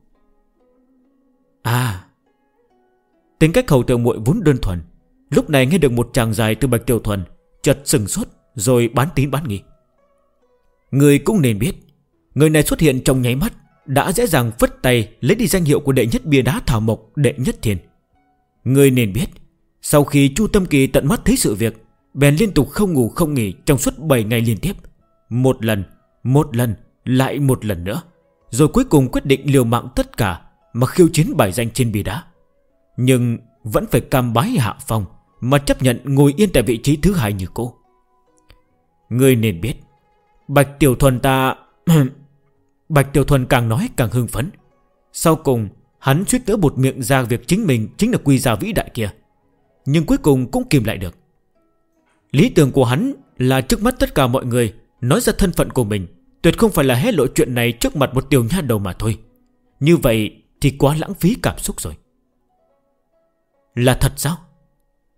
Tính cách Hầu tiểu muội vốn đơn thuần, lúc này nghe được một tràng dài từ Bạch Tiểu Thuần, chợt sừng sốt rồi bán tín bán nghi. Người cũng nên biết, người này xuất hiện trong nháy mắt đã dễ dàng phất tay lấy đi danh hiệu của đệ nhất bia đá thảo mộc đệ nhất thiên. Người nên biết, sau khi Chu Tâm Kỳ tận mắt thấy sự việc, bèn liên tục không ngủ không nghỉ trong suốt 7 ngày liên tiếp, một lần, lại một lần nữa, rồi cuối cùng quyết định liều mạng tất cả mà khiêu chiến bài danh trên bia đá. Nhưng vẫn phải cam bái hạ phong, mà chấp nhận ngồi yên tại vị trí thứ hai như cô. Ngươi nên biết, Bạch Tiểu Thuần ta Bạch Tiểu Thuần càng nói càng hưng phấn. Sau cùng hắn suýt nữa buột miệng ra việc chính mình chính là quy gia vĩ đại kia, nhưng cuối cùng cũng kìm lại được. Lý tưởng của hắn là trước mắt tất cả mọi người nói ra thân phận của mình, tuyệt không phải là hé lộ chuyện này trước mặt một tiểu nha đầu mà thôi. Như vậy thì quá lãng phí cảm xúc rồi. Là thật sao?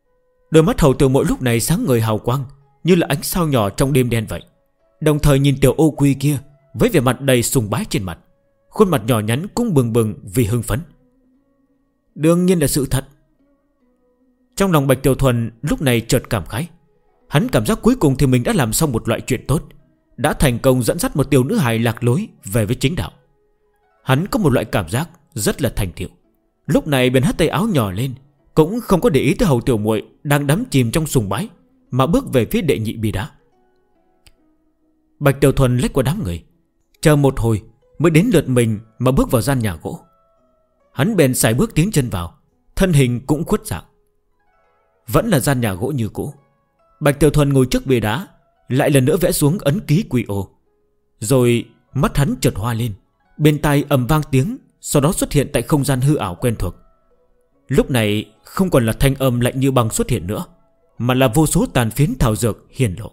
Đôi mắt Hầu Tiểu Muội lúc này sáng ngời hào quang, như là ánh sao nhỏ trong đêm đen vậy. Đồng thời nhìn Tiểu Ô Quy kia với vẻ mặt đầy sùng bái trên mặt, khuôn mặt nhỏ nhắn cũng bừng bừng vì hưng phấn. Đương nhiên là sự thật. Trong lòng Bạch Tiểu Thuần lúc này chợt cảm khái. Hắn cảm giác cuối cùng thì mình đã làm xong một loại chuyện tốt, đã thành công dẫn dắt một tiểu nữ hài lạc lối về với chính đạo. Hắn có một loại cảm giác rất là thành tựu. Lúc này bèn hất tay áo nhỏ lên, cũng không có để ý tới Hầu Tiểu Muội đang đắm chìm trong sùng bái, mà bước về phía đệ nhị bia đá. Bạch Tiểu Thuần lách qua đám người, chờ một hồi mới đến lượt mình mà bước vào gian nhà gỗ. Hắn bèn sải bước tiến chân vào, thân hình cũng khuất dạng. Vẫn là gian nhà gỗ như cũ. Bạch Tiểu Thuần ngồi trước bia đá, lại lần nữa vẽ xuống ấn ký Quy Ô. Rồi mắt hắn chợt hoa lên, bên tai ầm vang tiếng, sau đó xuất hiện tại không gian hư ảo quen thuộc. Lúc này không còn là thanh âm lạnh như băng xuất hiện nữa, mà là vô số tàn phiến thảo dược hiển lộ.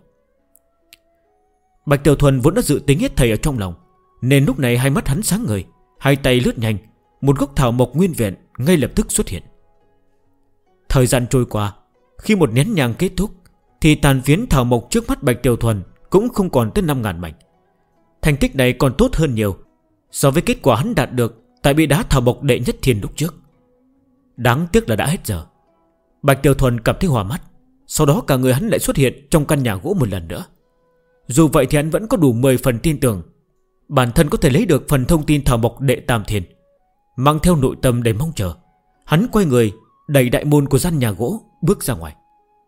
Bạch Tiểu Thuần vốn đã dự tính hết thầy ở trong lòng, nên lúc này hai mắt hắn sáng ngời, hai tay lướt nhanh, một gốc thảo mộc nguyên vẹn ngay lập tức xuất hiện. Thời gian trôi qua, khi một nén nhang kết thúc, thì tàn phiến thảo mộc trước mắt Bạch Tiểu Thuần cũng không còn tới 5.000 mảnh. Thành tích này còn tốt hơn nhiều so với kết quả hắn đạt được tại bia đá thảo mộc đệ nhất thiên lúc trước. Đáng tiếc là đã hết giờ. Bạch Tiểu Thuần cảm thấy hòa mắt, sau đó cả người hắn lại xuất hiện trong căn nhà gỗ một lần nữa. Dù vậy thì hắn vẫn có đủ 10 phần tin tưởng bản thân có thể lấy được phần thông tin thảo mộc đệ tam thiên. Mang theo nội tâm đầy mong chờ, hắn quay người đẩy đại môn của gian nhà gỗ bước ra ngoài.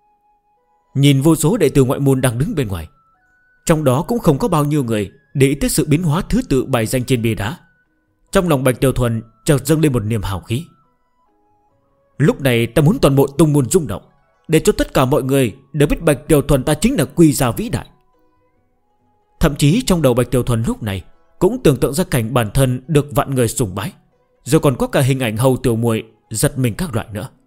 Nhìn vô số đệ tử ngoại môn đang đứng bên ngoài, trong đó cũng không có bao nhiêu người để ý tới sự biến hóa thứ tự bài danh trên bia đá. Trong lòng Bạch Tiểu Thuần chợt dâng lên một niềm hào khí. Lúc này ta muốn toàn bộ tông môn rung động, để cho tất cả mọi người đều biết Bạch Tiểu Thuần ta chính là Quy gia vĩ đại. Thậm chí trong đầu Bạch Tiểu Thuần lúc này cũng tưởng tượng ra cảnh bản thân được vạn người sùng bái, rồi còn có cả hình ảnh Hầu Tiểu Muội giật mình các loại nữa.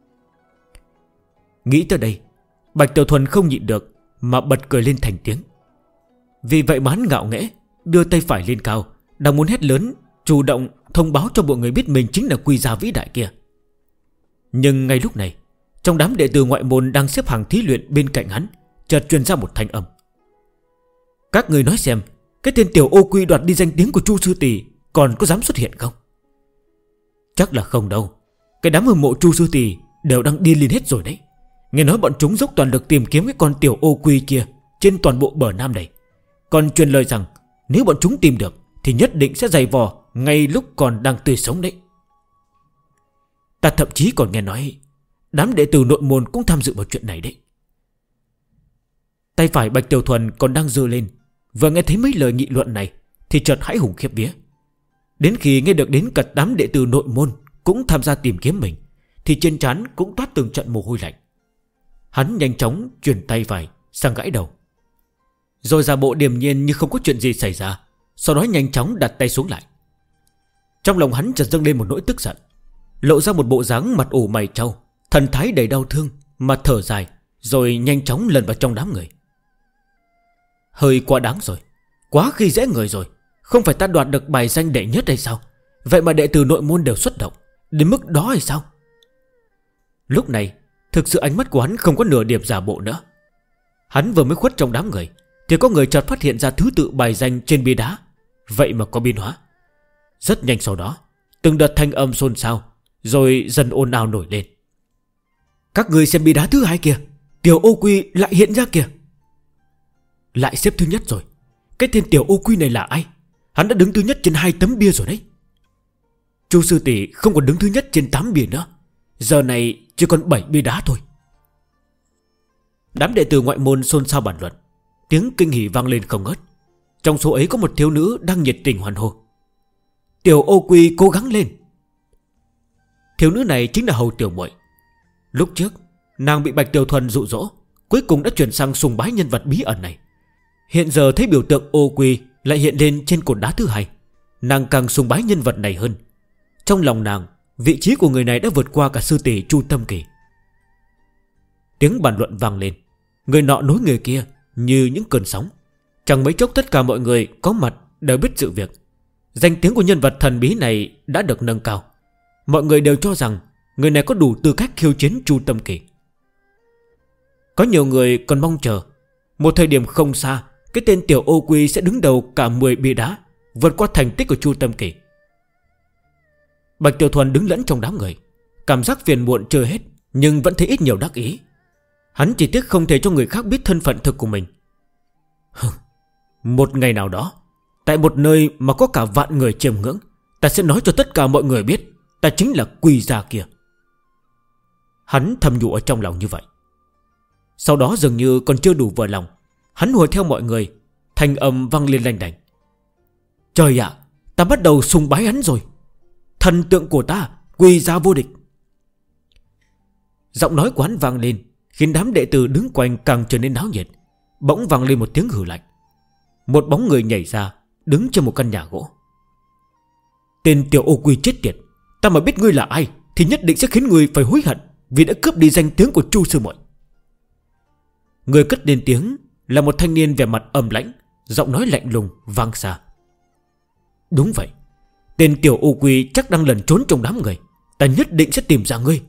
Nghĩ tới đây, Bạch Tiểu Thuần không nhịn được mà bật cười lên thành tiếng. Vì vậy mà hắn ngạo nghễ đưa tay phải lên cao, đang muốn hét lớn, chủ động thông báo cho mọi người biết mình chính là Quy gia vĩ đại kia. Nhưng ngay lúc này, trong đám đệ tử ngoại môn đang xếp hàng thí luyện bên cạnh hắn chợt truyền ra một thanh âm. Các người nói xem, cái tên Tiểu Ô Quy đoạt đi danh tiếng của Chu sư tỷ còn có dám xuất hiện không? Chắc là không đâu. Cái đám hâm mộ Chu sư tỷ đều đang điên lên hết rồi đấy. Nghe nói bọn chúng dốc toàn lực tìm kiếm cái con Tiểu Ô Quy kia trên toàn bộ bờ Nam này. Còn truyền lời rằng nếu bọn chúng tìm được thì nhất định sẽ giày vò ngay lúc còn đang tươi sống đấy. Ta thậm chí còn nghe nói đám đệ tử nội môn cũng tham dự vào chuyện này đấy. Tay phải Bạch Tiểu Thuần còn đang giơ lên, vừa nghe thấy mấy lời nghị luận này thì chợt hãi hùng khiếp vía. Đến khi nghe được đến cả đám đệ tử nội môn cũng tham gia tìm kiếm mình, thì trên trán cũng toát từng trận mồ hôi lạnh. Hắn nhanh chóng chuyển tay phải sang gãi đầu, rồi giả bộ điềm nhiên như không có chuyện gì xảy ra, sau đó nhanh chóng đặt tay xuống lại. Trong lòng hắn chợt dâng lên một nỗi tức giận, lộ ra một bộ dáng mặt ủ mày trâu, thần thái đầy đau thương mà thở dài, rồi nhanh chóng lần vào trong đám người. Hơi quá đáng rồi, quá khi dễ người rồi. Không phải ta đoạt được bài danh đệ nhất hay sao? Vậy mà đệ tử nội môn đều xuất động đến mức đó hay sao? Lúc này thực sự ánh mắt của hắn không có nửa điểm giả bộ nữa. Hắn vừa mới khuất trong đám người thì có người chợt phát hiện ra thứ tự bài danh trên bia đá, vậy mà có biến hóa. Rất nhanh sau đó, từng đợt thanh âm xôn xao, rồi dần ồn ào nổi lên. Các người xem bia đá thứ hai kìa, Tiểu Ô Quy lại hiện ra kìa. Lại xếp thứ nhất rồi. Cái tên Tiểu Ô Quy này là ai? Hắn đã đứng thứ nhất trên 2 tấm bia rồi đấy. Chu sư tỷ không còn đứng thứ nhất trên 8 bia nữa, giờ này chỉ còn 7 bia đá thôi. Đám đệ tử ngoại môn xôn xao bàn luận, tiếng kinh hỉ vang lên không ngớt. Trong số ấy có một thiếu nữ đang nhiệt tình hoan hô. Tiểu Ô Quy cố gắng lên. Thiếu nữ này chính là Hầu Tiểu Muội. Lúc trước nàng bị Bạch Tiểu Thuần dụ dỗ, cuối cùng đã chuyển sang sùng bái nhân vật bí ẩn này. Hiện giờ thấy biểu tượng Ô Quy lại hiện lên trên cột đá thứ hai, nàng càng sùng bái nhân vật này hơn. Trong lòng nàng, vị trí của người này đã vượt qua cả sư tỷ Chu Tâm Kỳ. Tiếng bàn luận vang lên, người nọ nối người kia như những cơn sóng. Chẳng mấy chốc tất cả mọi người có mặt đều biết sự việc. Danh tiếng của nhân vật thần bí này đã được nâng cao. Mọi người đều cho rằng người này có đủ tư cách khiêu chiến Chu Tâm Kỳ. Có nhiều người còn mong chờ một thời điểm không xa, cái tên Tiểu Ô Quy sẽ đứng đầu cả 10 bia đá, vượt qua thành tích của Chu Tâm Kỳ. Bạch Tiểu Thuần đứng lẫn trong đám người, cảm giác phiền muộn chưa hết, nhưng vẫn thấy ít nhiều đắc ý. Hắn chỉ tiếc không thể cho người khác biết thân phận thực của mình. Một ngày nào đó, tại một nơi mà có cả vạn người chiêm ngưỡng, ta sẽ nói cho tất cả mọi người biết ta chính là Quy gia kia. Hắn thầm nhủ ở trong lòng như vậy. Sau đó dường như còn chưa đủ vừa lòng, hắn hùa theo mọi người, thanh âm vang lên lanh đành. Trời ạ, ta bắt đầu sùng bái hắn rồi. Thần tượng của ta, Quy gia vô địch. Giọng nói của hắn vang lên, khiến đám đệ tử đứng quanh càng trở nên náo nhiệt. Bỗng vang lên một tiếng hừ lạnh. Một bóng người nhảy ra, đứng trên một căn nhà gỗ. Tên Tiểu Ô Quy chết tiệt, ta mà biết ngươi là ai thì nhất định sẽ khiến ngươi phải hối hận vì đã cướp đi danh tiếng của Chu sư muội. Người cất lên tiếng là một thanh niên vẻ mặt âm lãnh, giọng nói lạnh lùng vang xa. Đúng vậy, tên Tiểu Ô Quy chắc đang lẩn trốn trong đám người, ta nhất định sẽ tìm ra ngươi.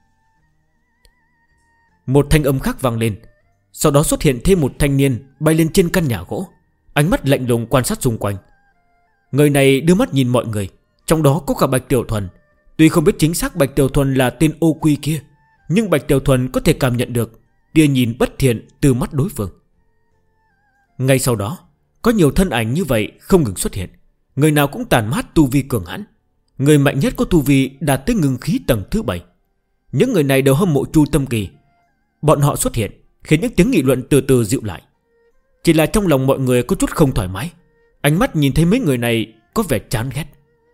Một thanh âm khác vang lên. Sau đó xuất hiện thêm một thanh niên bay lên trên căn nhà gỗ, ánh mắt lạnh lùng quan sát xung quanh. Người này đưa mắt nhìn mọi người, trong đó có cả Bạch Tiểu Thuần. Tuy không biết chính xác Bạch Tiểu Thuần là tên Ô Quy kia, nhưng Bạch Tiểu Thuần có thể cảm nhận được tia nhìn bất thiện từ mắt đối phương. Ngay sau đó, có nhiều thân ảnh như vậy không ngừng xuất hiện. Người nào cũng tàn mát tu vi cường hãn. Người mạnh nhất có tu vi đạt tới ngưng khí tầng thứ 7. Những người này đều hâm mộ Chu Tâm Kỳ. Bọn họ xuất hiện khiến những tiếng nghị luận từ từ dịu lại. Chỉ là trong lòng mọi người có chút không thoải mái. Ánh mắt nhìn thấy mấy người này có vẻ chán ghét.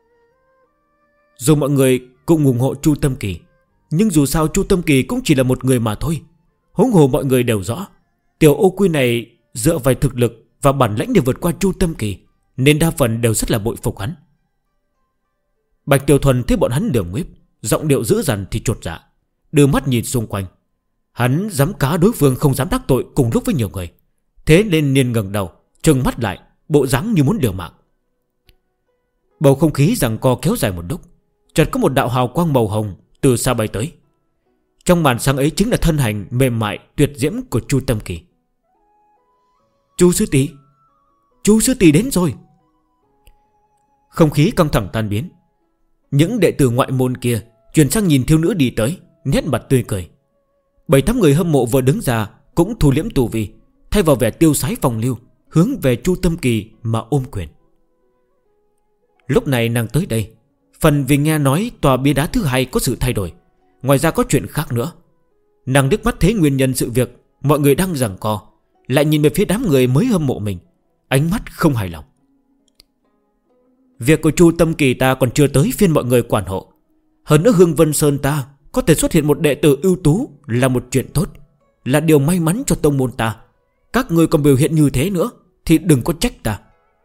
Dù mọi người cũng ủng hộ Chu Tâm Kỳ, nhưng dù sao Chu Tâm Kỳ cũng chỉ là một người mà thôi. Huống hồ mọi người đều rõ Tiểu Ô Quy này dựa vào thực lực và bản lĩnh để vượt qua Chu Tâm Kỳ, nên đa phần đều rất là bội phục hắn. Bạch Tiểu Thuần thấy bọn hắn lườm nguyết, giọng điệu dữ dằn thì chột dạ, đưa mắt nhìn xung quanh. Hắn dám cá đối phương không dám đắc tội cùng lúc với nhiều người, thế nên liền ngẩng đầu, trừng mắt lại, bộ dáng như muốn liều mạng. Bầu không khí giằng co kéo dài một lúc, chợt có một đạo hào quang màu hồng từ xa bay tới. Trong màn sáng ấy chính là thân hình mềm mại tuyệt diễm của Chu Tâm Kỳ. Chu sư tỷ, Chu sư tỷ đến rồi. Không khí căng thẳng tan biến. Những đệ tử ngoại môn kia chuyển sang nhìn thiếu nữ đi tới, nét mặt tươi cười. 7-8 người hâm mộ vừa đứng ra cũng thu liễm tu vi, thay vào vẻ tiêu sái phong lưu, hướng về Chu Tâm Kỳ mà ôm quyền. Lúc này nàng tới đây, phần vì nghe nói tòa bia đá thứ hai có sự thay đổi, ngoài ra có chuyện khác nữa. Nàng liếc mắt thấy nguyên nhân sự việc mọi người đang giằng co, lại nhìn về phía đám người mới hâm mộ mình, ánh mắt không hài lòng. Việc của Chu Tâm Kỳ ta còn chưa tới phiên mọi người quản hộ. Hơn nữa Hương Vân Sơn ta có thể xuất hiện một đệ tử ưu tú là một chuyện tốt, là điều may mắn cho tông môn ta. Các người còn biểu hiện như thế nữa thì đừng có trách ta.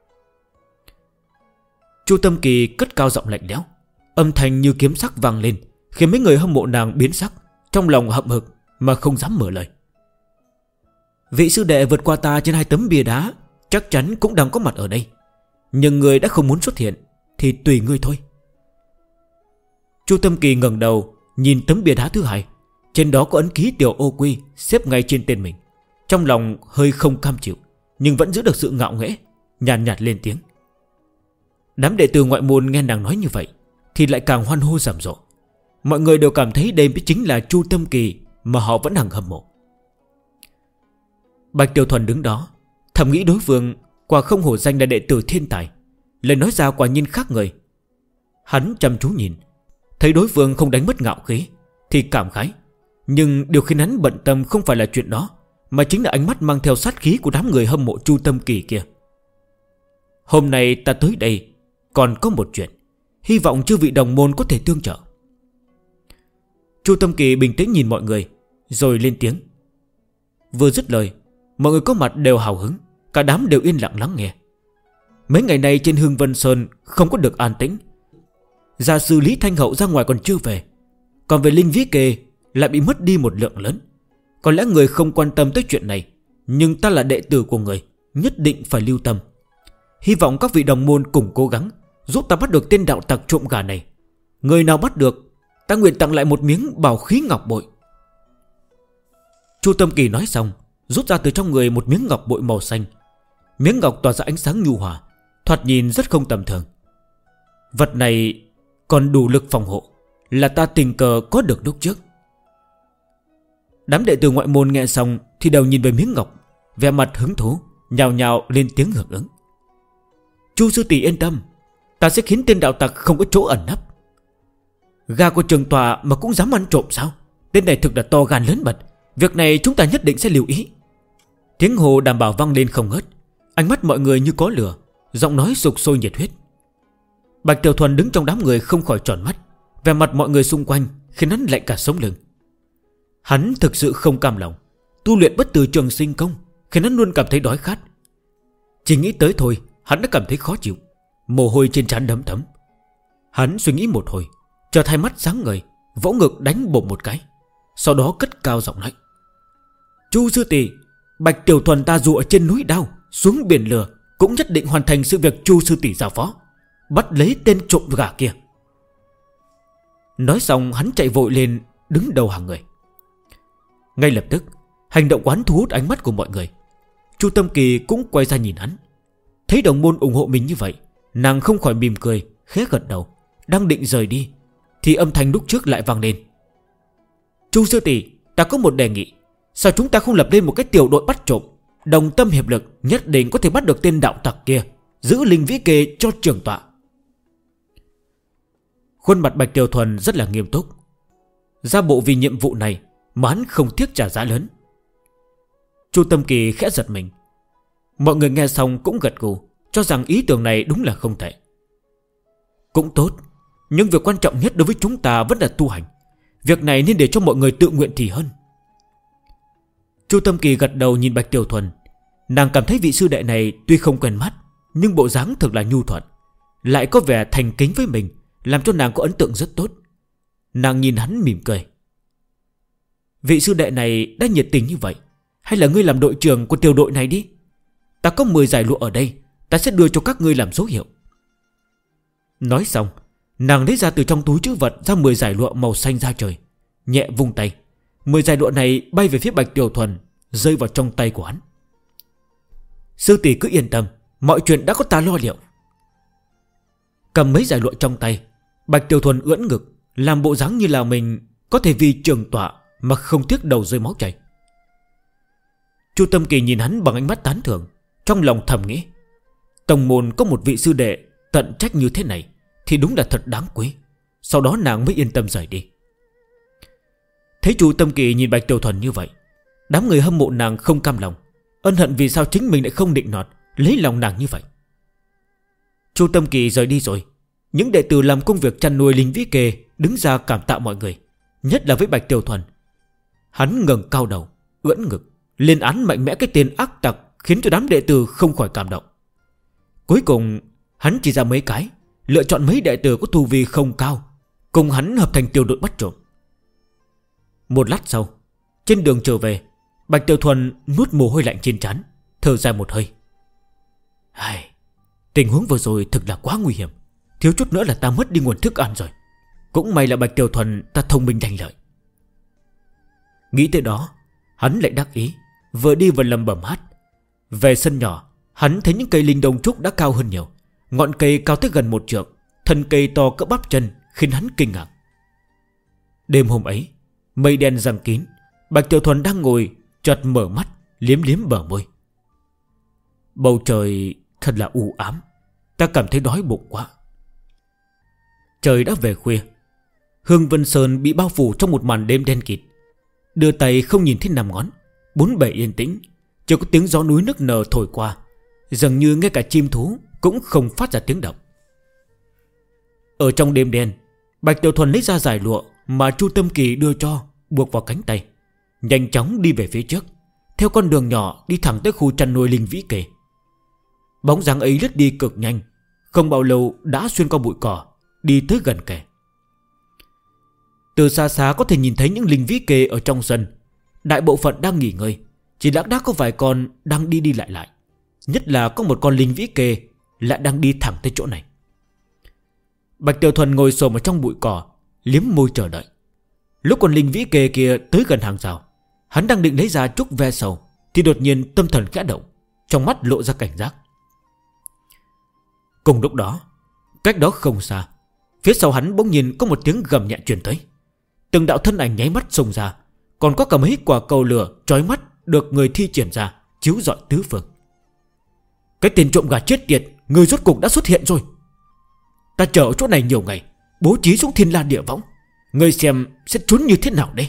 Chu Tâm Kỳ cất cao giọng lạnh lẽo, âm thanh như kiếm sắc vang lên, khiến mấy người hâm mộ nàng biến sắc, trong lòng hậm hực mà không dám mở lời. Vị sư đệ vượt qua ta trên 2 tấm bia đá chắc chắn cũng đang có mặt ở đây, nhưng người đã không muốn xuất hiện thì tùy ngươi thôi. Chu Tâm Kỳ ngẩng đầu nhìn tấm bia đá thứ hai, trên đó có ấn ký Tiểu Ô Quy xếp ngay trên tên mình. Trong lòng hơi không cam chịu, nhưng vẫn giữ được sự ngạo nghễ, nhàn nhạt lên tiếng. Đám đệ tử ngoại môn nghe nàng nói như vậy thì lại càng hoan hô rầm rộ. Mọi người đều cảm thấy đây mới chính là Chu Tâm Kỳ mà họ vẫn hằng hâm mộ. Bạch Tiểu Thuần đứng đó, thầm nghĩ đối phương quả không hổ danh là đệ tử thiên tài, lời nói ra quả nhiên khác người. Hắn chăm chú nhìn, thấy đối phương không đánh mất ngạo khí thì cảm khái. Nhưng điều khiến hắn bận tâm không phải là chuyện đó, mà chính là ánh mắt mang theo sát khí của đám người hâm mộ Chu Tâm Kỳ kia. Hôm nay ta tới đây còn có một chuyện, hy vọng chư vị đồng môn có thể tương trợ. Chu Tâm Kỳ bình tĩnh nhìn mọi người, rồi lên tiếng. Vừa dứt lời, mọi người có mặt đều hào hứng, cả đám đều yên lặng lắng nghe. Mấy ngày nay trên Hương Vân Sơn không có được an tĩnh. Gia sư Lý Thanh Hậu ra ngoài còn chưa về, còn về Linh Vĩ Kê lại bị mất đi một lượng lớn. Có lẽ người không quan tâm tới chuyện này, nhưng ta là đệ tử của người, nhất định phải lưu tâm. Hy vọng các vị đồng môn cùng cố gắng giúp ta bắt được tên đạo tặc trộm gà này. Người nào bắt được, ta nguyện tặng lại một miếng bảo khí ngọc bội. Chu Tâm Kỳ nói xong, rút ra từ trong người một miếng ngọc bội màu xanh. Miếng ngọc tỏa ra ánh sáng nhu hòa, thoạt nhìn rất không tầm thường. Vật này còn đủ lực phòng hộ, là ta tình cờ có được lúc trước. Đám đệ tử ngoại môn nghe xong thì đều nhìn về miếng ngọc, vẻ mặt hứng thú, nhào nhào lên tiếng hưởng ứng. Chu sư tỷ yên tâm, ta sẽ khiến tên đạo tặc không có chỗ ẩn nấp. Gà của trường tòa mà cũng dám ăn trộm sao? Tên này thực là to gan lớn mật. Việc này chúng ta nhất định sẽ lưu ý. Tiếng hô đảm bảo vang lên không ngớt. Ánh mắt mọi người như có lửa, giọng nói sục sôi nhiệt huyết. Bạch Tiểu Thuần đứng trong đám người không khỏi tròn mắt. Vẻ mặt mọi người xung quanh khiến hắn lạnh cả sống lưng. Hắn thực sự không cam lòng. Tu luyện bất tử trường sinh công khiến hắn luôn cảm thấy đói khát. Chỉ nghĩ tới thôi hắn đã cảm thấy khó chịu. Mồ hôi trên trán đấm thấm. Hắn suy nghĩ một hồi, chợt hai mắt sáng ngời, vỗ ngực đánh bộp một cái. Sau đó cất cao giọng nói: Chu sư tỷ, Bạch Tiểu Thuần ta dù ở trên núi đao, xuống biển lửa, cũng nhất định hoàn thành sự việc Chu sư tỷ giao phó, bắt lấy tên trộm gà kia. Nói xong hắn chạy vội lên đứng đầu hàng người. Ngay lập tức hành động quán thu hút ánh mắt của mọi người. Chu Tâm Kỳ cũng quay ra nhìn hắn. Thấy đồng môn ủng hộ mình như vậy, nàng không khỏi mỉm cười, khẽ gật đầu. Đang định rời đi thì âm thanh lúc trước lại vang lên: Chu sư tỷ, ta có một đề nghị. Sao chúng ta không lập lên một cái tiểu đội bắt trộm, đồng tâm hiệp lực, nhất định có thể bắt được tên đạo tặc kia, giữ linh vĩ kê cho trưởng tọa. Khuôn mặt Bạch Tiểu Thuần rất là nghiêm túc. Ra bộ vì nhiệm vụ này mà hắn không tiếc trả giá lớn. Chu Tâm Kỳ khẽ giật mình. Mọi người nghe xong cũng gật gù, cho rằng ý tưởng này đúng là không tệ. Cũng tốt, nhưng việc quan trọng nhất đối với chúng ta vẫn là tu hành. Việc này nên để cho mọi người tự nguyện thì hơn. Chu Tâm Kỳ gật đầu nhìn Bạch Tiểu Thuần. Nàng cảm thấy vị sư đệ này tuy không quen mắt, nhưng bộ dáng thực là nhu thuận, lại có vẻ thành kính với mình, làm cho nàng có ấn tượng rất tốt. Nàng nhìn hắn mỉm cười: Vị sư đệ này đã nhiệt tình như vậy, hay là ngươi làm đội trưởng của tiểu đội này đi. Ta có 10 giải lụa ở đây, ta sẽ đưa cho các ngươi làm dấu hiệu. Nói xong, nàng lấy ra từ trong túi trữ vật ra 10 giải lụa màu xanh da trời, nhẹ vung tay. 10 giải lụa này bay về phía Bạch Tiểu Thuần, rơi vào trong tay của hắn. Sư tỷ cứ yên tâm, mọi chuyện đã có ta lo liệu. Cầm mấy giải lụa trong tay, Bạch Tiểu Thuần ưỡn ngực, làm bộ dáng như là mình có thể vì trường tọa mà không tiếc đầu rơi máu chảy. Chu Tâm Kỳ nhìn hắn bằng ánh mắt tán thưởng, trong lòng thầm nghĩ: tông môn có một vị sư đệ tận trách như thế này thì đúng là thật đáng quý. Sau đó nàng mới yên tâm rời đi. Thấy Chu Tâm Kỳ nhìn Bạch Tiểu Thuần như vậy, đám người hâm mộ nàng không cam lòng, ân hận vì sao chính mình lại không định nọt lấy lòng nàng như vậy. Chu Tâm Kỳ rời đi rồi, những đệ tử làm công việc chăn nuôi linh vĩ kê đứng ra cảm tạ mọi người, nhất là với Bạch Tiểu Thuần. Hắn ngẩng cao đầu, ưỡn ngực, lên án mạnh mẽ cái tên ác tặc, khiến cho đám đệ tử không khỏi cảm động. Cuối cùng hắn chỉ ra mấy cái, lựa chọn mấy đệ tử có tu vi không cao, cùng hắn hợp thành tiểu đội bắt trộm. Một lát sau, trên đường trở về, Bạch Tiểu Thuần nuốt mồ hôi lạnh trên trán, thở dài một hơi: tình huống vừa rồi thực là quá nguy hiểm, thiếu chút nữa là ta mất đi nguồn thức ăn rồi. Cũng may là Bạch Tiểu Thuần ta thông minh nhanh lợi. Nghĩ tới đó, hắn lại đắc ý, vừa đi vừa lầm bẩm hát. Về sân nhỏ, hắn thấy những cây linh đồng trúc đã cao hơn nhiều, ngọn cây cao tới gần 1 trượng, thân cây to cỡ bắp chân, khiến hắn kinh ngạc. Đêm hôm ấy, mây đen giăng kín, Bạch Tiểu Thuần đang ngồi, chợt mở mắt, liếm liếm bờ môi. Bầu trời thật là u ám, ta cảm thấy đói bụng quá. Trời đã về khuya, Hương Vân Sơn bị bao phủ trong một màn đêm đen kịt. Đưa tay không nhìn thấy 5 ngón, 4 bề yên tĩnh, chỉ có tiếng gió núi nức nở thổi qua, dường như ngay cả chim thú cũng không phát ra tiếng động. Ở trong đêm đen, Bạch Tiểu Thuần lấy ra giải lụa mà Chu Tâm Kỳ đưa cho, buộc vào cánh tay, nhanh chóng đi về phía trước, theo con đường nhỏ đi thẳng tới khu chăn nuôi linh vĩ kề. Bóng dáng ấy lướt đi cực nhanh, không bao lâu đã xuyên qua bụi cỏ, đi tới gần kề. Từ xa xa có thể nhìn thấy những linh vĩ kê ở trong sân, đại bộ phận đang nghỉ ngơi, chỉ lác đác có vài con đang đi đi lại lại. Nhất là có một con linh vĩ kê lại đang đi thẳng tới chỗ này. Bạch Tiểu Thuần ngồi xổm ở trong bụi cỏ, liếm môi chờ đợi. Lúc con linh vĩ kê kia tới gần hàng rào, Hắn đang định lấy ra trúc ve sầu thì đột nhiên tâm thần khẽ động, trong mắt lộ ra cảnh giác. Cùng lúc đó, cách đó không xa, phía sau hắn bỗng nhiên có một tiếng gầm nhẹ truyền tới. Từng đạo thân ảnh nháy mắt xông ra, còn có cả mấy quả cầu lửa chói mắt được người thi triển ra, chiếu rọi tứ phương. Cái tên trộm gà chết tiệt, người rốt cục đã xuất hiện rồi. Ta chờ ở chỗ này nhiều ngày, bố trí xuống thiên la địa võng, người xem sẽ trốn như thế nào đây.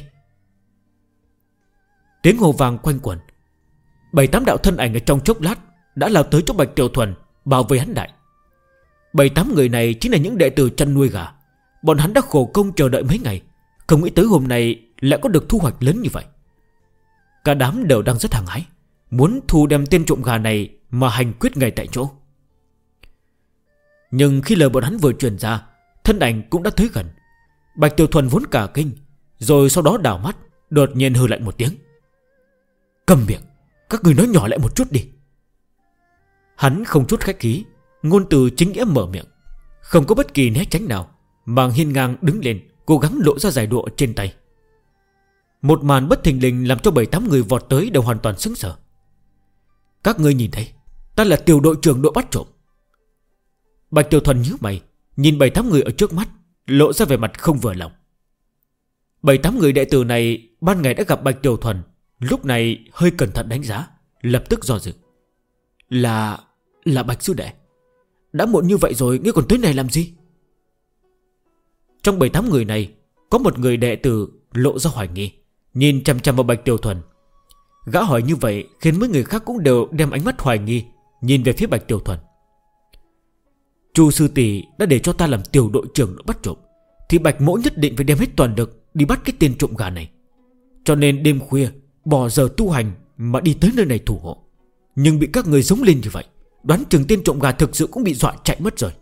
Tiếng hô vang quanh quẩn. 7-8 đạo thân ảnh ở trong chốc lát đã lao tới chỗ Bạch Tiểu Thuần, bảo vệ hắn đại. 7-8 người này chính là những đệ tử chăn nuôi gà. Bọn hắn đã khổ công chờ đợi mấy ngày, không nghĩ tới hôm nay lại có được thu hoạch lớn như vậy. Cả đám đều đang rất hăng hái, muốn thu đem tên trộm gà này mà hành quyết ngay tại chỗ. Nhưng khi lời bọn hắn vừa truyền ra, thân ảnh cũng đã tới gần. Bạch Tiểu Thuần vốn cả kinh, rồi sau đó đảo mắt, đột nhiên hừ lạnh một tiếng. Cầm miệng, các người nói nhỏ lại một chút đi. Hắn không chút khách khí, ngôn từ chính nghĩa mở miệng, không có bất kỳ né tránh nào, mà hiên ngang đứng lên, cố gắng lộ ra giải đụa trên tay. Một màn bất thình lình làm cho 7-8 người vọt tới đều hoàn toàn sững sờ. Các ngươi nhìn thấy, ta là tiểu đội trưởng đội bắt trộm. Bạch Tiểu Thuần nhíu mày, nhìn 7-8 người ở trước mắt, lộ ra vẻ mặt không vừa lòng. 7-8 người đệ tử này ban ngày đã gặp Bạch Tiểu Thuần, lúc này hơi cẩn thận đánh giá, lập tức do dự. Là Bạch sư đệ. Đã muộn như vậy rồi, ngươi còn tới này làm gì? Trong 7-8 người này, có một người đệ tử lộ ra hoài nghi, nhìn chằm chằm vào Bạch Tiểu Thuần. Gã hỏi như vậy khiến mấy người khác cũng đều đem ánh mắt hoài nghi nhìn về phía Bạch Tiểu Thuần. Chu sư tỷ đã để cho ta làm tiểu đội trưởng đội bắt trộm, thì Bạch mỗ nhất định phải đem hết toàn lực đi bắt cái tên trộm gà này. Cho nên đêm khuya bỏ giờ tu hành mà đi tới nơi này thủ hộ. Nhưng bị các người giống lên như vậy, đoán chừng tên trộm gà thực sự cũng bị dọa chạy mất rồi.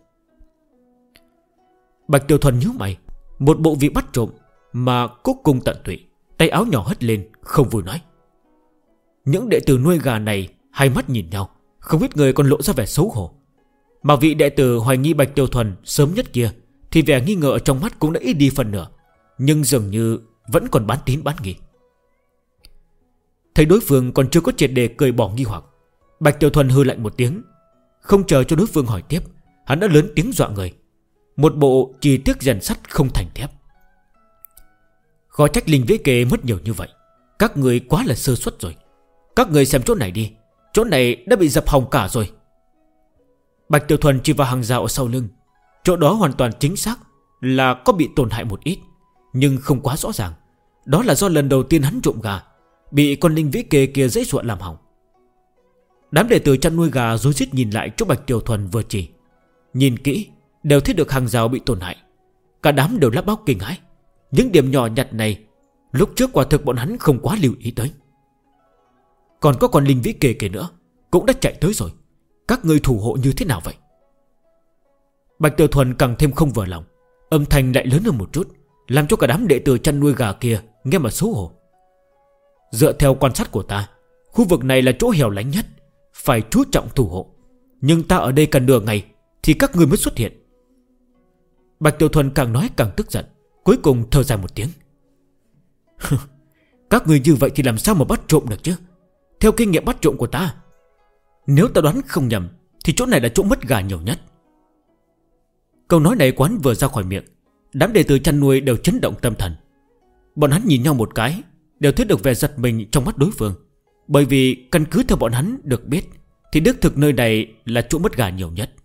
Bạch Tiểu Thuần nhíu mày, một bộ vị bắt trộm mà cúc cung tận tụy, tay áo nhỏ hất lên, không vui nói. Những đệ tử nuôi gà này hai mắt nhìn nhau, không ít người còn lộ ra vẻ xấu hổ. Mà vị đệ tử hoài nghi Bạch Tiểu Thuần sớm nhất kia thì vẻ nghi ngờ ở trong mắt cũng đã ít đi phần nửa, nhưng dường như vẫn còn bán tín bán nghi. Thấy đối phương còn chưa có triệt để cởi bỏ nghi hoặc, Bạch Tiểu Thuần hư lạnh một tiếng. Không chờ cho đối phương hỏi tiếp, hắn đã lớn tiếng dọa người, một bộ chỉ tiếc rèn sắt không thành thép. Khó trách Linh Vĩ Kề mất nhiều như vậy, các người quá là sơ suất rồi. Các người xem chỗ này đi, chỗ này đã bị dập hỏng cả rồi. Bạch Tiểu Thuần chỉ vào hàng rào ở sau lưng. Chỗ đó hoàn toàn chính xác là có bị tổn hại một ít, nhưng không quá rõ ràng. Đó là do lần đầu tiên hắn trộm gà, bị con Linh Vĩ Kề kia dễ dụa làm hỏng. Đám đệ tử chăn nuôi gà rối rít nhìn lại chỗ Bạch Tiểu Thuần vừa chỉ. Nhìn kỹ đều thấy được hàng rào bị tổn hại. Cả đám đều lắp bắp kinh hãi. Những điểm nhỏ nhặt này lúc trước quả thực bọn hắn không quá lưu ý tới. Còn có con Linh Vĩ Kề kia nữa cũng đã chạy tới rồi. Các người thủ hộ như thế nào vậy? Bạch Tiểu Thuần càng thêm không vừa lòng, âm thanh lại lớn hơn một chút, làm cho cả đám đệ tử chăn nuôi gà kia nghe mà xấu hổ. Dựa theo quan sát của ta, khu vực này là chỗ hẻo lánh nhất, phải chú trọng thủ hộ. Nhưng ta ở đây cần nửa ngày thì các người mới xuất hiện. Bạch Tiểu Thuần càng nói càng tức giận, cuối cùng thở dài một tiếng. Các người như vậy thì làm sao mà bắt trộm được chứ? Theo kinh nghiệm bắt trộm của ta, nếu ta đoán không nhầm thì chỗ này là chỗ mất gà nhiều nhất. Câu nói này quán vừa ra khỏi miệng, đám đệ tử chăn nuôi đều chấn động tâm thần. Bọn hắn nhìn nhau một cái, đều thấy được vẻ giật mình trong mắt đối phương. Bởi vì căn cứ theo bọn hắn được biết thì đích thực nơi này là chỗ mất gà nhiều nhất,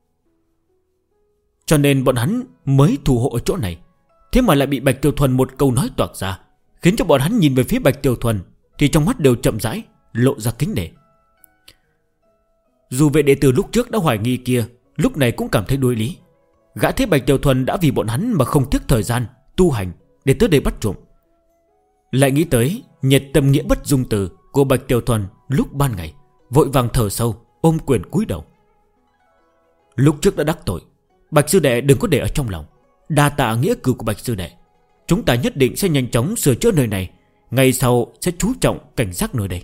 cho nên bọn hắn mới thủ hộ ở chỗ này. Thế mà lại bị Bạch Tiểu Thuần một câu nói toạc ra, khiến cho bọn hắn nhìn về phía Bạch Tiểu Thuần thì trong mắt đều chậm rãi lộ ra kính nể. Dù vệ đệ tử lúc trước đã hoài nghi kia, lúc này cũng cảm thấy đối lý. Gã thấy Bạch Tiểu Thuần đã vì bọn hắn mà không tiếc thời gian tu hành để tới đây bắt trộm, lại nghĩ tới nhiệt tâm nghĩa bất dung từ của Bạch Tiểu Thuần lúc ban ngày, vội vàng thở sâu, ôm quyền cúi đầu. Lúc trước đã đắc tội, Bạch sư đệ đừng có để ở trong lòng. Đa tạ nghĩa cử của Bạch sư đệ. Chúng ta nhất định sẽ nhanh chóng sửa chữa nơi này, ngày sau sẽ chú trọng cảnh giác nơi đây.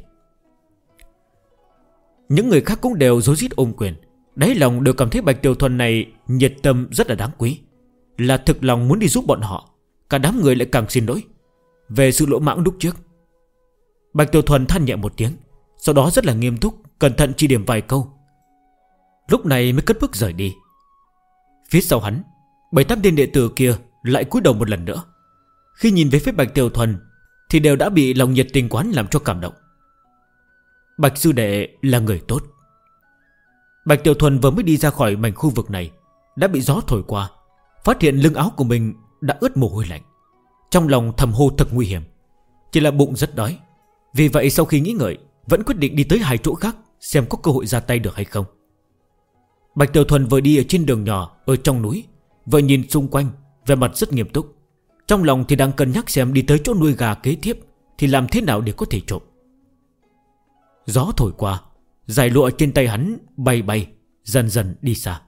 Những người khác cũng đều rối rít ôm quyền, đáy lòng đều cảm thấy Bạch Tiểu Thuần này nhiệt tâm rất là đáng quý, là thực lòng muốn đi giúp bọn họ. Cả đám người lại càng xin lỗi về sự lỗ mãng lúc trước. Bạch Tiểu Thuần than nhẹ một tiếng, sau đó rất là nghiêm túc, cẩn thận chỉ điểm vài câu, lúc này mới cất bước rời đi. Phía sau hắn, 7-8 tên đệ tử kia lại cúi đầu một lần nữa. Khi nhìn về phía Bạch Tiểu Thuần thì đều đã bị lòng nhiệt tình quán làm cho cảm động. Bạch sư đệ là người tốt. Bạch Tiểu Thuần vừa mới đi ra khỏi mảnh khu vực này đã bị gió thổi qua, phát hiện lưng áo của mình đã ướt mồ hôi lạnh. Trong lòng thầm hô thật nguy hiểm. Chỉ là bụng rất đói, vì vậy sau khi nghĩ ngợi vẫn quyết định đi tới 2 chỗ khác xem có cơ hội ra tay được hay không. Bạch Tiểu Thuần vừa đi ở trên đường nhỏ ở trong núi, vừa nhìn xung quanh, vẻ mặt rất nghiêm túc. Trong lòng thì đang cân nhắc xem đi tới chỗ nuôi gà kế tiếp thì làm thế nào để có thể trộm. Gió thổi qua, dải lụa trên tay hắn bay bay, dần dần đi xa.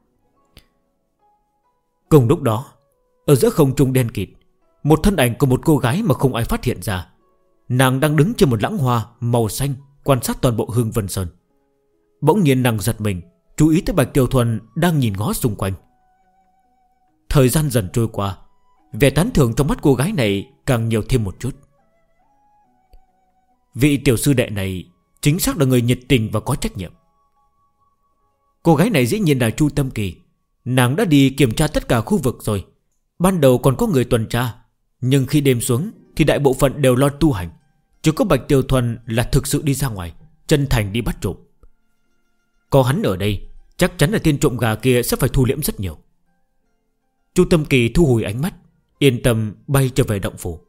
Cùng lúc đó, ở giữa không trung đen kịt, một thân ảnh của một cô gái mà không ai phát hiện ra. Nàng đang đứng trên một lãng hoa màu xanh, quan sát toàn bộ Hương Vân Sơn. Bỗng nhiên nàng giật mình, chú ý tới Bạch Tiểu Thuần đang nhìn ngó xung quanh. Thời gian dần trôi qua, vẻ tán thưởng trong mắt cô gái này càng nhiều thêm một chút. Vị tiểu sư đệ này chính xác là người nhiệt tình và có trách nhiệm. Cô gái này dĩ nhiên là Chu Tâm Kỳ. Nàng đã đi kiểm tra tất cả khu vực rồi. Ban đầu còn có người tuần tra, nhưng khi đêm xuống thì đại bộ phận đều lo tu hành. Chỉ có Bạch Tiểu Thuần là thực sự đi ra ngoài, chân thành đi bắt trộm. Có hắn ở đây, chắc chắn là tên trộm gà kia sẽ phải thu liễm rất nhiều. Chu Tâm Kỳ thu hồi ánh mắt, yên tâm bay trở về động phủ.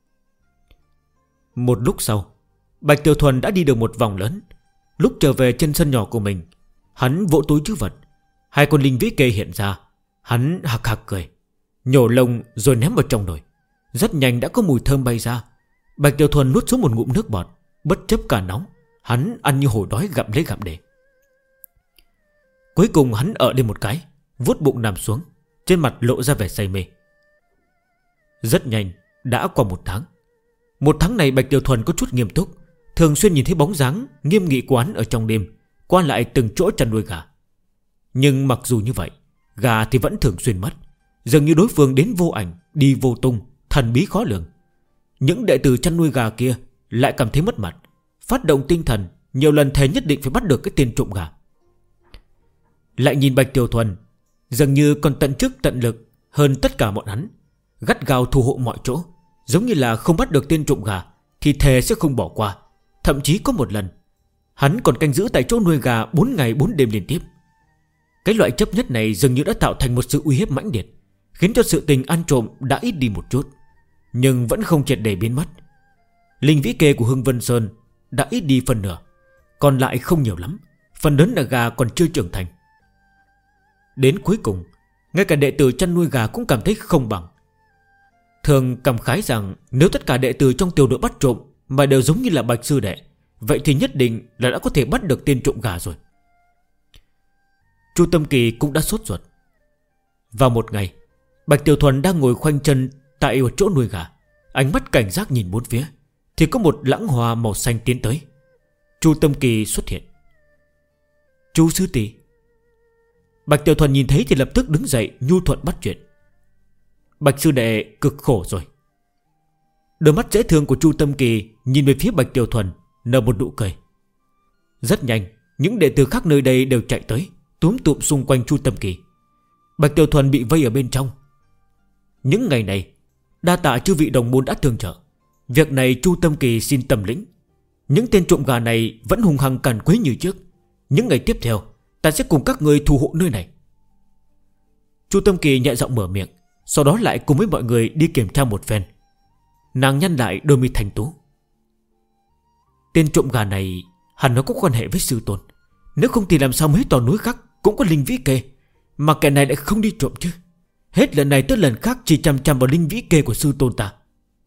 Một lúc sau, Bạch Tiểu Thuần đã đi được một vòng lớn. Lúc trở về trên sân nhỏ của mình, hắn vỗ túi trữ vật. 2 con linh vĩ kê hiện ra. Hắn hạc hạc cười, nhổ lông rồi ném vào trong nồi. Rất nhanh đã có mùi thơm bay ra. Bạch Tiểu Thuần nuốt xuống một ngụm nước bọt. Bất chấp cả nóng, hắn ăn như hổ đói gặm lấy gặm để. Cuối cùng hắn ở lên một cái, vuốt bụng nằm xuống, trên mặt lộ ra vẻ say mê. Rất nhanh đã qua 1 tháng. 1 tháng này Bạch Tiểu Thuần có chút nghiêm túc, thường xuyên nhìn thấy bóng dáng nghiêm nghị của hắn ở trong đêm, qua lại từng chỗ chăn nuôi gà. Nhưng mặc dù như vậy, gà thì vẫn thường xuyên mất. Dường như đối phương đến vô ảnh, đi vô tung, thần bí khó lường. Những đệ tử chăn nuôi gà kia lại cảm thấy mất mặt, phát động tinh thần, nhiều lần thề nhất định phải bắt được cái tên trộm gà. Lại nhìn Bạch Tiểu Thuần, dường như còn tận chức tận lực hơn tất cả bọn hắn, gắt gao thu hộ mọi chỗ, giống như là không bắt được tên trộm gà thì thề sẽ không bỏ qua. Thậm chí có một lần hắn còn canh giữ tại chỗ nuôi gà 4 ngày 4 đêm liên tiếp. Cái loại chấp nhất này dường như đã tạo thành một sự uy hiếp mãnh liệt, khiến cho sự tình ăn trộm đã ít đi một chút, nhưng vẫn không triệt để biến mất. Linh vĩ kê của Hương Vân Sơn đã ít đi phần nửa, còn lại không nhiều lắm, phần lớn là gà còn chưa trưởng thành. Đến cuối cùng, ngay cả đệ tử chăn nuôi gà cũng cảm thấy không bằng. Thường cảm khái rằng nếu tất cả đệ tử trong tiểu đội bắt trộm mà đều giống như là Bạch sư đệ, vậy thì nhất định là đã có thể bắt được tên trộm gà rồi. Chu Tâm Kỳ cũng đã sốt ruột. Vào một ngày, Bạch Tiểu Thuần đang ngồi khoanh chân tại một chỗ nuôi gà, ánh mắt cảnh giác nhìn bốn phía, thì có một lãng hoa màu xanh tiến tới. Chu Tâm Kỳ xuất hiện. Chu sư tỷ. Bạch Tiểu Thuần nhìn thấy thì lập tức đứng dậy nhu thuận bắt chuyện. Bạch sư đệ cực khổ rồi. Đôi mắt dễ thương của Chu Tâm Kỳ nhìn về phía Bạch Tiểu Thuần, nở một nụ cười. Rất nhanh, những đệ tử khác nơi đây đều chạy tới, túm tụm xung quanh Chu Tâm Kỳ. Bạch Tiểu Thuần bị vây ở bên trong. Những ngày này, đa tạ chư vị đồng môn đã tương trợ. Việc này Chu Tâm Kỳ xin tầm lĩnh. Những tên trộm gà này vẫn hung hăng càn quấy như trước. Những ngày tiếp theo, ta sẽ cùng các người thủ hộ nơi này. Chu Tâm Kỳ nhẹ giọng mở miệng, sau đó lại cùng với mọi người đi kiểm tra một phen. Nàng nhăn lại đôi mi thành tú. Tên trộm gà này hẳn nó có quan hệ với sư tôn, nếu không thì làm sao mấy tòa núi khác cũng có linh vĩ kê, mà kẻ này lại không đi trộm chứ. Hết lần này tới lần khác chỉ chằm chằm vào linh vĩ kê của sư tôn ta.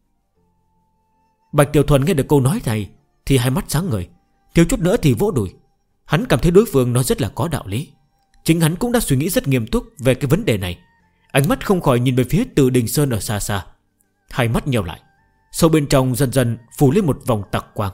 Bạch Tiểu Thuần nghe được câu nói này thì hai mắt sáng ngời, thiếu chút nữa thì vỗ đùi. Hắn cảm thấy đối phương nó rất là có đạo lý. Chính hắn cũng đã suy nghĩ rất nghiêm túc về cái vấn đề này. Ánh mắt không khỏi nhìn về phía Từ Đình Sơn ở xa xa. Hai mắt nheo lại, sâu bên trong dần dần phủ lên một vòng tặc quang.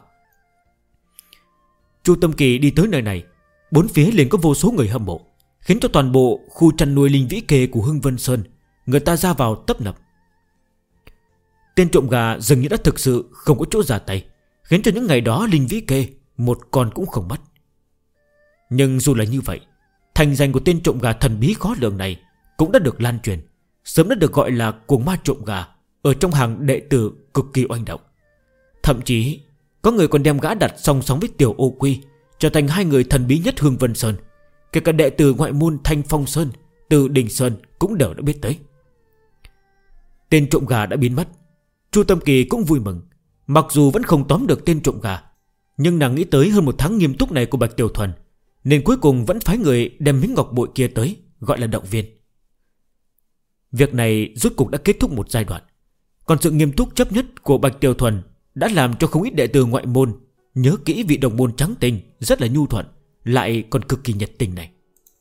Chu Tâm Kỳ đi tới nơi này, bốn phía liền có vô số người hâm mộ, khiến cho toàn bộ khu chăn nuôi linh vĩ kê của Hưng Vân Sơn người ta ra vào tấp nập. Tên trộm gà dường như đã thực sự không có chỗ ra tay, khiến cho những ngày đó Linh Vĩ Kê một con cũng không mất. Nhưng dù là như vậy, thành danh của tên trộm gà thần bí khó lường này cũng đã được lan truyền, sớm đã được gọi là cuồng ma trộm gà ở trong hàng đệ tử cực kỳ oanh động. Thậm chí có người còn đem gã đặt song song với Tiểu Ô Quy, trở thành hai người thần bí nhất Hương Vân Sơn. Kể cả đệ tử ngoại môn Thanh Phong Sơn, Từ Đình Sơn cũng đều đã biết tới. Tên trộm gà đã biến mất. Chu Tâm Kỳ cũng vui mừng. Mặc dù vẫn không tóm được tên trộm gà, nhưng nàng nghĩ tới hơn một tháng nghiêm túc này của Bạch Tiểu Thuần, nên cuối cùng vẫn phái người đem miếng ngọc bội kia tới, gọi là động viên. Việc này rốt cục đã kết thúc một giai đoạn. Còn sự nghiêm túc chấp nhất của Bạch Tiểu Thuần đã làm cho không ít đệ tử ngoại môn nhớ kỹ vị đồng môn trắng tinh rất là nhu thuận, lại còn cực kỳ nhiệt tình này.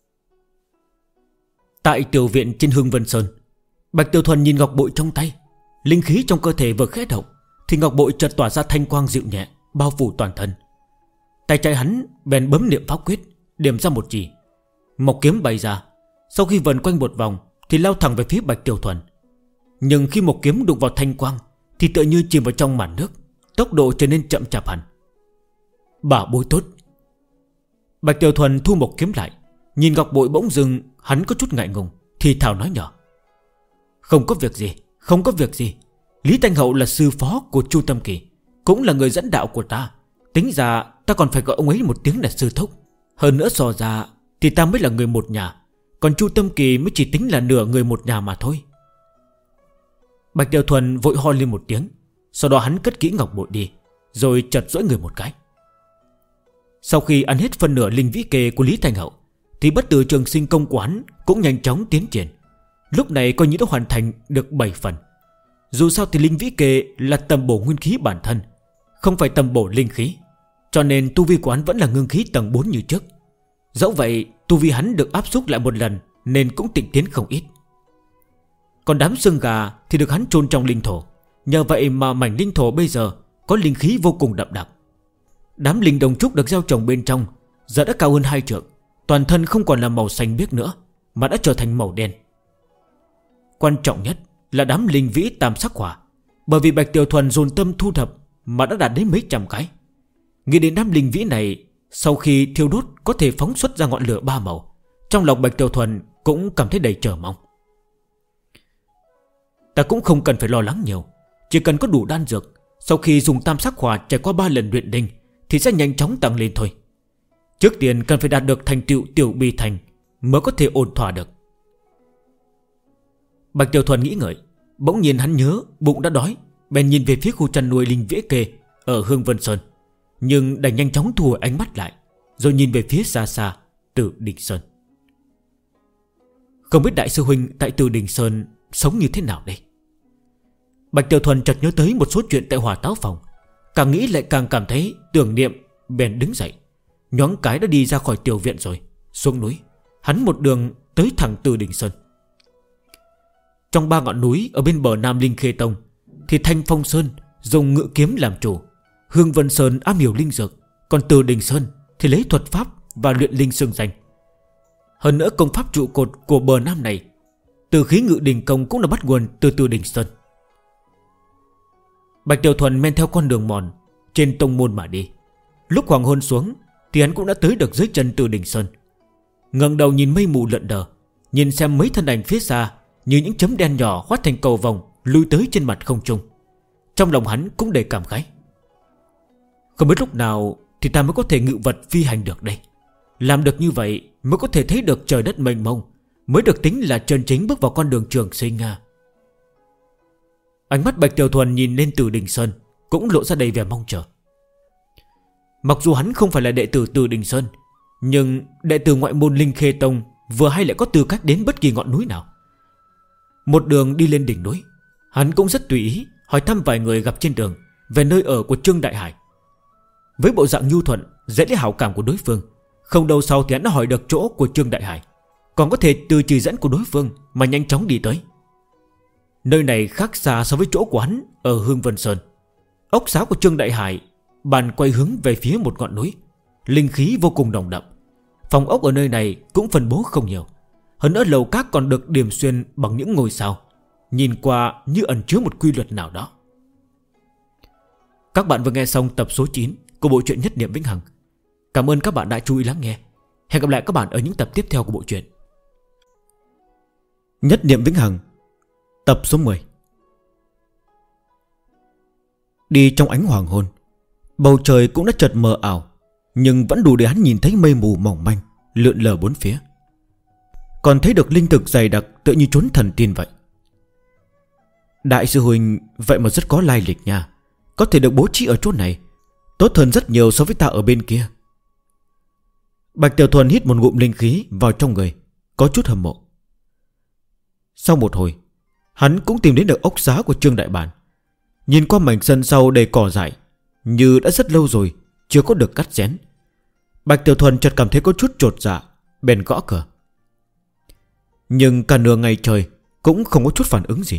Tại tiểu viện trên Hương Vân Sơn, Bạch Tiểu Thuần nhìn ngọc bội trong tay. Linh khí trong cơ thể vừa khẽ động thì ngọc bội chợt tỏa ra thanh quang dịu nhẹ, bao phủ toàn thân. Tay trái hắn bèn bấm niệm pháp quyết, điểm ra một chỉ. Mộc kiếm bay ra, sau khi vần quanh một vòng thì lao thẳng về phía Bạch Tiểu Thuần. Nhưng khi mộc kiếm đụng vào thanh quang thì tựa như chìm vào trong màn nước, tốc độ trở nên chậm chạp hẳn. Bảo bối tốt. Bạch Tiểu Thuần thu mộc kiếm lại, nhìn ngọc bội bỗng dưng hắn có chút ngại ngùng, thì thào nói nhỏ: Không có việc gì, không có việc gì. Lý Thanh Hậu là sư phó của Chu Tâm Kỳ, cũng là người dẫn đạo của ta. Tính ra ta còn phải gọi ông ấy một tiếng là sư thúc. Hơn nữa so ra thì ta mới là người một nhà, còn Chu Tâm Kỳ mới chỉ tính là nửa người một nhà mà thôi. Bạch Tiểu Thuần vội ho lên một tiếng. Sau đó hắn cất kỹ ngọc bội đi, rồi chợt duỗi người một cái. Sau khi ăn hết phần nửa linh vĩ kê của Lý Thanh Hậu thì bất tử trường sinh công của hắn cũng nhanh chóng tiến triển. Lúc này coi như đã hoàn thành được 7 phần. Dù sao thì linh vĩ kê là tầm bổ nguyên khí bản thân, không phải tầm bổ linh khí, cho nên tu vi của hắn vẫn là ngưng khí tầng 4 như trước. Dẫu vậy tu vi hắn được áp xúc lại một lần, nên cũng tịnh tiến không ít. Còn đám xương gà thì được hắn chôn trong linh thổ. Nhờ vậy mà mảnh linh thổ bây giờ có linh khí vô cùng đậm đặc. Đám linh đồng trúc được gieo trồng bên trong giờ đã cao hơn 2 trượng, toàn thân không còn là màu xanh biếc nữa, mà đã trở thành màu đen. Quan trọng nhất là đám linh vĩ tam sắc hỏa, bởi vì Bạch Tiểu Thuần dồn tâm thu thập mà đã đạt đến mấy trăm cái. Nghĩ đến đám linh vĩ này, sau khi thiêu đốt có thể phóng xuất ra ngọn lửa 3 màu, trong lòng Bạch Tiểu Thuần cũng cảm thấy đầy chờ mong. Ta cũng không cần phải lo lắng nhiều, chỉ cần có đủ đan dược, sau khi dùng tam sắc hỏa trải qua 3 lần luyện đinh thì sẽ nhanh chóng tăng lên thôi. Trước tiên cần phải đạt được thành tựu tiểu bi thành mới có thể ổn thỏa được. Bạch Tiểu Thuần nghĩ ngợi, bỗng nhiên hắn nhớ bụng đã đói, bèn nhìn về phía khu chăn nuôi linh vĩ kê ở Hương Vân Sơn, nhưng đành nhanh chóng thu hồi ánh mắt lại, rồi nhìn về phía xa xa Từ Đình Sơn. Không biết đại sư huynh tại Từ Đình Sơn sống như thế nào đây? Bạch Tiểu Thuần chợt nhớ tới một số chuyện tại Hỏa Táo Phòng, càng nghĩ lại càng cảm thấy tưởng niệm, bèn đứng dậy, nhoáng cái đã đi ra khỏi tiểu viện rồi xuống núi. Hắn một đường tới thẳng Từ Đình Sơn. Trong 3 ngọn núi ở bên bờ Nam Linh Khê Tông thì Thanh Phong Sơn dùng ngự kiếm làm chủ, Hương Vân Sơn am hiểu linh dược, còn Từ Đình Sơn thì lấy thuật pháp và luyện linh xương danh. Hơn nữa công pháp trụ cột của bờ Nam này, từ khí ngự đình công cũng là bắt nguồn từ Từ Đình Sơn. Bạch Tiểu Thuần men theo con đường mòn trên tông môn mà đi. Lúc hoàng hôn xuống thì hắn cũng đã tới được dưới chân Từ Đình Sơn. Ngẩng đầu nhìn mây mù lượn đờ, nhìn xem mấy thân ảnh phía xa như những chấm đen nhỏ hóa thành cầu vồng lui tới trên mặt không trung. Trong lòng hắn cũng đầy cảm khái. Không biết lúc nào thì ta mới có thể ngự vật phi hành được đây. Làm được như vậy mới có thể thấy được trời đất mênh mông, mới được tính là chân chính bước vào con đường trường sinh à. Ánh mắt Bạch Tiểu Thuần nhìn lên Từ Đình Sơn cũng lộ ra đầy vẻ mong chờ. Mặc dù hắn không phải là đệ tử Từ Đình Sơn, nhưng đệ tử ngoại môn Linh Khê Tông vừa hay lại có tư cách đến bất kỳ ngọn núi nào. Một đường đi lên đỉnh núi, hắn cũng rất tùy ý hỏi thăm vài người gặp trên đường về nơi ở của Trương Đại Hải. Với bộ dạng nhu thuận, dễ lấy hảo cảm của đối phương, không đâu sau thì hắn đã hỏi được chỗ của Trương Đại Hải, còn có thể từ chỉ dẫn của đối phương mà nhanh chóng đi tới. Nơi này khác xa so với chỗ của hắn ở Hương Vân Sơn. Ốc xá của Trương Đại Hải bàn quay hướng về phía một ngọn núi, linh khí vô cùng nồng đậm. Phòng ốc ở nơi này cũng phân bố không nhiều, hơn nữa lầu các còn được điểm xuyên bằng những ngôi sao, nhìn qua như ẩn chứa một quy luật nào đó. Các bạn vừa nghe xong tập số 9 của bộ truyện Nhất Niệm Vĩnh Hằng. Cảm ơn các bạn đã chú ý lắng nghe. Hẹn gặp lại các bạn ở những tập tiếp theo của bộ truyện Nhất Niệm Vĩnh Hằng, tập số 10. Đi trong ánh hoàng hôn, bầu trời cũng đã chợt mờ ảo, nhưng vẫn đủ để hắn nhìn thấy mây mù mỏng manh lượn lờ bốn phía. Còn thấy được linh thực dày đặc tựa như chốn thần tiên vậy. Đại sư huynh vậy mà rất có lai lịch nha. Có thể được bố trí ở chỗ này tốt hơn rất nhiều so với ta ở bên kia. Bạch Tiểu Thuần hít một ngụm linh khí vào trong người, có chút hâm mộ. Sau một hồi, hắn cũng tìm đến được ốc xá của Trương Đại Bản. Nhìn qua mảnh sân sau đầy cỏ dại, như đã rất lâu rồi chưa có được cắt xén. Bạch Tiểu Thuần chợt cảm thấy có chút chột dạ, bèn gõ cửa. Nhưng cả nửa ngày trời cũng không có chút phản ứng gì.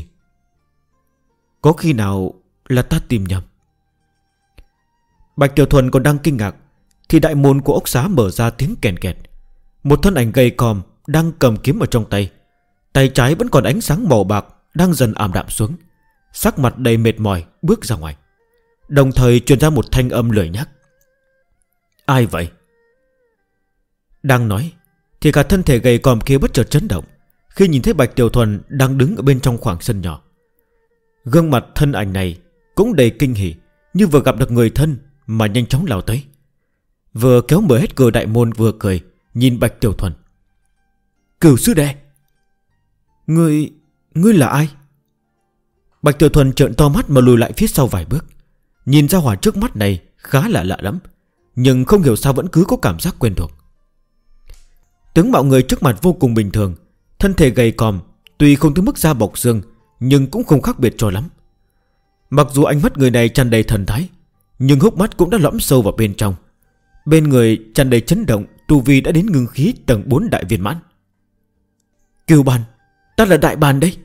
Có khi nào là ta tìm nhầm? Bạch Tiểu Thuần còn đang kinh ngạc thì đại môn của ốc xá mở ra tiếng kèn kẹt. Một thân ảnh gầy còm đang cầm kiếm ở trong tay. Tay trái vẫn còn ánh sáng màu bạc đang dần ảm đạm xuống. Sắc mặt đầy mệt mỏi bước ra ngoài, đồng thời truyền ra một thanh âm lười nhác. Ai vậy? Đang nói thì cả thân thể gầy còm kia bất chợt chấn động khi nhìn thấy Bạch Tiểu Thuần đang đứng ở bên trong khoảng sân nhỏ. Gương mặt thân ảnh này cũng đầy kinh hỉ, như vừa gặp được người thân mà nhanh chóng lao tới. Vừa kéo mở hết cửa đại môn vừa cười nhìn Bạch Tiểu Thuần. Cửu sư đệ, Ngươi là ai? Bạch Tiểu Thuần trợn to mắt mà lùi lại phía sau vài bước. Nhìn ra hỏa trước mắt này khá là lạ lắm, nhưng không hiểu sao vẫn cứ có cảm giác quen thuộc. Tướng mạo người trước mặt vô cùng bình thường, thân thể gầy còm, tuy không tới mức da bọc xương nhưng cũng không khác biệt cho lắm. Mặc dù ánh mắt người này tràn đầy thần thái, nhưng hốc mắt cũng đã lõm sâu vào bên trong. Bên người tràn đầy chấn động, tu vi đã đến ngưng khí tầng 4 đại viên mãn. Cửu Bàn, ta là Đại Bàn đây.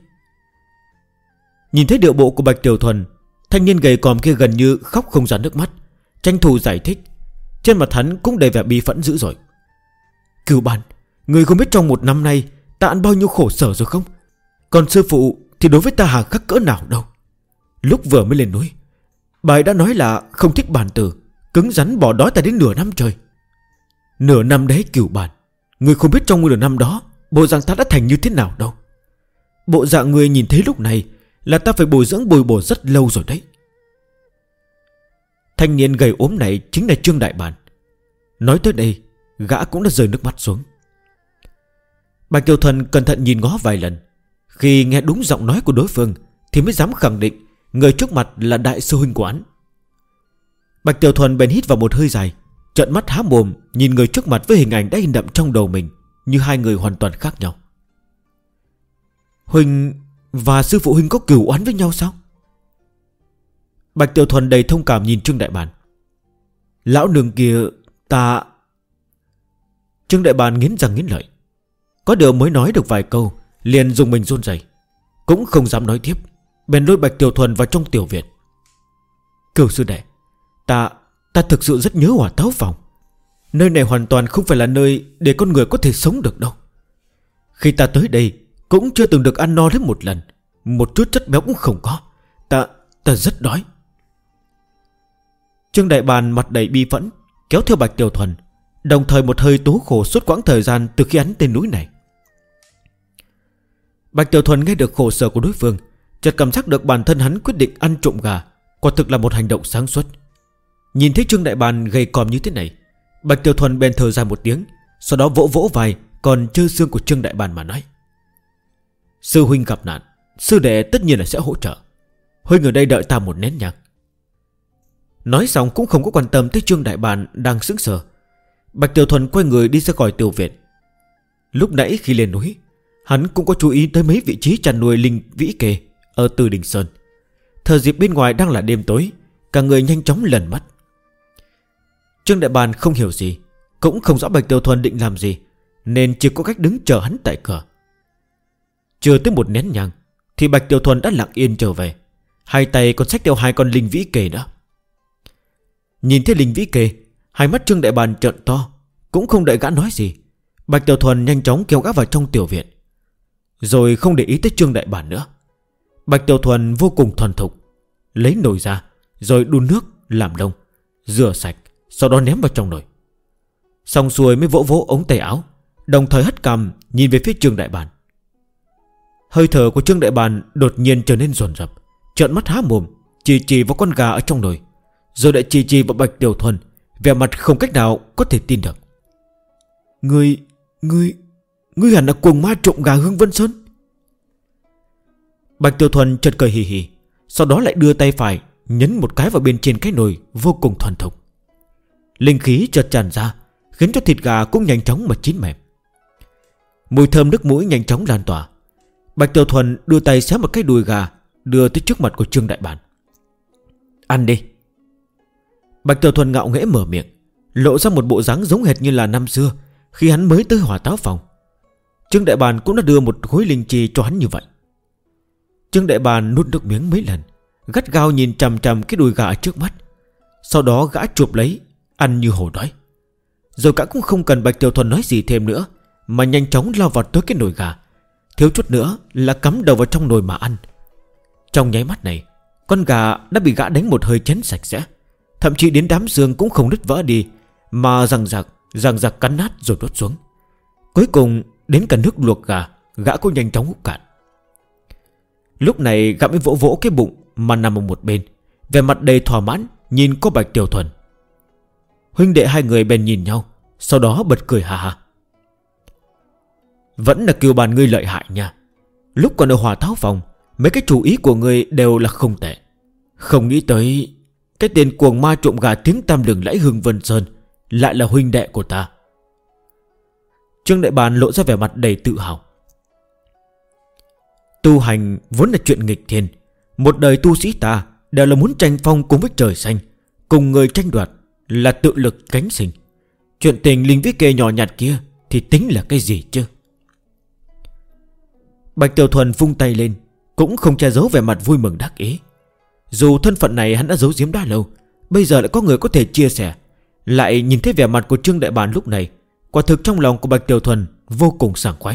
Nhìn thấy điệu bộ của Bạch Tiểu Thuần, thanh niên gầy còm kia gần như khóc không ra nước mắt, tranh thủ giải thích. Trên mặt hắn cũng đầy vẻ bi phẫn dữ dội. Cửu Bàn, người không biết trong một năm nay ta ăn bao nhiêu khổ sở rồi không? Còn sư phụ thì đối với ta hà khắc cỡ nào đâu. Lúc vừa mới lên núi, bà ấy đã nói là không thích bản tử, cứng rắn bỏ đói ta đến nửa năm trời. Nửa năm đấy Cửu Bàn, người không biết trong nửa năm đó bộ dạng ta đã thành như thế nào đâu. Bộ dạng người nhìn thấy lúc này là ta phải bồi dưỡng bồi bổ rất lâu rồi đấy. Thanh niên gầy ốm này chính là Trương Đại Bản. Nói tới đây, gã cũng đã rơi nước mắt xuống. Bạch Tiểu Thuần cẩn thận nhìn ngó vài lần. Khi nghe đúng giọng nói của đối phương thì mới dám khẳng định người trước mặt là đại sư huynh của hắn. Bạch Tiểu Thuần bèn hít vào một hơi dài, trợn mắt há mồm nhìn người trước mặt với hình ảnh đã in đậm trong đầu mình, như hai người hoàn toàn khác nhau. Huynh và sư phụ huynh có cửu oán với nhau sao? Bạch Tiểu Thuần đầy thông cảm nhìn Trương Đại Bản. Lão nương kia, ta... Trương Đại Bản nghiến răng nghiến lợi. Có điều mới nói được vài câu liền dùng mình run rẩy, cũng không dám nói tiếp, bèn lôi Bạch Tiểu Thuần vào trong tiểu viện. Cửu sư đệ, ta thực sự rất nhớ Hỏa Táo Phòng. Nơi này hoàn toàn không phải là nơi để con người có thể sống được đâu. Khi ta tới đây cũng chưa từng được ăn no đến một lần, một chút chất béo cũng không có. Ta rất đói. Trương Đại Bàn mặt đầy bi phẫn kéo theo Bạch Tiểu Thuần, đồng thời một hơi tố khổ suốt quãng thời gian từ khi hắn tên núi này. Bạch Tiểu Thuần nghe được khổ sở của đối phương, chợt cảm giác được bản thân hắn quyết định ăn trộm gà quả thực là một hành động sáng suốt. Nhìn thấy Trương Đại Bàn gầy còm như thế này, Bạch Tiểu Thuần bèn thở ra một tiếng, sau đó vỗ vỗ vai còn trơ xương của Trương Đại Bàn mà nói. Sư huynh gặp nạn, sư đệ tất nhiên là sẽ hỗ trợ. Huynh ở đây đợi ta một nén nhang. Nói xong cũng không có quan tâm tới Trương Đại Bàn đang sững sờ. Bạch Tiểu Thuần quay người đi ra khỏi tiểu viện. Lúc nãy khi lên núi, hắn cũng có chú ý tới mấy vị trí chăn nuôi linh vĩ kê ở Từ Đình Sơn. Thời dịp bên ngoài đang là đêm tối, cả người nhanh chóng lẩn mất. Trương Đại Bàn không hiểu gì, cũng không rõ Bạch Tiểu Thuần định làm gì, nên chỉ có cách đứng chờ hắn tại cửa. Chưa tới một nén nhang thì Bạch Tiểu Thuần đã lặng yên trở về, hai tay còn xách theo hai con linh vĩ kê nữa. Nhìn thấy linh vĩ kê, hai mắt Trương Đại Bàn trợn to, cũng không đợi gã nói gì. Bạch Tiểu Thuần nhanh chóng kéo gã vào trong tiểu viện, rồi không để ý tới Trương Đại Bàn nữa. Bạch Tiểu Thuần vô cùng thuần thục, lấy nồi ra rồi đun nước làm lông, rửa sạch, sau đó ném vào trong nồi. Xong xuôi mới vỗ vỗ ống tay áo, đồng thời hất cằm nhìn về phía Trương Đại Bàn. Hơi thở của Trương Đại Bàn đột nhiên trở nên dồn dập, trợn mắt há mồm, chỉ vào con gà ở trong nồi, rồi lại chỉ vào Bạch Tiểu Thuần, vẻ mặt không cách nào có thể tin được. Ngươi hẳn là cuồng ma trộm gà Hương Vân Sơn. Bạch Tiểu Thuần chợt cười hì hì, sau đó lại đưa tay phải nhấn một cái vào bên trên cái nồi vô cùng thuần thục. Linh khí chợt tràn ra, khiến cho thịt gà cũng nhanh chóng mà chín mềm. Mùi thơm nước mũi nhanh chóng lan tỏa. Bạch Tiểu Thuần đưa tay xé một cái đùi gà, đưa tới trước mặt của Trương Đại Bàn. Ăn đi. Bạch Tiểu Thuần ngạo nghễ mở miệng, lộ ra một bộ dáng giống hệt như là năm xưa khi hắn mới tới Hỏa Táo Phòng. Trương Đại Bàn cũng đã đưa một khối linh chi cho hắn như vậy. Trương Đại Bàn nuốt nước miếng mấy lần, gắt gao nhìn chằm chằm cái đùi gà trước mắt. Sau đó gã chụp lấy, ăn như hổ đói. Rồi cả cũng không cần Bạch Tiểu Thuần nói gì thêm nữa, mà nhanh chóng lao vào tới cái nồi gà, thiếu chút nữa là cắm đầu vào trong nồi mà ăn. Trong nháy mắt này, con gà đã bị gã đánh một hơi chén sạch sẽ, thậm chí đến đám xương cũng không đứt vỡ đi, mà răng rạc cắn nát rồi đốt xuống. Cuối cùng đến cả nước luộc gã cũng nhanh chóng hút cạn. Lúc này gã mới vỗ vỗ cái bụng mà nằm ở một bên, vẻ mặt đầy thỏa mãn nhìn có Bạch Tiểu Thuần. Huynh đệ hai người bèn nhìn nhau, sau đó bật cười hà hà. Vẫn là Kiều Bàn ngươi lợi hại nha. Lúc còn ở Hỏa Táo Phòng, mấy cái chủ ý của ngươi đều là không tệ. Không nghĩ tới cái tên cuồng ma trộm gà tiếng tăm lừng lẫy Hương Vân Sơn lại là huynh đệ của ta. Trương Đại Bàn lộ ra vẻ mặt đầy tự hào. Tu hành vốn là chuyện nghịch thiên. Một đời tu sĩ ta đều là muốn tranh phong cùng với trời xanh, cùng người tranh đoạt, là tự lực cánh sinh. Chuyện tình linh vĩ kê nhỏ nhặt kia thì tính là cái gì chứ? Bạch Tiểu Thuần vung tay lên, cũng không che giấu vẻ mặt vui mừng đắc ý. Dù thân phận này hắn đã giấu giếm đã lâu, bây giờ lại có người có thể chia sẻ. Lại nhìn thấy vẻ mặt của Trương Đại Bàn lúc này, quả thực trong lòng của Bạch Tiểu Thuần vô cùng sảng khoái.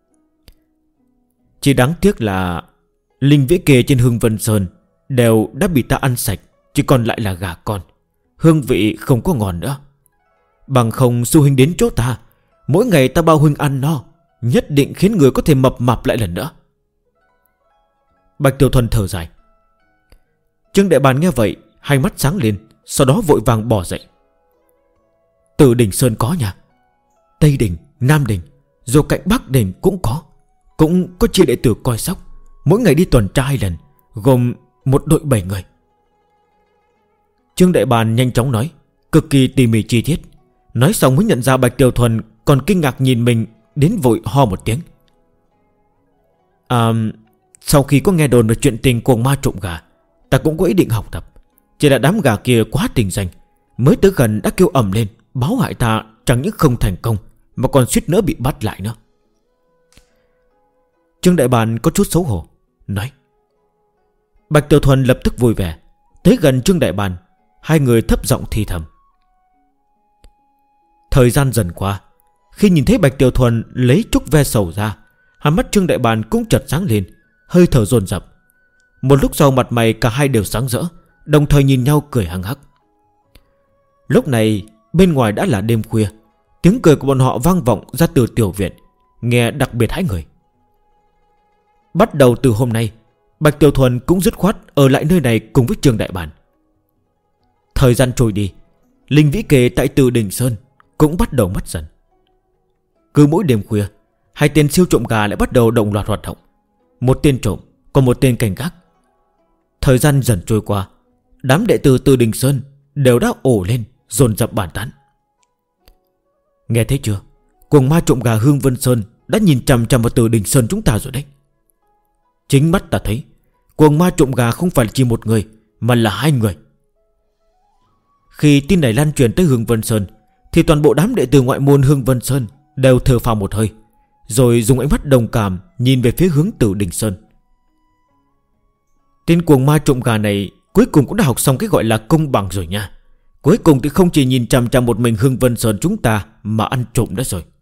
Chỉ đáng tiếc là linh vĩ kê trên Hương Vân Sơn đều đã bị ta ăn sạch, chỉ còn lại là gà con, hương vị không có ngon nữa. Bằng không sư huynh đến chỗ ta, mỗi ngày ta bao huynh ăn no, nhất định khiến người có thể mập mạp lại lần nữa. Bạch Tiểu Thuần thở dài. Trương Đại Bàn nghe vậy, hai mắt sáng lên, sau đó vội vàng bỏ dậy. Từ đỉnh Sơn có nha, Tây đỉnh, Nam đỉnh, rồi cạnh Bắc đỉnh cũng có chia đệ tử coi sóc, mỗi ngày đi tuần tra 2 lần, gồm một đội 7 người. Trương Đại Bàn nhanh chóng nói, cực kỳ tỉ mỉ chi tiết. Nói xong mới nhận ra Bạch Tiểu Thuần còn kinh ngạc nhìn mình, đến vội ho một tiếng. Sau khi có nghe đồn về chuyện tình cuồng ma trộm gà, ta cũng có ý định học tập. Chỉ là đám gà kia quá tình danh, mới tới gần đã kêu ầm lên, báo hại ta chẳng những không thành công, mà còn suýt nữa bị bắt lại nữa. Trương Đại Bàn có chút xấu hổ, nói. Bạch Tiểu Thuần lập tức vui vẻ, tới gần Trương Đại Bàn, hai người thấp giọng thì thầm. Thời gian dần qua, khi nhìn thấy Bạch Tiểu Thuần lấy trúc ve sầu ra, hai mắt Trương Đại Bàn cũng chợt sáng lên, hơi thở dồn dập. Một lúc sau mặt mày cả hai đều sáng rỡ, đồng thời nhìn nhau cười hăng hắc. Lúc này bên ngoài đã là đêm khuya, tiếng cười của bọn họ vang vọng ra từ tiểu viện, nghe đặc biệt hãi người. Bắt đầu từ hôm nay, Bạch Tiểu Thuần cũng dứt khoát ở lại nơi này cùng với Trương Đại Bàn. Thời gian trôi đi, linh vĩ kề tại Từ Đỉnh Sơn cũng bắt đầu mất dần. Cứ mỗi đêm khuya, hai tên siêu trộm gà lại bắt đầu đồng loạt hoạt động. Một tên trộm, còn một tên cảnh gác. Thời gian dần trôi qua, đám đệ tử Từ Đỉnh Sơn đều đã ổ lên, dồn dập bàn tán. Nghe thấy chưa? Cuồng ma trộm gà Hương Vân Sơn đã nhìn chằm chằm vào Từ Đỉnh Sơn chúng ta rồi đấy. Chính mắt ta thấy, cuồng ma trộm gà không phải chỉ một người, mà là 2 người. Khi tin này lan truyền tới Hương Vân Sơn, thì toàn bộ đám đệ tử ngoại môn Hương Vân Sơn đều thở phào một hơi, rồi dùng ánh mắt đồng cảm nhìn về phía hướng Từ Đỉnh Sơn. Tên cuồng ma trộm gà này cuối cùng cũng đã học xong cái gọi là công bằng rồi nha. Cuối cùng thì không chỉ nhìn chằm chằm một mình Hương Vân Sơn chúng ta, mà ăn trộm đó rồi.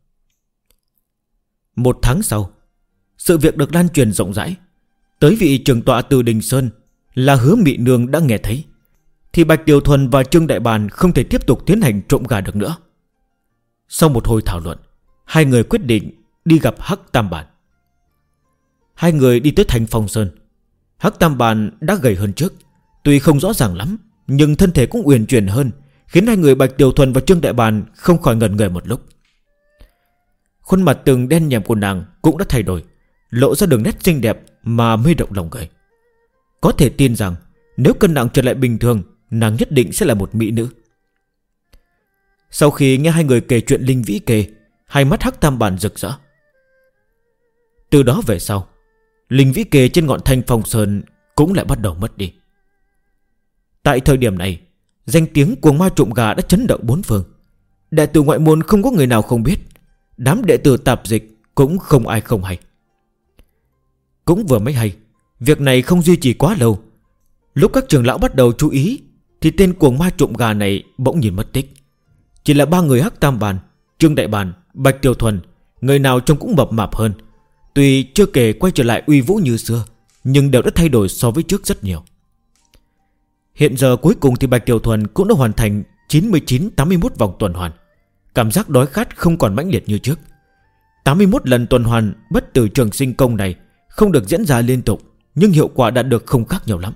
1 tháng sau, sự việc được lan truyền rộng rãi. Tới vị trưởng tọa Từ Đỉnh Sơn là Hứa Mị Nương đã nghe thấy, thì Bạch Tiểu Thuần và Trương Đại Bàn không thể tiếp tục tiến hành trộm gà được nữa. Sau một hồi thảo luận, hai người quyết định đi gặp Hắc Tam Bản. Hai người đi tới thành Phong Sơn. Hắc Tam Bản đã gầy hơn trước, tuy không rõ ràng lắm, nhưng thân thể cũng uyển chuyển hơn, khiến hai người Bạch Tiểu Thuần và Trương Đại Bàn không khỏi ngẩn người một lúc. Khuôn mặt từng đen nhèm của nàng cũng đã thay đổi, lộ ra đường nét xinh đẹp mà mê động lòng người. Có thể tin rằng nếu cân nặng trở lại bình thường, nàng nhất định sẽ là một mỹ nữ. Sau khi nghe hai người kể chuyện linh vĩ kề, hai mắt Hắc Tam Bản rực rỡ. Từ đó về sau, linh vĩ kề trên ngọn Thanh Phong Sơn cũng lại bắt đầu mất đi. Tại thời điểm này, danh tiếng cuồng ma trộm gà đã chấn động bốn phương. Đệ tử ngoại môn không có người nào không biết, đám đệ tử tạp dịch cũng không ai không hay. Cũng vừa mới hay, việc này không duy trì quá lâu. Lúc các trưởng lão bắt đầu chú ý thì tên cuồng ma trộm gà này bỗng nhiên mất tích. Chỉ là ba người Hắc Tam Bàn, Trương Đại Bàn, Bạch Tiểu Thuần, người nào trông cũng mập mạp hơn. Tuy chưa kể quay trở lại uy vũ như xưa, nhưng đều đã thay đổi so với trước rất nhiều. Hiện giờ cuối cùng thì Bạch Tiểu Thuần cũng đã hoàn thành 99-81 vòng tuần hoàn. Cảm giác đói khát không còn mãnh liệt như trước. 81 lần tuần hoàn bất tử trường sinh công này không được diễn ra liên tục, nhưng hiệu quả đạt được không khác nhiều lắm.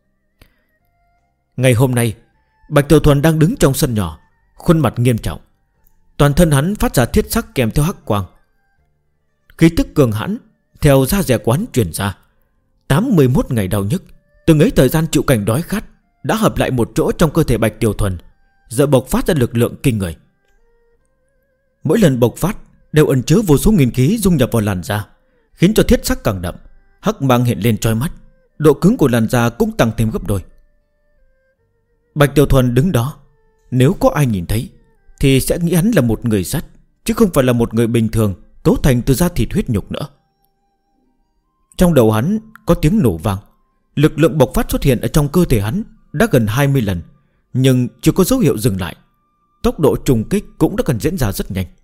Ngày hôm nay, Bạch Tiểu Thuần đang đứng trong sân nhỏ, khuôn mặt nghiêm trọng. Toàn thân hắn phát ra thiết sắc kèm theo hắc quang. Khí tức cường hãn theo da dẻ quán truyền ra. 81 ngày đau nhức, từng ấy thời gian chịu cảnh đói khát đã hợp lại một chỗ trong cơ thể Bạch Tiểu Thuần, giờ bộc phát ra lực lượng kinh người. Mỗi lần bộc phát đều ẩn chứa vô số nguyên khí dung nhập vào làn da, khiến cho thiết sắc càng đậm, hắc mang hiện lên chói mắt, độ cứng của làn da cũng tăng thêm gấp đôi. Bạch Tiểu Thuần đứng đó, nếu có ai nhìn thấy thì sẽ nghĩ hắn là một người sắt, chứ không phải là một người bình thường cấu thành từ da thịt huyết nhục nữa. Trong đầu hắn có tiếng nổ vang. Lực lượng bộc phát xuất hiện ở trong cơ thể hắn đã gần 20 lần, nhưng chưa có dấu hiệu dừng lại. Tốc độ trùng kích cũng đã cần diễn ra rất nhanh.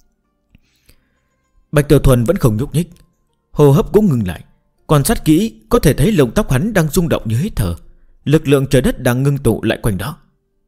Bạch Tiểu Thuần vẫn không nhúc nhích, hô hấp cũng ngừng lại. Quan sát kỹ có thể thấy lông tóc hắn đang rung động như hít thở. Lực lượng trời đất đang ngưng tụ lại quanh đó.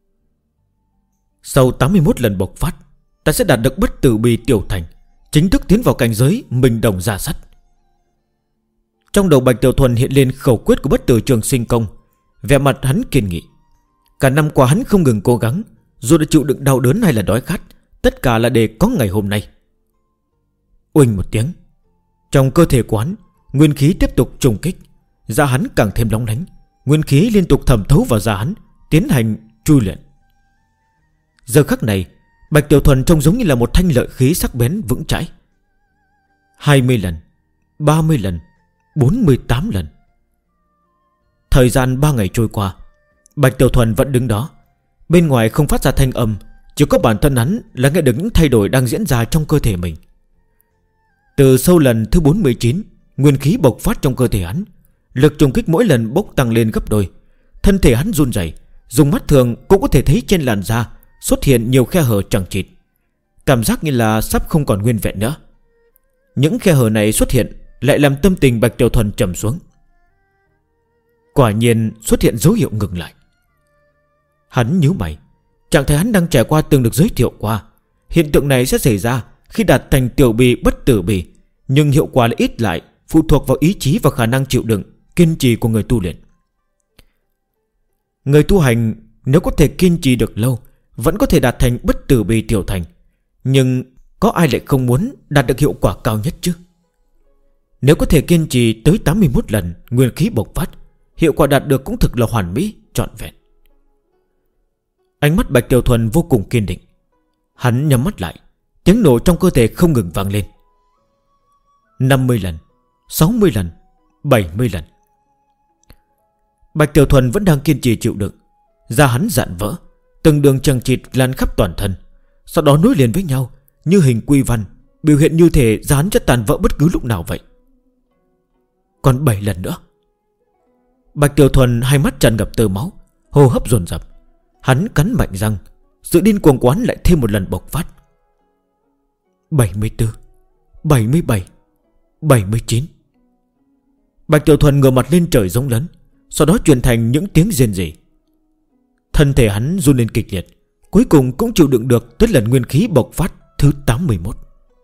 Sau 81 lần bộc phát, ta sẽ đạt được bất tử bì tiểu thành, chính thức tiến vào cảnh giới mình đồng ra sắt. Trong đầu Bạch Tiểu Thuần hiện lên khẩu quyết của bất tử trường sinh công. Vẻ mặt hắn kiên nghị. Cả năm qua hắn không ngừng cố gắng, dù đã chịu đựng đau đớn hay là đói khát, tất cả là để có ngày hôm nay. Uỳnh một tiếng, trong cơ thể của hắn, nguyên khí tiếp tục trùng kích. Da hắn càng thêm nóng lánh, nguyên khí liên tục thẩm thấu vào da hắn, tiến hành chui luyện. Giờ khắc này, Bạch Tiểu Thuần trông giống như là một thanh lợi khí sắc bén vững chãi. 20 lần, 30 lần, 48 lần. Thời gian 3 ngày trôi qua, Bạch Tiểu Thuần vẫn đứng đó. Bên ngoài không phát ra thanh âm, chỉ có bản thân hắn là nghe được những thay đổi đang diễn ra trong cơ thể mình. Từ sau lần thứ 49, nguyên khí bộc phát trong cơ thể hắn, lực trùng kích mỗi lần bốc tăng lên gấp đôi. Thân thể hắn run rẩy, dùng mắt thường cũng có thể thấy trên làn da xuất hiện nhiều khe hở chằng chịt, cảm giác như là sắp không còn nguyên vẹn nữa. Những khe hở này xuất hiện lại làm tâm tình Bạch Tiểu Thuần trầm xuống. Quả nhiên xuất hiện dấu hiệu ngừng lại. Hắn nhíu mày. Trạng thái hắn đang trải qua từng được giới thiệu qua. Hiện tượng này sẽ xảy ra khi đạt thành tiểu bì bất tử bì, nhưng hiệu quả lại ít lại, phụ thuộc vào ý chí và khả năng chịu đựng, kiên trì của người tu luyện. Người tu hành nếu có thể kiên trì được lâu, vẫn có thể đạt thành bất tử bì tiểu thành. Nhưng có ai lại không muốn đạt được hiệu quả cao nhất chứ? Nếu có thể kiên trì tới 81 lần nguyên khí bộc phát, hiệu quả đạt được cũng thực là hoàn mỹ, trọn vẹn. Ánh mắt Bạch Tiểu Thuần vô cùng kiên định. Hắn nhắm mắt lại, tiếng nổ trong cơ thể không ngừng vang lên. 50 lần, 60 lần, 70 lần. Bạch Tiểu Thuần vẫn đang kiên trì chịu đựng. Da hắn rạn vỡ, từng đường chằng chịt lan khắp toàn thân, sau đó nối liền với nhau như hình quy văn, biểu hiện như thể da hắn sẽ tàn vỡ bất cứ lúc nào vậy. Còn 7 lần nữa. Bạch Tiểu Thuần hai mắt tràn ngập tơ máu, hô hấp dồn dập. Hắn cắn mạnh răng, sự điên cuồng quán lại thêm một lần bộc phát. 74, 77, 79. Bạch Tiểu Thuần ngửa mặt lên trời giống lớn, sau đó truyền thành những tiếng rên rỉ. Thân thể hắn run lên kịch liệt, cuối cùng cũng chịu đựng được tới lần nguyên khí bộc phát thứ 81.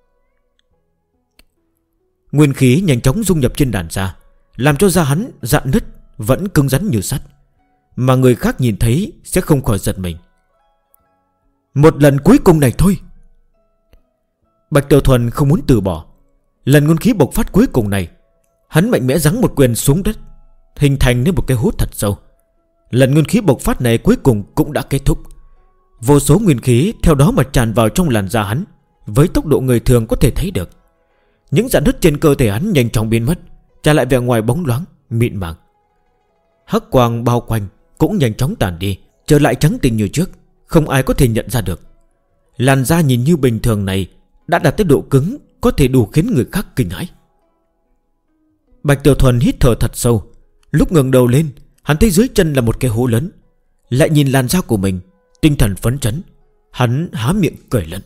Nguyên khí nhanh chóng dung nhập trên đàn da, làm cho da hắn rạn nứt vẫn cứng rắn như sắt, mà người khác nhìn thấy sẽ không khỏi giật mình. Một lần cuối cùng này thôi. Bạch Tiểu Thuần không muốn từ bỏ. Lần nguyên khí bộc phát cuối cùng này, hắn mạnh mẽ giáng một quyền xuống đất, hình thành nên một cái hố thật sâu. Lần nguyên khí bộc phát này cuối cùng cũng đã kết thúc. Vô số nguyên khí theo đó mà tràn vào trong làn da hắn, với tốc độ người thường có thể thấy được. Những rạn nứt trên cơ thể hắn nhanh chóng biến mất, trả lại vẻ ngoài bóng loáng, mịn màng. Hắc quang bao quanh cũng nhanh chóng tàn đi, trở lại trắng tinh như trước, không ai có thể nhận ra được. Làn da nhìn như bình thường này đã đạt tới độ cứng có thể đủ khiến người khác kinh hãi. Bạch Tiểu Thuần hít thở thật sâu. Lúc ngẩng đầu lên, hắn thấy dưới chân là một cái hố lớn. Lại nhìn làn da của mình, tinh thần phấn chấn, hắn há miệng cười lớn.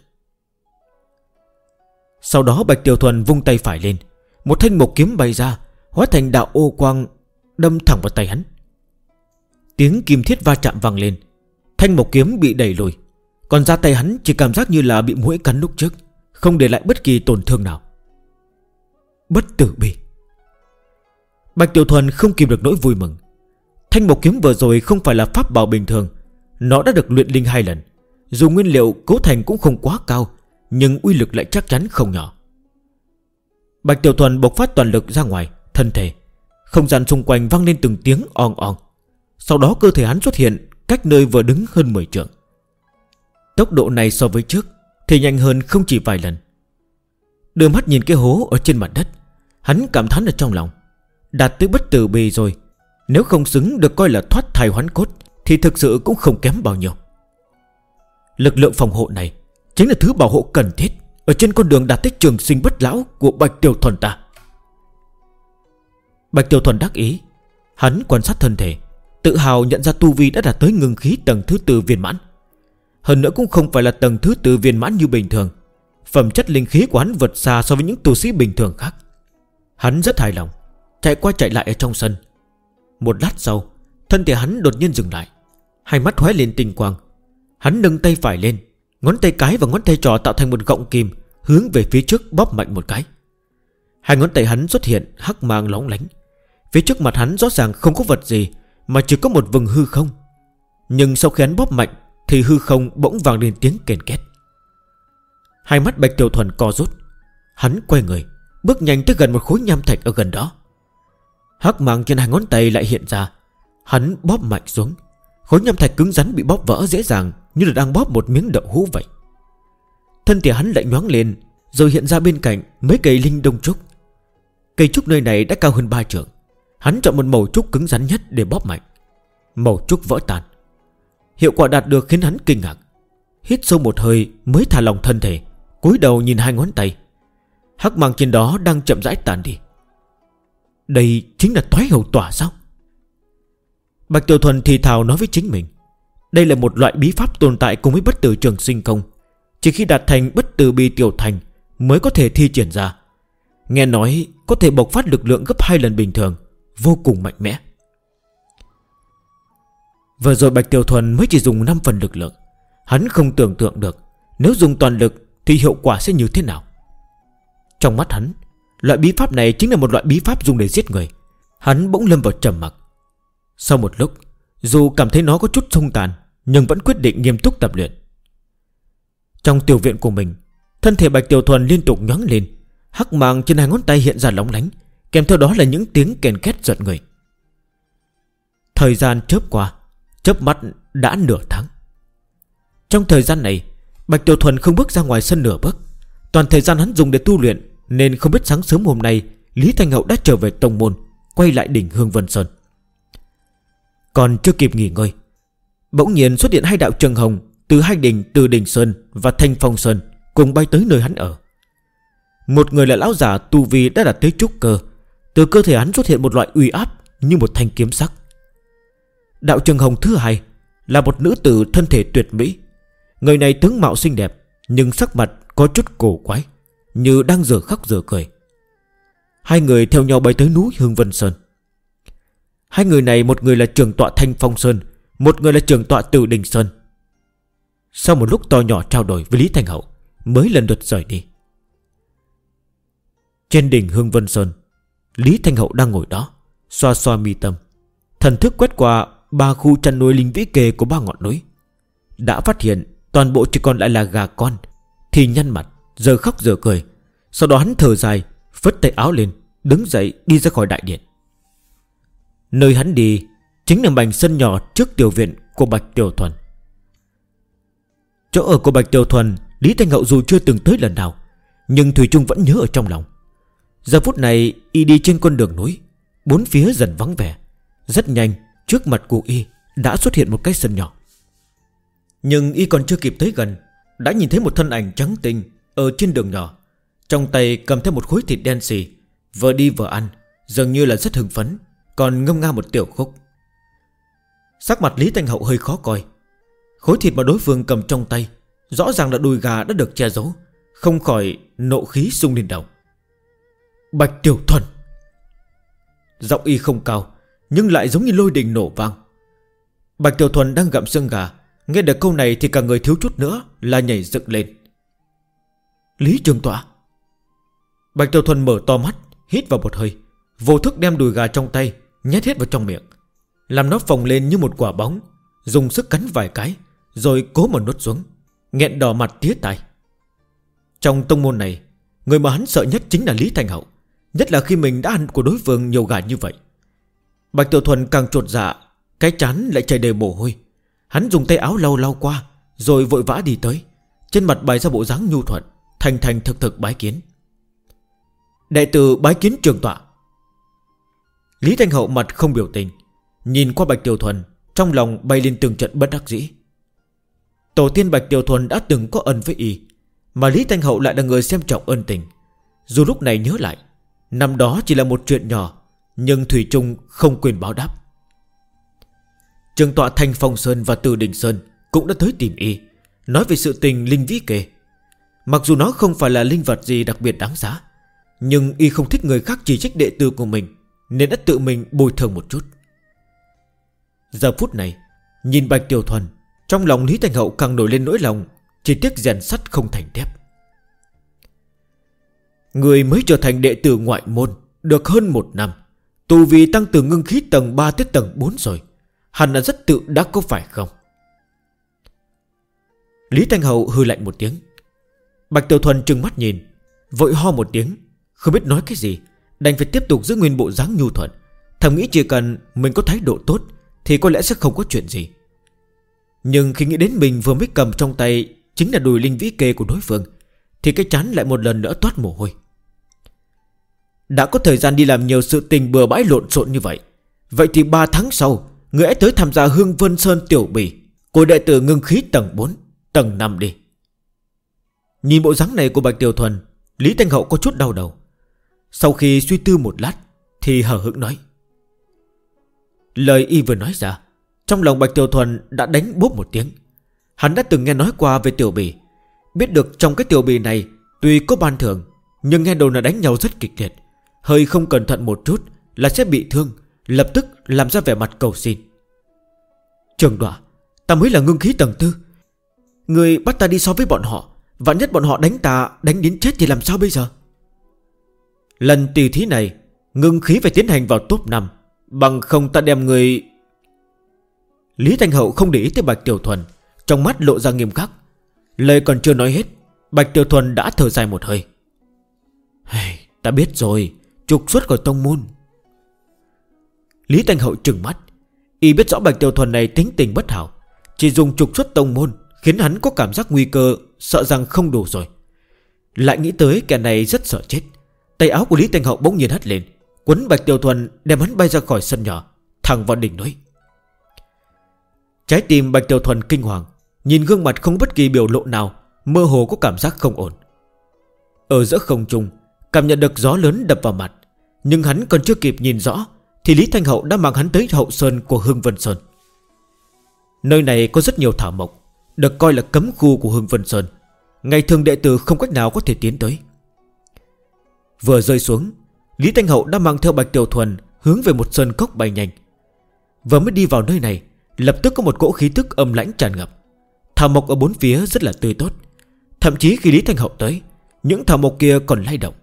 Sau đó Bạch Tiểu Thuần vung tay phải lên, một thanh mộc kiếm bay ra, hóa thành đạo ô quang đâm thẳng vào tay hắn. Tiếng kim thiết va chạm vang lên, thanh mộc kiếm bị đẩy lùi, còn da tay hắn chỉ cảm giác như là bị muỗi cắn lúc trước, không để lại bất kỳ tổn thương nào. Bất tử bi. Bạch Tiểu Thuần không kìm được nỗi vui mừng. Thanh mộc kiếm vừa rồi không phải là pháp bảo bình thường, nó đã được luyện linh 2 lần. Dù nguyên liệu cấu thành cũng không quá cao, nhưng uy lực lại chắc chắn không nhỏ. Bạch Tiểu Thuần bộc phát toàn lực ra ngoài thân thể, không gian xung quanh vang lên từng tiếng ong ong. Sau đó cơ thể hắn xuất hiện cách nơi vừa đứng hơn 10 trượng. Tốc độ này so với trước thì nhanh hơn không chỉ vài lần. Đưa mắt nhìn cái hố ở trên mặt đất, hắn cảm thán ở trong lòng, đạt tới bất tử bì rồi. Nếu không xứng được coi là thoát thai hoán cốt thì thực sự cũng không kém bao nhiêu. Lực lượng phòng hộ này chính là thứ bảo hộ cần thiết ở trên con đường đạt tới trường sinh bất lão của Bạch Tiểu Thuần ta. Bạch Tiểu Thuần đắc ý, hắn quan sát thân thể, tự hào nhận ra tu vi đã đạt tới ngưng khí tầng thứ 4 viên mãn. Hơn nữa cũng không phải là tầng thứ 4 viên mãn như bình thường. Phẩm chất linh khí của hắn vượt xa so với những tu sĩ bình thường khác. Hắn rất hài lòng, chạy qua chạy lại ở trong sân. Một lát sau, thân thể hắn đột nhiên dừng lại, hai mắt lóe lên tinh quang. Hắn nâng tay phải lên, ngón tay cái và ngón tay trỏ tạo thành một gọng kìm, hướng về phía trước bóp mạnh một cái. Hai ngón tay hắn xuất hiện hắc mang lóng lánh. Phía trước mặt hắn rõ ràng không có vật gì, mà chỉ có một vùng hư không. Nhưng sau khi hắn bóp mạnh thì hư không bỗng vang lên tiếng kèn két. Hai mắt Bạch Tiểu Thuần co rút. Hắn quay người, bước nhanh tới gần một khối nham thạch ở gần đó. Hắc mang trên hai ngón tay lại hiện ra. Hắn bóp mạnh xuống, khối nham thạch cứng rắn bị bóp vỡ dễ dàng, như là đang bóp một miếng đậu hũ vậy. Thân thể hắn lại nhoáng lên, rồi hiện ra bên cạnh mấy cây linh đông trúc. Cây trúc nơi này đã cao hơn 3 trượng. Hắn chọn một mẩu trúc cứng rắn nhất để bóp mạnh. Mẩu trúc vỡ tan. Hiệu quả đạt được khiến hắn kinh ngạc. Hít sâu một hơi mới thả lỏng thân thể, cúi đầu nhìn hai ngón tay. Hắc mang trên đó đang chậm rãi tàn đi. Đây chính là toái hầu tỏa sao? Bạch Tiểu Thuần thì thào nói với chính mình. Đây là một loại bí pháp tồn tại cùng với bất tử trường sinh công. Chỉ khi đạt thành bất tử bi tiểu thành mới có thể thi triển ra. Nghe nói có thể bộc phát lực lượng gấp 2 lần bình thường, vô cùng mạnh mẽ. Vừa rồi Bạch Tiểu Thuần mới chỉ dùng 5 phần lực lượng. Hắn không tưởng tượng được nếu dùng toàn lực thì hiệu quả sẽ như thế nào. Trong mắt hắn, loại bí pháp này chính là một loại bí pháp dùng để giết người. Hắn bỗng lâm vào trầm mặc. Sau một lúc, dù cảm thấy nó có chút xung tàn, nhưng vẫn quyết định nghiêm túc tập luyện. Trong tiểu viện của mình, thân thể Bạch Tiểu Thuần liên tục nhoáng lên. Hắc mang trên hai ngón tay hiện ra lóng lánh, kèm theo đó là những tiếng kèn két giận người. Thời gian chớp qua, chớp mắt đã nửa tháng. Trong thời gian này, Bạch Tiểu Thuần không bước ra ngoài sân nửa bước. Toàn thời gian hắn dùng để tu luyện, nên không biết sáng sớm hôm nay Lý Thanh Hậu đã trở về tông môn, quay lại đỉnh Hương Vân Sơn. Còn chưa kịp nghỉ ngơi, bỗng nhiên xuất hiện hai đạo trường hồng từ hai đỉnh Từ Đỉnh Sơn và Thanh Phong Sơn cùng bay tới nơi hắn ở. Một người là lão giả tu vi đã đạt tới trúc cơ. Từ cơ thể hắn xuất hiện một loại uy áp như một thanh kiếm sắc. Đạo trường hồng thứ hai là một nữ tử thân thể tuyệt mỹ. Người này tướng mạo xinh đẹp, nhưng sắc mặt có chút cổ quái, như đang giờ khóc giờ cười. Hai người theo nhau bay tới núi Hương Vân Sơn. Hai người này, một người là trưởng tọa Thanh Phong Sơn, một người là trưởng tọa Từ Đình Sơn. Sau một lúc to nhỏ trao đổi với Lý Thanh Hậu, mới lần lượt rời đi. Trên đỉnh Hương Vân Sơn, Lý Thanh Hậu đang ngồi đó, xoa xoa mi tâm, thần thức quét qua 3 khu chăn nuôi linh vĩ kề của 3 ngọn núi. Đã phát hiện toàn bộ chỉ còn lại là gà con, thì nhăn mặt, giờ khóc giờ cười. Sau đó hắn thở dài, phất tay áo lên, đứng dậy đi ra khỏi đại điện. Nơi hắn đi chính là mảnh sân nhỏ trước tiểu viện của Bạch Tiểu Thuần. Chỗ ở của Bạch Tiểu Thuần, Lý Thanh Hậu dù chưa từng tới lần nào, nhưng thủy chung vẫn nhớ ở trong lòng. Giờ phút này y đi trên con đường núi, bốn phía dần vắng vẻ. Rất nhanh, trước mặt của y đã xuất hiện một cái sân nhỏ. Nhưng y còn chưa kịp tới gần, đã nhìn thấy một thân ảnh trắng tinh ở trên đường nhỏ, trong tay cầm theo một khối thịt đen xì, vừa đi vừa ăn, dường như là rất hưng phấn, còn ngâm nga một tiểu khúc. Sắc mặt Lý Thanh Hậu hơi khó coi. Khối thịt mà đối phương cầm trong tay rõ ràng là đùi gà đã được che giấu, không khỏi nộ khí sung lên đầu. Bạch Tiểu Thuần! Giọng y không cao, nhưng lại giống như lôi đình nổ vang. Bạch Tiểu Thuần đang gặm xương gà, nghe được câu này thì cả người thiếu chút nữa là nhảy dựng lên. Lý Trường Tọa! Bạch Tiểu Thuần mở to mắt, hít vào một hơi, vô thức đem đùi gà trong tay nhét hết vào trong miệng, làm nó phồng lên như một quả bóng, dùng sức cắn vài cái, rồi cố mà nuốt xuống, nghẹn đỏ mặt tía tai. Trong tông môn này, người mà hắn sợ nhất chính là Lý Thanh Hậu, nhất là khi mình đã ăn của đối phương nhiều gà như vậy. Bạch Tiểu Thuần càng chột dạ, cái trán lại chảy đầy mồ hôi. Hắn dùng tay áo lau lau qua, rồi vội vã đi tới, trên mặt bày ra bộ dáng nhu thuận, thành thành thực thực bái kiến. Đệ tử bái kiến Trường Tọa. Lý Thanh Hậu mặt không biểu tình, nhìn qua Bạch Tiểu Thuần, trong lòng bay lên từng trận bất đắc dĩ. Tổ tiên Bạch Tiểu Thuần đã từng có ân với y, mà Lý Thanh Hậu lại là người xem trọng ân tình. Dù lúc này nhớ lại, năm đó chỉ là một chuyện nhỏ, nhưng thủy chung không quên báo đáp. Trường tọa Thanh Phong Sơn và Từ Đình Sơn cũng đã tới tìm y, nói về sự tình linh vĩ kề. Mặc dù nó không phải là linh vật gì đặc biệt đáng giá, nhưng y không thích người khác chỉ trích đệ tử của mình, nên đã tự mình bồi thường một chút. Giờ phút này, nhìn Bạch Tiểu Thuần, trong lòng Lý Thanh Hậu càng nổi lên nỗi lòng, chỉ tiếc rèn sắt không thành thép. Người mới trở thành đệ tử ngoại môn được hơn 1 năm, tu vi tăng từ ngưng khí tầng 3 tới tầng 4 rồi, hẳn là rất tự đắc có phải không? Lý Thanh Hậu hừ lạnh một tiếng. Bạch Tiểu Thuần trừng mắt nhìn, vội ho một tiếng, không biết nói cái gì, đành phải tiếp tục giữ nguyên bộ dáng nhu thuận, thầm nghĩ chỉ cần mình có thái độ tốt thì có lẽ sẽ không có chuyện gì. Nhưng khi nghĩ đến mình vừa mới cầm trong tay chính là đùi linh vĩ kê của đối phương, thì cái trán lại một lần nữa toát mồ hôi. Đã có thời gian đi làm nhiều sự tình bừa bãi lộn xộn như vậy, vậy thì 3 tháng sau người ấy tới tham gia Hương Vân Sơn tiểu bỉ của đệ tử ngưng khí tầng 4, tầng 5 đi. Nhìn bộ dáng này của Bạch Tiểu Thuần, Lý Thanh Hậu có chút đau đầu. Sau khi suy tư một lát thì hờ hững nói. Lời y vừa nói ra, trong lòng Bạch Tiểu Thuần đã đánh bốp một tiếng. Hắn đã từng nghe nói qua về tiểu bỉ, biết được trong cái tiểu bỉ này tuy có ban thưởng, nhưng nghe đồn là đánh nhau rất kịch liệt, hơi không cẩn thận một chút là sẽ bị thương, lập tức làm ra vẻ mặt cầu xin. Trường Đoạ, ta mới là ngưng khí tầng 4, người bắt ta đi so với bọn họ, vạn nhất bọn họ đánh ta đánh đến chết thì làm sao bây giờ? Lần tỷ thí này ngưng khí phải tiến hành vào top 5, bằng không ta đem người... Lý Thanh Hậu không để ý tới Bạch Tiểu Thuần, trong mắt lộ ra nghiêm khắc. Lời còn chưa nói hết, Bạch Tiểu Thuần đã thở dài một hơi. Hey, ta biết rồi, trục xuất khỏi tông môn. Lý Thanh Hậu trừng mắt, y biết rõ Bạch Tiểu Thuần này tính tình bất hảo, chỉ dùng trục xuất tông môn khiến hắn có cảm giác nguy cơ, sợ rằng không đủ rồi. Lại nghĩ tới kẻ này rất sợ chết, tay áo của Lý Thanh Hậu bỗng nhiên hất lên, quấn Bạch Tiểu Thuần đem hắn bay ra khỏi sân nhỏ, thẳng vào đỉnh núi. Trái tim Bạch Tiểu Thuần kinh hoàng, nhìn gương mặt không bất kỳ biểu lộ nào, mơ hồ có cảm giác không ổn. Ở giữa không trung, cảm nhận được gió lớn đập vào mặt, nhưng hắn còn chưa kịp nhìn rõ thì Lý Thanh Hậu đã mang hắn tới hậu sơn của Hương Vân Sơn. Nơi này có rất nhiều thảo mộc, được coi là cấm khu của Hương Vân Sơn, ngày thường đệ tử không cách nào có thể tiến tới. Vừa rơi xuống, Lý Thanh Hậu đã mang theo Bạch Tiểu Thuần hướng về một sơn cốc bay nhanh. Vừa mới đi vào nơi này, lập tức có một cỗ khí tức âm lãnh tràn ngập. Thảo mộc ở bốn phía rất là tươi tốt. Thậm chí khi Lý Thanh Hậu tới, những thảo mộc kia còn lay động.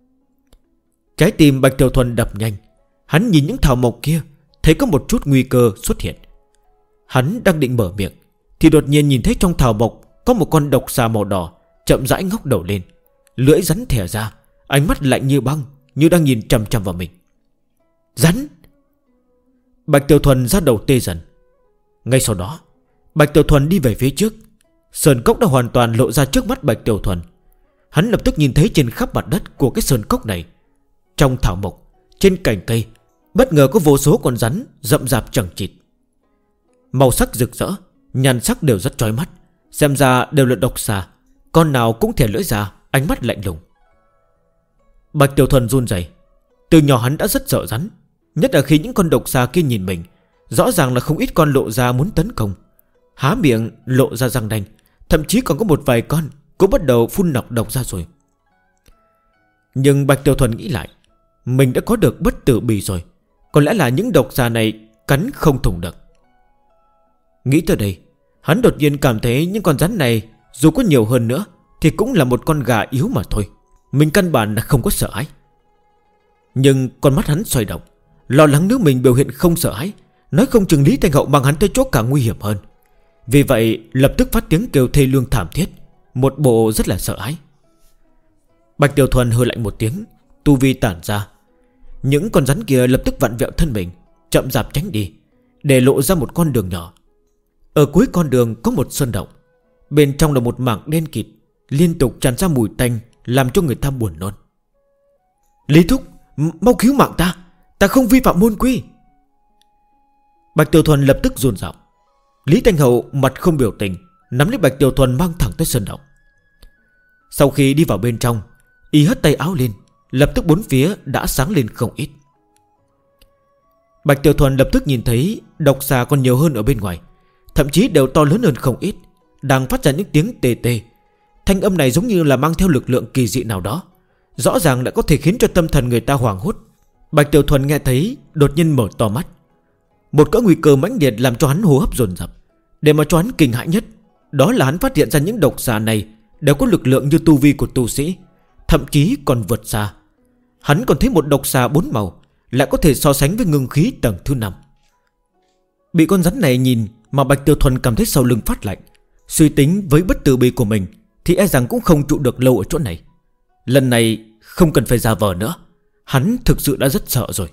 Trái tim Bạch Tiểu Thuần đập nhanh. Hắn nhìn những thảo mộc kia, thấy có một chút nguy cơ xuất hiện. Hắn đang định mở miệng thì đột nhiên nhìn thấy trong thảo mộc có một con độc xà màu đỏ chậm rãi ngóc đầu lên, lưỡi rắn thẻ ra, ánh mắt lạnh như băng, như đang nhìn chằm chằm vào mình. Rắn! Bạch Tiểu Thuần ra đầu tê dần. Ngay sau đó, Bạch Tiểu Thuần đi về phía trước. Sơn cốc đã hoàn toàn lộ ra trước mắt Bạch Tiểu Thuần. Hắn lập tức nhìn thấy trên khắp mặt đất của cái sơn cốc này, trong thảo mộc, trên cành cây, bất ngờ có vô số con rắn rậm rạp chằng chịt. Màu sắc rực rỡ, nhan sắc đều rất chói mắt. Xem ra đều là độc xà, con nào cũng thè lưỡi ra, ánh mắt lạnh lùng. Bạch Tiểu Thuần run rẩy. Từ nhỏ hắn đã rất sợ rắn, nhất là khi những con độc xà kia nhìn mình. Rõ ràng là không ít con lộ ra muốn tấn công, há miệng lộ ra răng nanh. Thậm chí còn có một vài con cũng bắt đầu phun nọc độc ra rồi. Nhưng Bạch Tiểu Thuần nghĩ lại, mình đã có được bất tử bì rồi, có lẽ là những độc xà này cắn không thủng được. Nghĩ tới đây, hắn đột nhiên cảm thấy những con rắn này dù có nhiều hơn nữa thì cũng là một con gà yếu mà thôi. Mình căn bản là không có sợ hãi. Nhưng con mắt hắn xoay động, lo lắng nếu mình biểu hiện không sợ hãi, nói không chừng Lý Thanh Hậu mang hắn tới chỗ càng nguy hiểm hơn. Vì vậy lập tức phát tiếng kêu thê lương thảm thiết, một bộ rất là sợ hãi. Bạch Tiểu Thuần hừ lạnh một tiếng, tu vi tản ra. Những con rắn kia lập tức vặn vẹo thân mình, chậm rạp tránh đi, để lộ ra một con đường nhỏ. Ở cuối con đường có một sơn động, bên trong là một mảng đen kịt, liên tục tràn ra mùi tanh, làm cho người ta buồn nôn. Lý Thúc, mau cứu mạng ta, ta không vi phạm môn quy. Bạch Tiểu Thuần lập tức run rẩy. Lý Thanh Hậu mặt không biểu tình, nắm lấy Bạch Tiểu Thuần mang thẳng tới sơn động. Sau khi đi vào bên trong, y hất tay áo lên, lập tức bốn phía đã sáng lên không ít. Bạch Tiểu Thuần lập tức nhìn thấy độc xà còn nhiều hơn ở bên ngoài, thậm chí đều to lớn hơn không ít, đang phát ra những tiếng tê tê. Thanh âm này giống như là mang theo lực lượng kỳ dị nào đó, rõ ràng đã có thể khiến cho tâm thần người ta hoảng hốt. Bạch Tiểu Thuần nghe thấy, đột nhiên mở to mắt. Một cỡ nguy cơ mãnh liệt làm cho hắn hô hấp dồn dập. Để mà cho hắn kinh hãi nhất, đó là hắn phát hiện ra những độc xà này đều có lực lượng như tu vi của tu sĩ, thậm chí còn vượt xa. Hắn còn thấy một độc xà 4 màu lại có thể so sánh với ngưng khí tầng thứ 5. Bị con rắn này nhìn mà Bạch Tiểu Thuần cảm thấy sau lưng phát lạnh. Suy tính với bất tử bì của mình thì e rằng cũng không trụ được lâu ở chỗ này. Lần này không cần phải giả vờ nữa, hắn thực sự đã rất sợ rồi.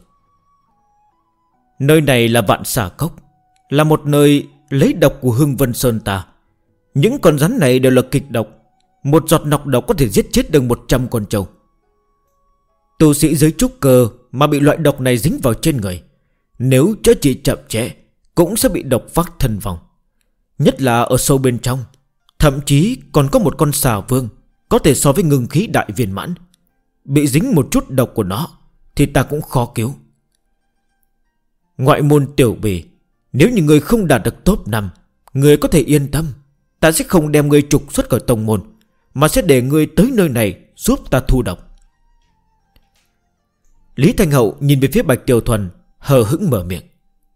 Nơi này là Vạn Xà Cốc, là một nơi lấy độc của Hưng Vân Sơn ta. Những con rắn này đều là kịch độc, một giọt nọc độc có thể giết chết được 100 con trâu. Tu sĩ dưới trúc cơ mà bị loại độc này dính vào trên người, nếu chữa trị chậm trễ cũng sẽ bị độc phát thân vong. Nhất là ở sâu bên trong, thậm chí còn có một con xà vương có thể so với ngưng khí đại viên mãn. Bị dính một chút độc của nó thì ta cũng khó cứu. Ngoại môn tiểu bì, nếu như người không đạt được top 5, người có thể yên tâm, ta sẽ không đem người trục xuất khỏi tông môn, mà sẽ để người tới nơi này giúp ta thu độc. Lý Thanh Hậu nhìn về phía Bạch Tiểu Thuần, hờ hững mở miệng.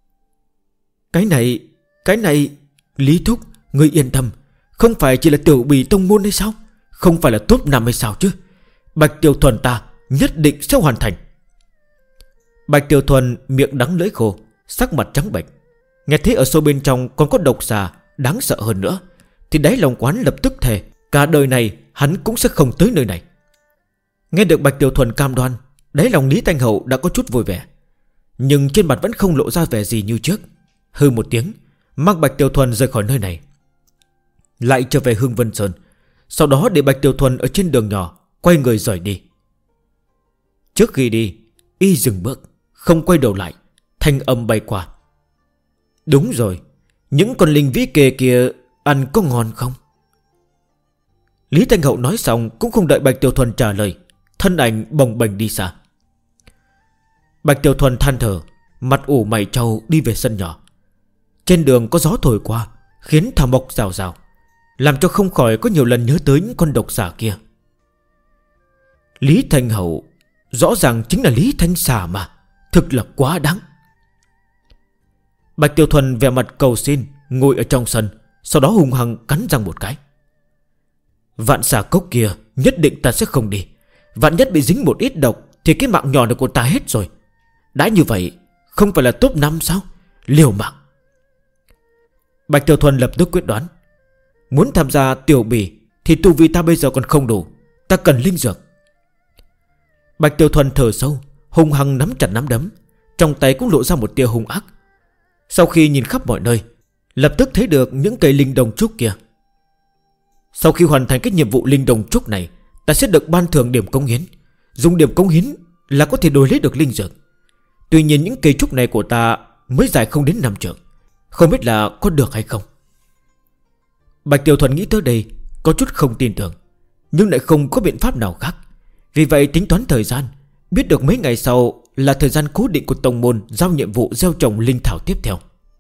Cái này, Lý Thúc, ngươi yên tâm, không phải chỉ là tiểu bì tông môn hay sao? Không phải là top 5 hay sao chứ? Bạch Tiểu Thuần ta nhất định sẽ hoàn thành. Bạch Tiểu Thuần miệng đắng lưỡi khô, sắc mặt trắng bệch. Nghe thấy ở sâu bên trong còn có độc xà đáng sợ hơn nữa, thì đáy lòng quán lập tức thề cả đời này hắn cũng sẽ không tới nơi này. Nghe được Bạch Tiểu Thuần cam đoan, đáy lòng Lý Thanh Hậu đã có chút vui vẻ, nhưng trên mặt vẫn không lộ ra vẻ gì như trước. Hừ một tiếng, mang Bạch Tiểu Thuần rời khỏi nơi này, lại trở về Hưng Vân Sơn. Sau đó để Bạch Tiểu Thuần ở trên đường nhỏ, quay người rời đi. Trước khi đi, y dừng bước, không quay đầu lại, thanh âm bay qua. Đúng rồi, những con linh vĩ kề kia ăn có ngon không? Lý Thanh Hậu nói xong cũng không đợi Bạch Tiểu Thuần trả lời, thân ảnh bồng bềnh đi xa. Bạch Tiểu Thuần than thở, mặt ủ mày trâu đi về sân nhỏ. Trên đường có gió thổi qua, khiến thảo mộc rào rào, làm cho không khỏi có nhiều lần nhớ tới những con độc xà kia. Lý Thanh Hậu rõ ràng chính là Lý Thanh Xà mà, thực là quá đáng. Bạch Tiểu Thuần vẻ mặt cầu xin ngồi ở trong sân, sau đó hung hăng cắn răng một cái. Vạn xà cốc kia nhất định ta sẽ không đi. Vạn nhất bị dính một ít độc thì cái mạng nhỏ này của ta hết rồi. Đã như vậy không phải là top 5 sao? Liều mạng. Bạch Tiểu Thuần lập tức quyết đoán. Muốn tham gia tiểu bỉ thì tu vi ta bây giờ còn không đủ. Ta cần linh dược. Bạch Tiểu Thuần thở sâu, hung hăng nắm chặt nắm đấm, trong tay cũng lộ ra một tia hung ác. Sau khi nhìn khắp mọi nơi, lập tức thấy được những cây linh đồng trúc kia. Sau khi hoàn thành cái nhiệm vụ linh đồng trúc này, ta sẽ được ban thưởng điểm cống hiến. Dùng điểm cống hiến là có thể đổi lấy được linh dược. Tuy nhiên những cây trúc này của ta mới dài không đến 5 trượng, không biết là có được hay không. Bạch Tiểu Thuần nghĩ tới đây có chút không tin tưởng, nhưng lại không có biện pháp nào khác. Vì vậy tính toán thời gian, biết được mấy ngày sau là thời gian cố định của tông môn giao nhiệm vụ gieo trồng linh thảo tiếp theo.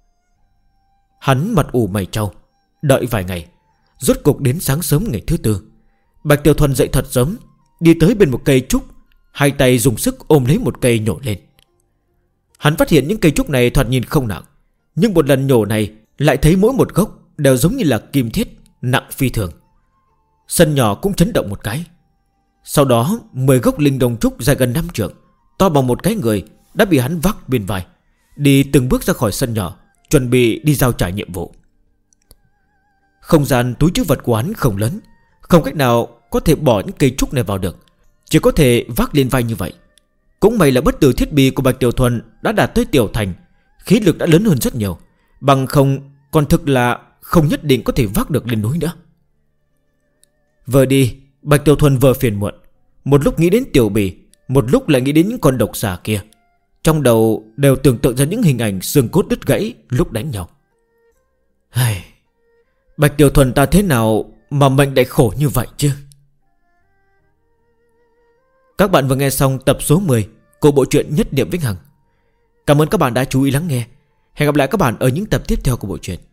Hắn mặt ủ mày trao, đợi vài ngày. Rốt cục đến sáng sớm ngày thứ tư, Bạch Tiểu Thuần dậy thật sớm, đi tới bên một cây trúc, hai tay dùng sức ôm lấy một cây nhổ lên. Hắn phát hiện những cây trúc này thoạt nhìn không nặng, nhưng một lần nhổ này lại thấy mỗi một gốc đều giống như là kim thiết, nặng phi thường. Sân nhỏ cũng chấn động một cái. Sau đó 10 gốc linh đồng trúc dài gần 5 trượng, to bằng một cái người, đã bị hắn vác bên vai, đi từng bước ra khỏi sân nhỏ, chuẩn bị đi giao trải nhiệm vụ. Không gian túi trữ vật của hắn không lớn, không cách nào có thể bỏ những cây trúc này vào được, chỉ có thể vác lên vai như vậy. Cũng may là bất tử thiết bị của Bạch Tiểu Thuần đã đạt tới tiểu thành, khí lực đã lớn hơn rất nhiều, bằng không còn thực là không nhất định có thể vác được lên núi nữa. Vừa đi, Bạch Tiểu Thuần vừa phiền muộn, một lúc nghĩ đến tiểu bỉ, một lúc lại nghĩ đến những con độc xà kia. Trong đầu đều tưởng tượng ra những hình ảnh xương cốt đứt gãy lúc đánh nhau. Bạch Tiểu Thuần ta thế nào mà mệnh lại khổ như vậy chứ? Các bạn vừa nghe xong tập số 10 của bộ truyện Nhất Niệm Vĩnh Hằng. Cảm ơn các bạn đã chú ý lắng nghe. Hẹn gặp lại các bạn ở những tập tiếp theo của bộ truyện.